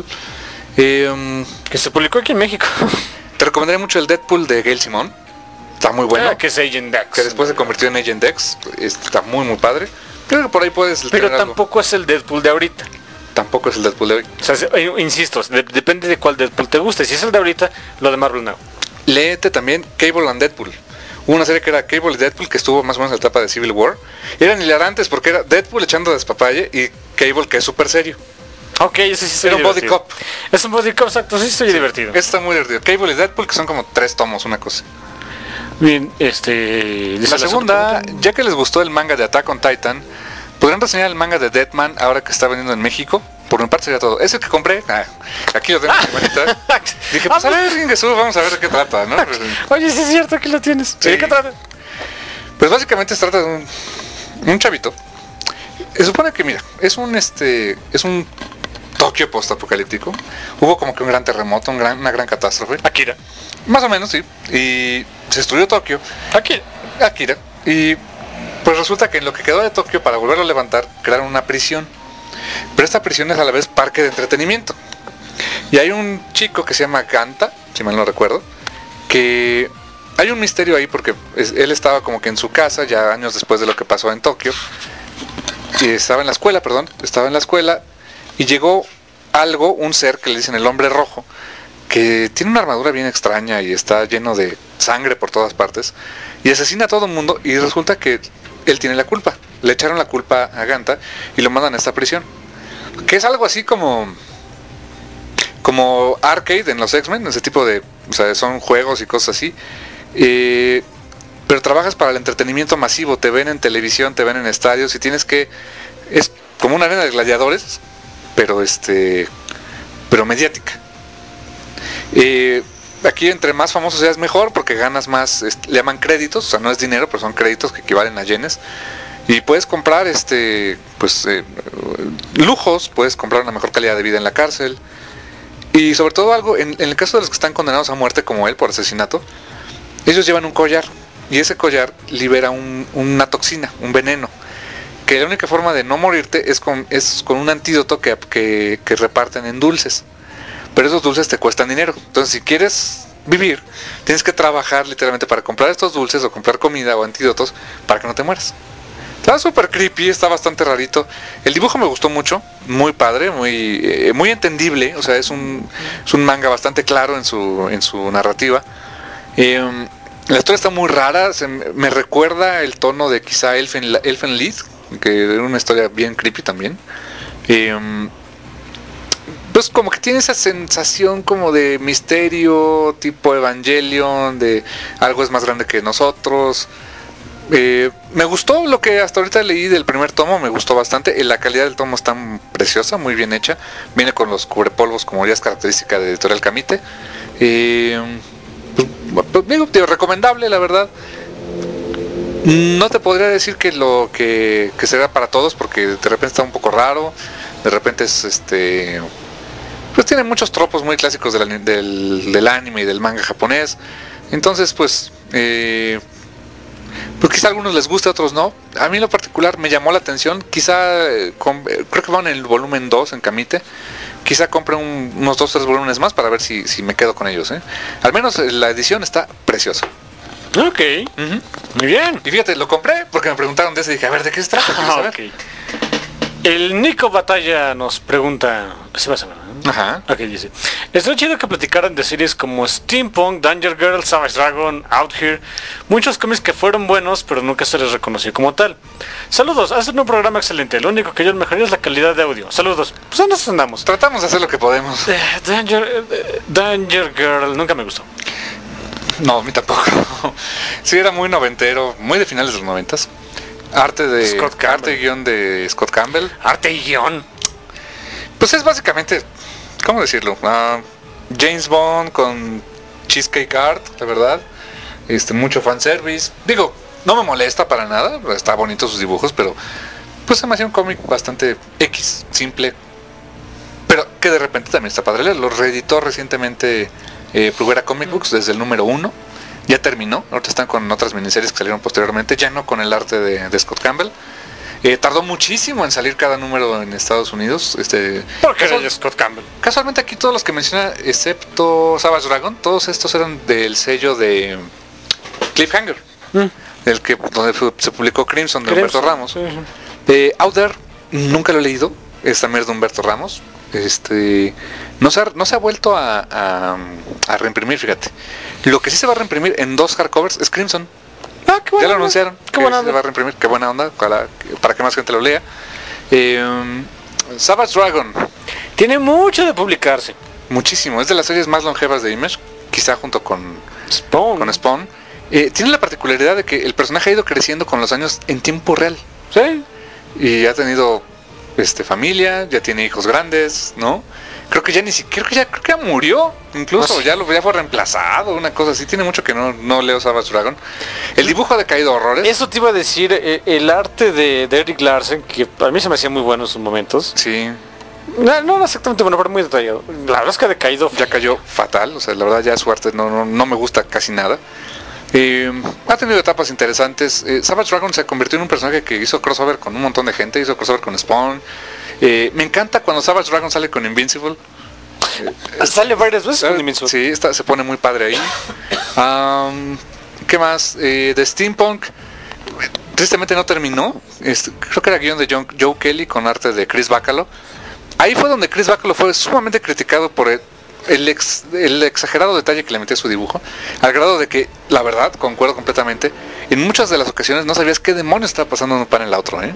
Que se publicó aquí en México. Te recomendaría mucho el Deadpool de Gail Simone. Está muy bueno. Que es Agent Dex. Que después se convirtió en Agent Dex. Está muy padre. Creo que por ahí puedes Pero tener tampoco es el Deadpool de ahorita. Tampoco es el Deadpool de hoy. O sea, insisto, depende de cuál Deadpool te guste. Si es el de ahorita, lo de Marvel Now. Léete también Cable and Deadpool. Hubo una serie que era Cable y Deadpool, que estuvo más o menos en la etapa de Civil War. Eran hilarantes porque era Deadpool echando despapalle y Cable, que es súper serio. Ok, ese sí Era un body cop. Es un body cop, exacto, sí estoy divertido. Está muy divertido. Cable y Deadpool, que son como 3 tomos, una cosa. Bien, La segunda, ya que les gustó el manga de Attack on Titan, ¿podrían reseñar el manga de Deadman ahora que está vendiendo en México? Por mi parte sería todo. Es el que compré. Aquí lo tengo en mi manita. Dije, pues a ver, Ingesu, vamos a ver de qué trata, ¿no? Oye, sí es cierto, aquí lo tienes. Sí. ¿De qué trata? Pues básicamente se trata de un chavito. Se supone que, mira, es un Tokio post-apocalíptico. Hubo como que un gran terremoto, una gran catástrofe. Akira. Más o menos, sí. Y se destruyó Tokio. Akira. Y pues resulta que en lo que quedó de Tokio, para volverlo a levantar, crearon una prisión. Pero esta prisión es a la vez parque de entretenimiento. Y hay un chico que se llama Ganta, si mal no recuerdo, que hay un misterio ahí porque él estaba como que en su casa, ya años después de lo que pasó en Tokio. Y estaba en la escuela, y llegó un ser que le dicen el hombre rojo, que tiene una armadura bien extraña y está lleno de sangre por todas partes, y asesina a todo el mundo, y resulta que él tiene la culpa. Le echaron la culpa a Ganta y lo mandan a esta prisión, que es algo así como arcade en los X-Men, ese tipo de, o sea, son juegos y cosas así, pero trabajas para el entretenimiento masivo, te ven en televisión, te ven en estadios, y es como una arena de gladiadores, pero mediática. Aquí entre más famoso seas mejor, porque ganas más, le llaman créditos, o sea, no es dinero, pero son créditos que equivalen a yenes. Y puedes comprar lujos, puedes comprar una mejor calidad de vida en la cárcel. Y sobre todo algo, en el caso de los que están condenados a muerte como él por asesinato, ellos llevan un collar, y ese collar libera una toxina, un veneno, que la única forma de no morirte es con un antídoto que reparten en dulces. Pero esos dulces te cuestan dinero. Entonces, si quieres vivir, tienes que trabajar literalmente para comprar estos dulces o comprar comida o antídotos para que no te mueras. Está súper creepy, está bastante rarito. El dibujo me gustó mucho, muy padre, muy entendible. O sea, es un manga bastante claro en su narrativa. La historia está muy rara, me recuerda el tono de quizá Elfen Lied, que era una historia bien creepy también. Pues como que tiene esa sensación como de misterio, tipo Evangelion, de algo es más grande que nosotros. Me gustó lo que hasta ahorita leí del primer tomo, me gustó bastante. La calidad del tomo está preciosa, muy bien hecha. Viene con los cubrepolvos, como ya es característica de Editorial Camite. Digo, recomendable, la verdad. No te podría decir que será para todos, porque de repente está un poco raro. De repente es pues tiene muchos tropos muy clásicos del anime y del manga japonés. Entonces pues Pues quizá a algunos les guste, a otros no. A mí en lo particular me llamó la atención. Quizá, creo que van en el volumen 2 en Camite. Quizá compre unos 2 o 3 volúmenes más para ver si me quedo con ellos. Al menos la edición está preciosa. Ok, muy bien. Y fíjate, lo compré porque me preguntaron de ese y dije, a ver, ¿de qué se trata? ¿Quieres saber? Ok. El Nico Batalla nos pregunta, ¿sí vas a ver? Ajá. Ok, dice, estoy chido que platicaran de series como Steampunk, Danger Girl, Savage Dragon, Out Here, muchos cómics que fueron buenos pero nunca se les reconoció como tal. Saludos, hacen un programa excelente, lo único que yo mejoraría es la calidad de audio. Saludos, pues en eso andamos. Tratamos de hacer lo que podemos. Danger Girl, nunca me gustó. No, a mí tampoco. Sí, era muy noventero, muy de finales de los 90s. Arte y guión de Scott Campbell. Arte y guión. Pues es básicamente, ¿cómo decirlo? James Bond con Cheesecake Art, la verdad. Mucho fanservice. Digo, no me molesta para nada, está bonito sus dibujos, pero pues se me hacía un cómic bastante X, simple. Pero que de repente también está padre leer. Lo reeditó recientemente Bruguera Comic Books desde el número 1. Ya terminó, ahorita están con otras miniseries que salieron posteriormente, ya no con el arte de Scott Campbell. Tardó muchísimo en salir cada número en Estados Unidos. ¿Por qué era Scott Campbell? Casualmente aquí todos los que menciona, excepto Savage Dragon, todos estos eran del sello de Cliffhanger, donde se publicó Crimson de Humberto Ramos. Out There nunca lo he leído, es también de Humberto Ramos. No se ha vuelto a reimprimir, fíjate. Lo que sí se va a reimprimir en 2 hardcovers es Crimson. Qué buena ya lo onda. anunciaron. Qué buena se va a reimprimir, qué buena onda, para que más gente lo lea. Savage Dragon. Tiene mucho de publicarse. Muchísimo, es de las series más longevas de Image, quizá junto con Spawn. Tiene la particularidad de que el personaje ha ido creciendo con los años en tiempo real. Sí. Y ha tenido familia, ya tiene hijos grandes, ¿no? Creo que ya murió, incluso, ya fue reemplazado, una cosa así. Tiene mucho que no leo Savage Dragon. El dibujo ha decaído horrores. Eso te iba a decir, el arte de Eric Larsen, que a mí se me hacía muy bueno en sus momentos. Sí. No exactamente bueno, pero muy detallado. La verdad es que ha decaído. Ya cayó fatal, o sea, la verdad ya su arte no me gusta casi nada. Ha tenido etapas interesantes. Savage Dragon se convirtió en un personaje que hizo crossover con un montón de gente, hizo crossover con Spawn. Me encanta cuando Savage Dragon sale con Invincible. Sale varias veces con Invincible. Sí, se pone muy padre ahí. ¿Qué más? De Steampunk, tristemente no terminó. Creo que era guión de Joe Kelly con arte de Chris Bacalo. Ahí fue donde Chris Bacalo fue sumamente criticado por el exagerado detalle que le metía a su dibujo, al grado de que, la verdad, concuerdo completamente, en muchas de las ocasiones no sabías qué demonios estaba pasando en un panel a otro,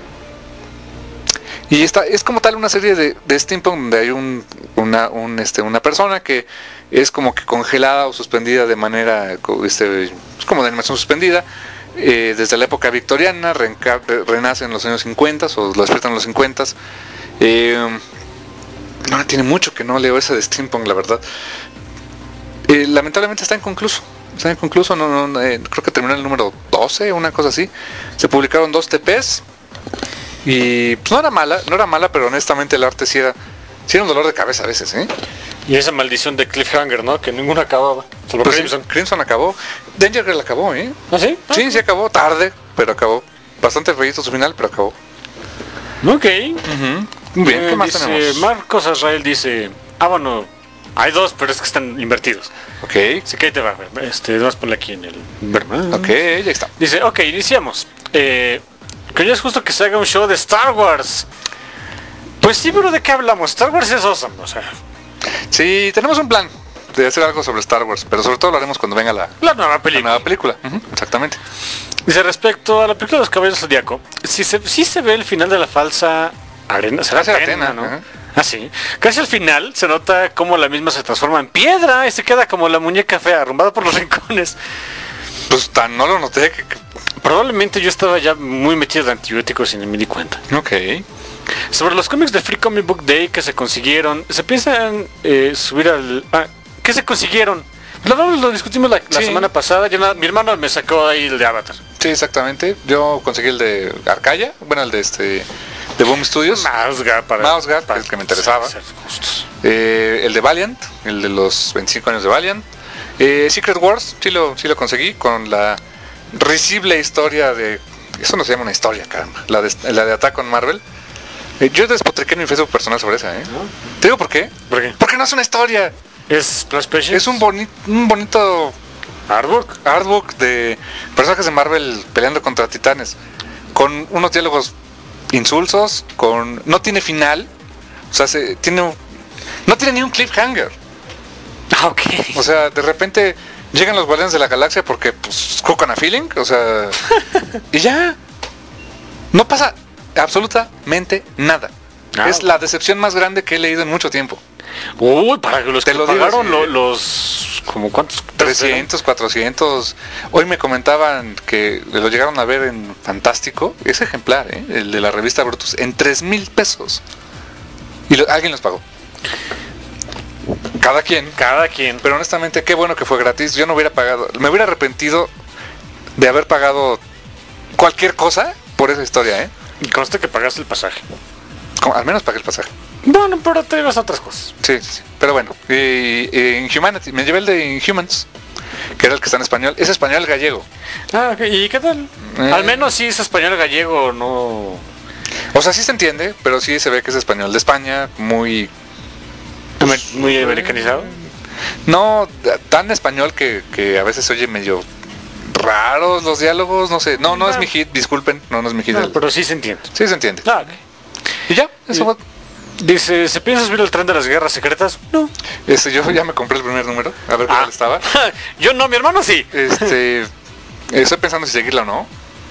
Y es como tal una serie de steampunk donde hay una persona que es como que congelada o suspendida de manera, es como de animación suspendida, desde la época victoriana, renace en los años 50 o lo despiertan en los 50. No, tiene mucho que no leo ese de steampunk, la verdad. Lamentablemente está inconcluso. Creo que terminó el número 12, una cosa así. Se publicaron 2 TPs. Y pues no era mala, pero honestamente el arte sí era un dolor de cabeza a veces, Y esa maldición de Cliffhanger, ¿no? Que ninguna acababa. Solo pues Crimson. Crimson acabó. Danger Girl acabó, ¿Ah, sí? Sí, acabó tarde, pero acabó. Bastante feíto su final, pero acabó. Ok. Muy bien, ¿qué más dice, tenemos? Marcos Azrael dice, bueno, hay 2, pero es que están invertidos. Ok. Así que ahí te va, vas a ponerle aquí en el verbo. Ok, ya está. Dice, ok, iniciamos. Que ya es justo que se haga un show de Star Wars. Pues sí, pero ¿de qué hablamos? Star Wars es awesome, o sea. Sí, tenemos un plan de hacer algo sobre Star Wars, pero sobre todo lo haremos cuando venga la nueva película. nueva película. Exactamente. Dice, respecto a la película de los Caballeros del Zodiaco, sí se ve el final de la falsa arena, será Atena, ¿no? Ajá. Ah, sí. Casi al final se nota cómo la misma se transforma en piedra y se queda como la muñeca fea, arrumbada por los rincones. Pues no lo noté que... Probablemente yo estaba ya muy metido de antibióticos y ni me di cuenta. Ok. Sobre los cómics de Free Comic Book Day que se consiguieron, se piensan subir al... ¿qué se consiguieron? Lo discutimos la semana pasada. Mi hermano me sacó ahí el de Avatar. Sí, exactamente. Yo conseguí el de Arcaya, bueno, el de Boom Studios. Mouse Guard, el que me interesaba. El de Valiant, el de los 25 años de Valiant. Secret Wars, sí lo conseguí con la risible historia de... Eso no se llama una historia, caramba. La de Attack on Marvel. Yo despotriqué en mi Facebook personal sobre esa, ¿eh? ¿Te digo por qué? ¿Por qué? Porque no es una historia. ¿Es Splash Pages? Es un bonito artbook de personajes de Marvel peleando contra titanes. Con unos diálogos insulsos, no tiene final. O sea, no tiene ni un cliffhanger. Ah, ok. O sea, de repente llegan los Guardianes de la Galaxia porque, pues, cook on a feeling. O sea, y ya. No pasa absolutamente nada. Es la decepción más grande que he leído en mucho tiempo. Uy, para que los Te que lo digo pagaron así. los... ¿Cómo cuántos? 300, 400. Hoy me comentaban que lo llegaron a ver en Fantástico. Ese ejemplar, el de la revista Brutus, en 3,000 pesos. Y alguien los pagó. Cada quien. Pero honestamente, qué bueno que fue gratis. Yo no hubiera pagado. Me hubiera arrepentido de haber pagado cualquier cosa por esa historia, ¿eh? Conste que pagaste el pasaje. Al menos pagué el pasaje. Bueno, pero te ibas a otras cosas. Sí. Pero bueno. Y Humanity. Me llevé el de Inhumans, que era el que está en español. Es español gallego. Ah, ok. ¿Y qué tal? Al menos si es español gallego, no... O sea, sí se entiende, pero sí se ve que es español de España, muy americanizado. No tan español que a veces se oye medio raros los diálogos, no sé. No es mi hit, disculpen, no es mi hit. Pero sí se entiende. Sí se entiende. Ah, ok. Y ya, eso fue. Dice, ¿se piensa subir el tren de las guerras secretas? No. Yo ya me compré el primer número, a ver qué tal estaba. Yo no, mi hermano sí. Estoy pensando si seguirla o no.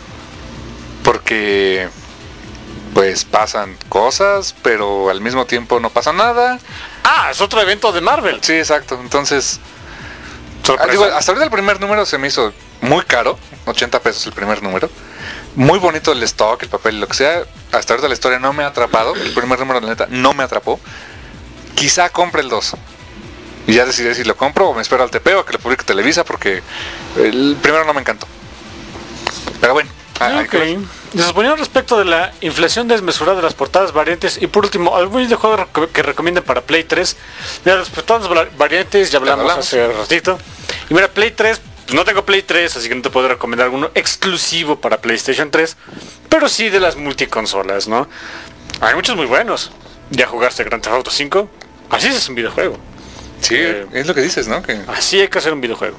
Porque pues pasan cosas, pero al mismo tiempo no pasa nada. Ah, es otro evento de Marvel. Sí, exacto. Entonces, Sorpresa. hasta ahorita el primer número se me hizo muy caro, 80 pesos el primer número. Muy bonito el stock, el papel, lo que sea. Hasta ahorita la historia no me ha atrapado. El primer número, la neta, no me atrapó. Quizá compre el 2. Y ya decidiré si lo compro o me espero al TP o que lo publique Televisa, porque el primero no me encantó. Pero bueno. Okay. Se ponía respecto de la inflación desmesurada de las portadas variantes. Y por último, algún videojuego que recomienden para Play 3. Mira, las portadas variantes ya hablamos hace ratito. Y mira, Play 3, pues no tengo Play 3, así que no te puedo recomendar alguno exclusivo para PlayStation 3. Pero sí de las multiconsolas, ¿no? Hay muchos muy buenos. ¿Ya jugaste Grand Theft Auto 5? Así es un videojuego. Sí, es lo que dices, ¿no? Que... Así hay que hacer un videojuego.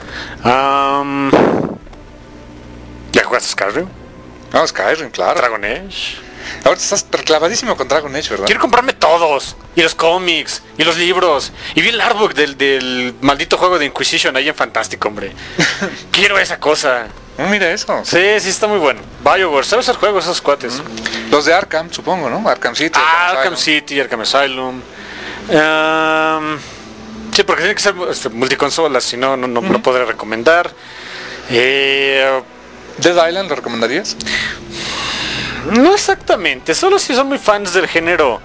¿Ya jugaste Skyrim? No, Skyrim, claro. Dragon Age. Ahora estás clavadísimo con Dragon Age, ¿verdad? Quiero comprarme todos. Y los cómics. Y los libros. Y vi el artbook del maldito juego de Inquisition ahí en Fantástico, hombre. Quiero esa cosa. Mira eso. Sí, está muy bueno. BioWare, ¿sabes el juego esos cuates? Los de Arkham, supongo, ¿no? Arkham City. Arkham City, Arkham Asylum. Sí, porque tiene que ser multiconsolas, si no, no podré recomendar. Dead Island, ¿lo recomendarías? No exactamente, solo si son muy fans del género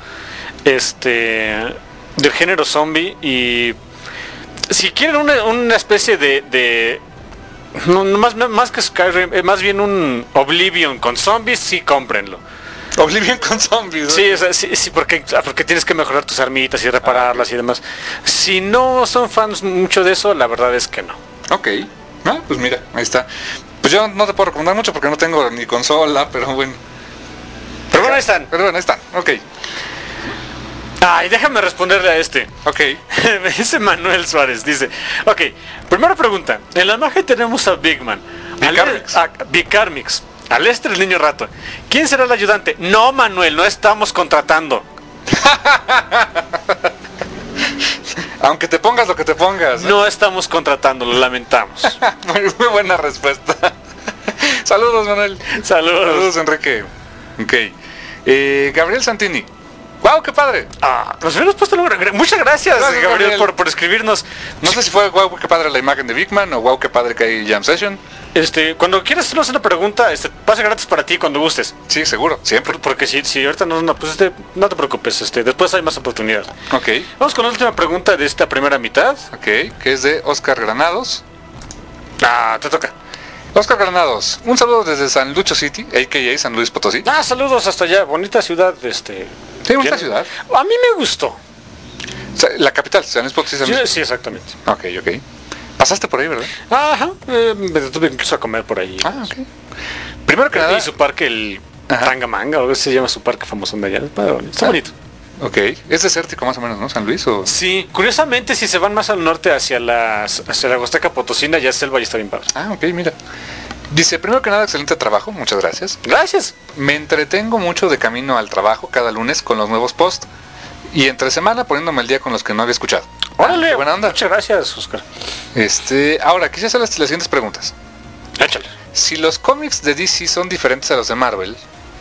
del género zombie. Y si quieren una especie de no, más que Skyrim, más bien un Oblivion con zombies, sí, cómprenlo. Oblivion con zombies, ¿no? Sí, o sea, sí, porque tienes que mejorar tus armitas y repararlas y demás. Si no son fans mucho de eso, la verdad es que no. Ok. Pues mira, ahí está. Pues yo no te puedo recomendar mucho porque no tengo ni consola, pero bueno. Pero bueno, ahí están. Ok. Ay, déjame responderle a este. Ok. Me dice Manuel Suárez, dice, ok, primera pregunta. En la imagen tenemos a Big Man. Big Carmix. A Lester el niño rato. ¿Quién será el ayudante? No, Manuel, no estamos contratando. Aunque te pongas lo que te pongas. No estamos contratando, lo lamentamos. Muy buena respuesta. Saludos, Manuel. Saludos, Enrique. Ok. Gabriel Santini. ¡Wow, qué padre! Nos habíamos puesto muchas gracias, Gabriel, por escribirnos. No sé si fue wow, qué padre la imagen de Big Man o wow, qué padre que hay Jam Session. Cuando quieras hacernos una pregunta, pase gratis para ti cuando gustes. Sí, seguro, siempre. Porque si ahorita no te preocupes, después hay más oportunidad. Ok. Vamos con la última pregunta de esta primera mitad. Ok, que es de Oscar Granados. Te toca. Oscar Granados, un saludo desde San Lucho City, a.k.a. San Luis Potosí. Saludos hasta allá, bonita ciudad. Sí, bonita ciudad. A mí me gustó. O sea, la capital, San Luis Potosí. Sí, exactamente. Ok. Pasaste por ahí, ¿verdad? Ajá, me detuve incluso a comer por ahí. Ah, ok. Primero que nada... Y su parque, el Ajá. Tangamanga, o algo así se llama su parque famoso de allá. Está bonito. Ok. Es desértico más o menos, ¿no? San Luis o... Sí, curiosamente si se van más al norte hacia la Huasteca Potosina, ya selva y está bien padre. Ah, ok, mira. Dice, primero que nada, excelente trabajo, muchas gracias. Gracias. Me entretengo mucho de camino al trabajo cada lunes con los nuevos posts y entre semana poniéndome al día con los que no había escuchado. Órale, qué buena onda. muchas gracias, Oscar. Ahora, quisiera hacer las siguientes preguntas. Échale. Si los cómics de DC son diferentes a los de Marvel,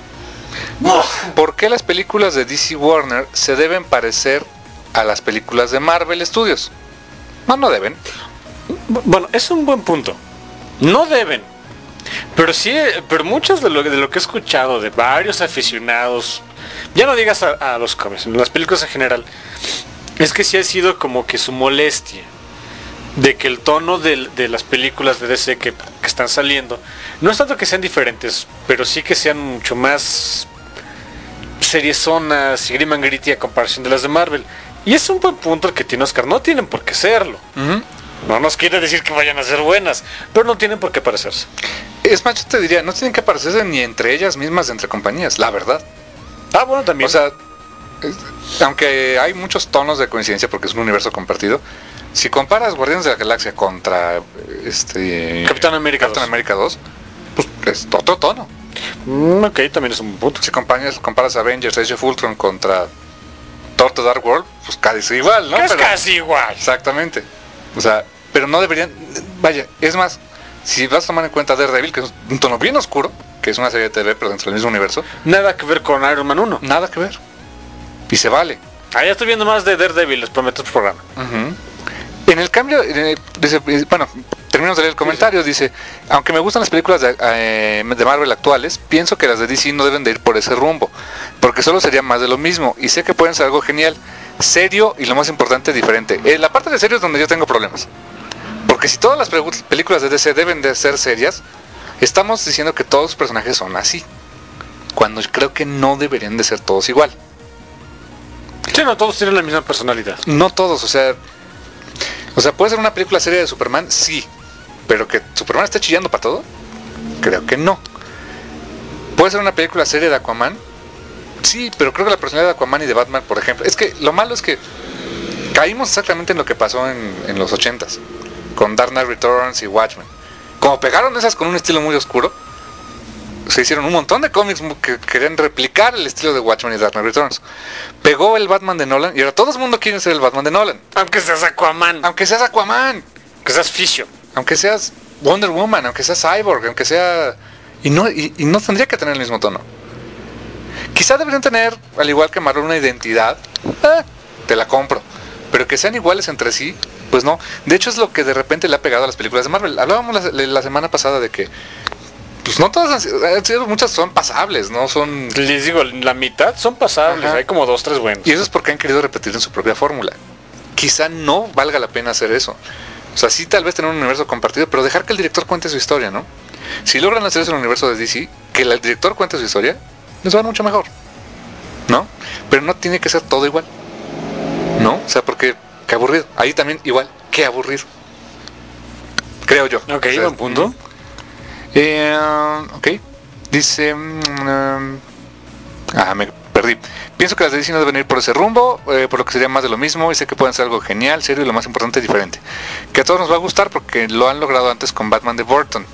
¿por qué las películas de DC Warner se deben parecer a las películas de Marvel Studios? No deben. Bueno, es un buen punto. No deben. Pero sí, pero muchos de lo que he escuchado de varios aficionados, ya no digas a los cómics, las películas en general, es que sí ha sido como que su molestia de que el tono de las películas de DC que están saliendo, no es tanto que sean diferentes, pero sí que sean mucho más seriezonas y grim and gritty a comparación de las de Marvel. Y es un buen punto el que tiene Oscar, no tienen por qué serlo. No nos quiere decir que vayan a ser buenas, pero no tienen por qué parecerse. Es más, yo te diría, no tienen que parecerse ni entre ellas mismas, entre compañías, la verdad. Ah, bueno, también. O sea, aunque hay muchos tonos de coincidencia porque es un universo compartido, si comparas Guardianes de la Galaxia contra Capitán América 2, pues es otro tono. Ok, también es un buen punto. Si comparas Avengers Age of Ultron contra Thor The Dark World, pues casi igual, ¿no? Es casi igual. Exactamente. O sea, pero no deberían... Vaya, es más, si vas a tomar en cuenta Daredevil, que es un tono bien oscuro, que es una serie de TV, pero dentro del mismo universo. Nada que ver con Iron Man 1. Nada que ver. Y se vale. Ah, ya estoy viendo más de Daredevil, les prometo el programa. En el cambio, dice, bueno, terminamos de leer el comentario, dice, aunque me gustan las películas de Marvel actuales, pienso que las de DC no deben de ir por ese rumbo, porque solo sería más de lo mismo, y sé que pueden ser algo genial, serio y lo más importante, diferente. La parte de serio es donde yo tengo problemas, porque si todas las películas de DC deben de ser serias, estamos diciendo que todos los personajes son así, cuando creo que no deberían de ser todos igual. Sí, no, todos tienen la misma personalidad. No todos, o sea, ¿puede ser una película seria de Superman? Sí. ¿Pero que Superman esté chillando para todo? Creo que no. ¿Puede ser una película seria de Aquaman? Sí, pero creo que la personalidad de Aquaman y de Batman, por ejemplo, es que lo malo es que caímos exactamente en lo que pasó en los 80s, con Dark Knight Returns y Watchmen. Como pegaron esas con un estilo muy oscuro, se hicieron un montón de cómics que querían replicar el estilo de Watchmen y Dark Knight Returns. Pegó el Batman de Nolan y ahora todo el mundo quiere ser el Batman de Nolan. Aunque seas Aquaman. Aunque seas Aquaman. Que seas Fisio. Aunque seas Wonder Woman, aunque seas Cyborg, aunque sea... Y no tendría que tener el mismo tono. Quizá deberían tener, al igual que Marvel, una identidad. Te la compro. Pero que sean iguales entre sí, pues no. De hecho es lo que de repente le ha pegado a las películas de Marvel. Hablábamos la semana pasada de que pues no todas han sido, muchas son pasables, no son... Les digo, la mitad son pasables. Ajá. Hay como 2, 3 buenos. Y eso es porque han querido repetir en su propia fórmula. Quizá no valga la pena hacer eso. O sea, sí tal vez tener un universo compartido, pero dejar que el director cuente su historia, ¿no? Si logran hacer eso en el universo de DC, que el director cuente su historia, les va mucho mejor, ¿no? Pero no tiene que ser todo igual, ¿no? O sea, porque qué aburrido. Ahí también igual, qué aburrido. Creo yo. Ok, buen punto. Ok. Dice... me perdí. Pienso que las de DC no deben ir por ese rumbo, por lo que sería más de lo mismo, y sé que pueden ser algo genial, serio y lo más importante, diferente. Que a todos nos va a gustar porque lo han logrado antes con Batman de Burton.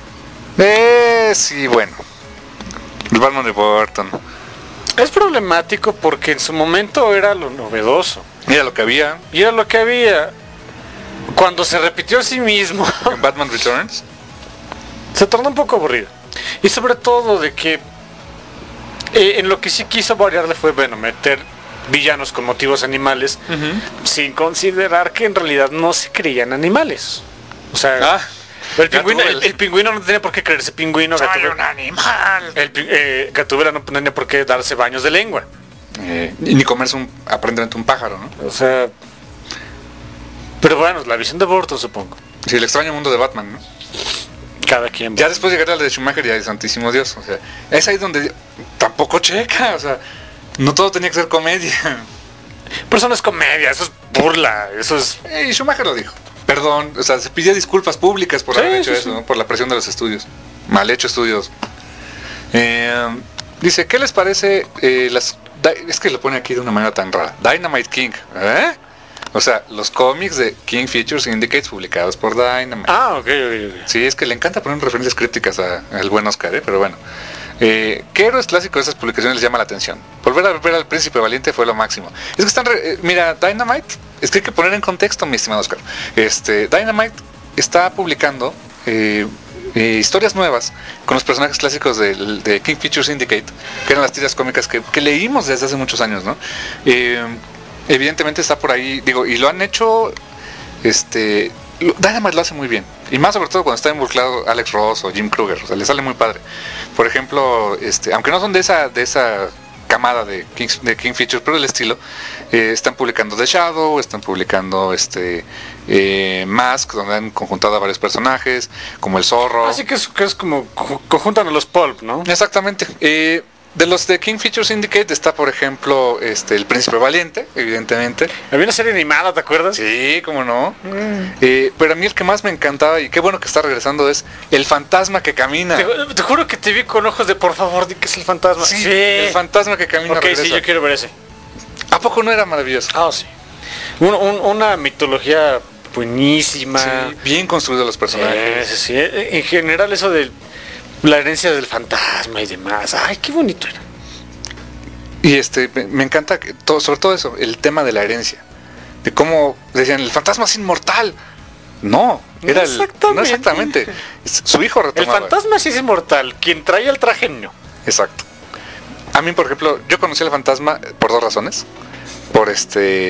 Sí, bueno. El Batman de Burton. Es problemático porque en su momento era lo novedoso. Mira lo que había. Y era lo que había. Cuando se repitió a sí mismo. En Batman Returns. Se tornó un poco aburrido. Y sobre todo de que en lo que sí quiso variarle fue, bueno, meter villanos con motivos animales, sin considerar que en realidad no se creían animales. O sea, el pingüino no tenía por qué creerse pingüino. Soy un animal. Gatúbela no tenía por qué darse baños de lengua. Ni comerse aparentemente un pájaro, ¿no? O sea, pero bueno, la visión de Burton, supongo. Sí, el extraño mundo de Batman, ¿no? Cada quien. Ya después de llegar al de Schumacher y al Santísimo Dios, o sea, es ahí donde tampoco checa, o sea, no todo tenía que ser comedia. Pero eso no es comedia, eso es burla, eso es... Y Schumacher lo dijo. Perdón, o sea, se pidió disculpas públicas por Sí, haber hecho sí, eso, sí. ¿no? Por la presión de los estudios. Mal hecho estudios. Dice, ¿qué les parece es que lo pone aquí de una manera tan rara? Dynamite King, ¿eh? O sea, los cómics de King Features Syndicate publicados por Dynamite. Ah, ok. Sí, es que le encanta poner referencias crípticas al buen Oscar, pero bueno. ¿Qué héroes clásicos de esas publicaciones les llama la atención? Volver a ver al Príncipe Valiente fue lo máximo. Es que están... mira, Dynamite, es que hay que poner en contexto, mi estimado Oscar. Dynamite está publicando historias nuevas con los personajes clásicos de King Features Syndicate, que eran las tiras cómicas que leímos desde hace muchos años, ¿no? Evidentemente está por ahí, digo, y lo han hecho... Dynamite lo hace muy bien, y más sobre todo cuando está involucrado Alex Ross o Jim Krueger, o sea, le sale muy padre. Por ejemplo, aunque no son de esa camada de King Features, pero el estilo, están publicando The Shadow, están publicando Mask, donde han conjuntado a varios personajes, como el Zorro. Así que es como conjuntan a los Pulp, ¿no? Exactamente. De los de King Features Syndicate está, por ejemplo, el Príncipe Valiente, evidentemente. Había una serie animada, ¿te acuerdas? Sí, cómo no. Pero a mí el que más me encantaba, y qué bueno que está regresando, es El Fantasma que Camina. Te juro que te vi con ojos de por favor, di que es el fantasma. Sí, El Fantasma que Camina. Ok, regresa. sí, yo quiero ver ese. ¿A poco no era maravilloso? Ah, sí. Una mitología buenísima. Sí, bien construidos los personajes. Sí. En general eso de la herencia del fantasma y demás. Ay, qué bonito era. Y me encanta sobre todo eso, el tema de la herencia. De cómo decían, el fantasma es inmortal. No, era no exactamente. Su hijo retomaba. El fantasma sí es inmortal. Quien trae el traje no. Exacto. A mí, por ejemplo, yo conocí al fantasma por dos razones. Por lo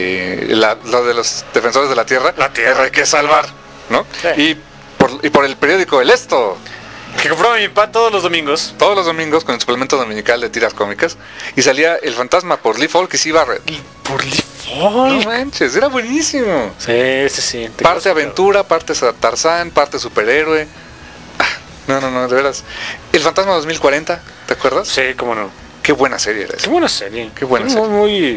de los defensores de la tierra. La tierra hay que salvar, ¿no? Sí. Y por el periódico El Esto. Que compraba mi papá todos los domingos. Todos los domingos con el suplemento dominical de tiras cómicas. Y salía el fantasma por Lee Falk y Steve Barrett. Por Lee Falk. No manches, era buenísimo. Sí. Parte aventura, parte Tarzán, parte superhéroe. No, de veras. El fantasma 2040, ¿te acuerdas? Sí, cómo no. Qué buena serie era esa. Qué buena serie. Qué buena serie. Muy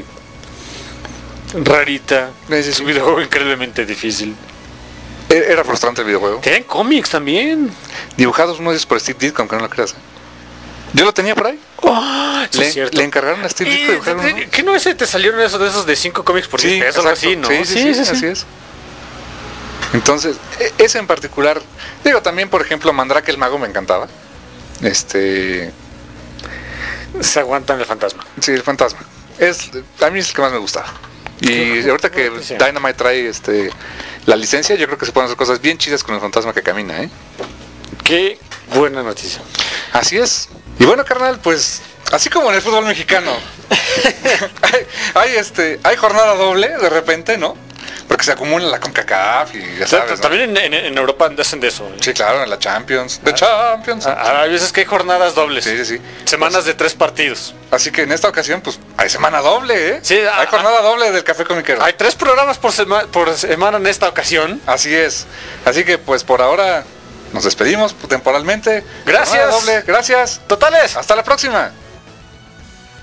rarita. Sí. Es un videojuego increíblemente difícil. Era frustrante el videojuego. Tenían cómics también. Dibujados unos días por Steve Ditko, aunque no lo creas. Yo lo tenía por ahí. Sí, es cierto. Le encargaron a Steve Ditko dibujar uno. ¿Qué no ese te salieron de esos de 5 cómics por 10 pesos? Algo así, ¿no? Sí, así es. Entonces, ese en particular, digo, también, por ejemplo, Mandrake el Mago me encantaba. Se aguantan el fantasma. Sí, el fantasma. A mí es el que más me gustaba. Y ahorita que Dynamite trae la licencia, yo creo que se pueden hacer cosas bien chidas con el fantasma que camina, ¿eh? Qué buena noticia. Así es. Y bueno, carnal, pues así como en el fútbol mexicano hay jornada doble de repente, ¿no? Porque se acumula la CONCACAF y ya sabes, ¿no? También en Europa hacen de eso. Sí, claro, en la Champions. The Champions. Hay veces que hay jornadas dobles. Sí. Semanas de 3 partidos. Así que en esta ocasión, pues, hay semana doble, ¿eh? Sí, hay jornada doble del Café Comiquero. Hay 3 programas por semana en esta ocasión. Así es. Así que, pues, por ahora nos despedimos temporalmente. Gracias. Jornada doble. Gracias. Totales. Hasta la próxima.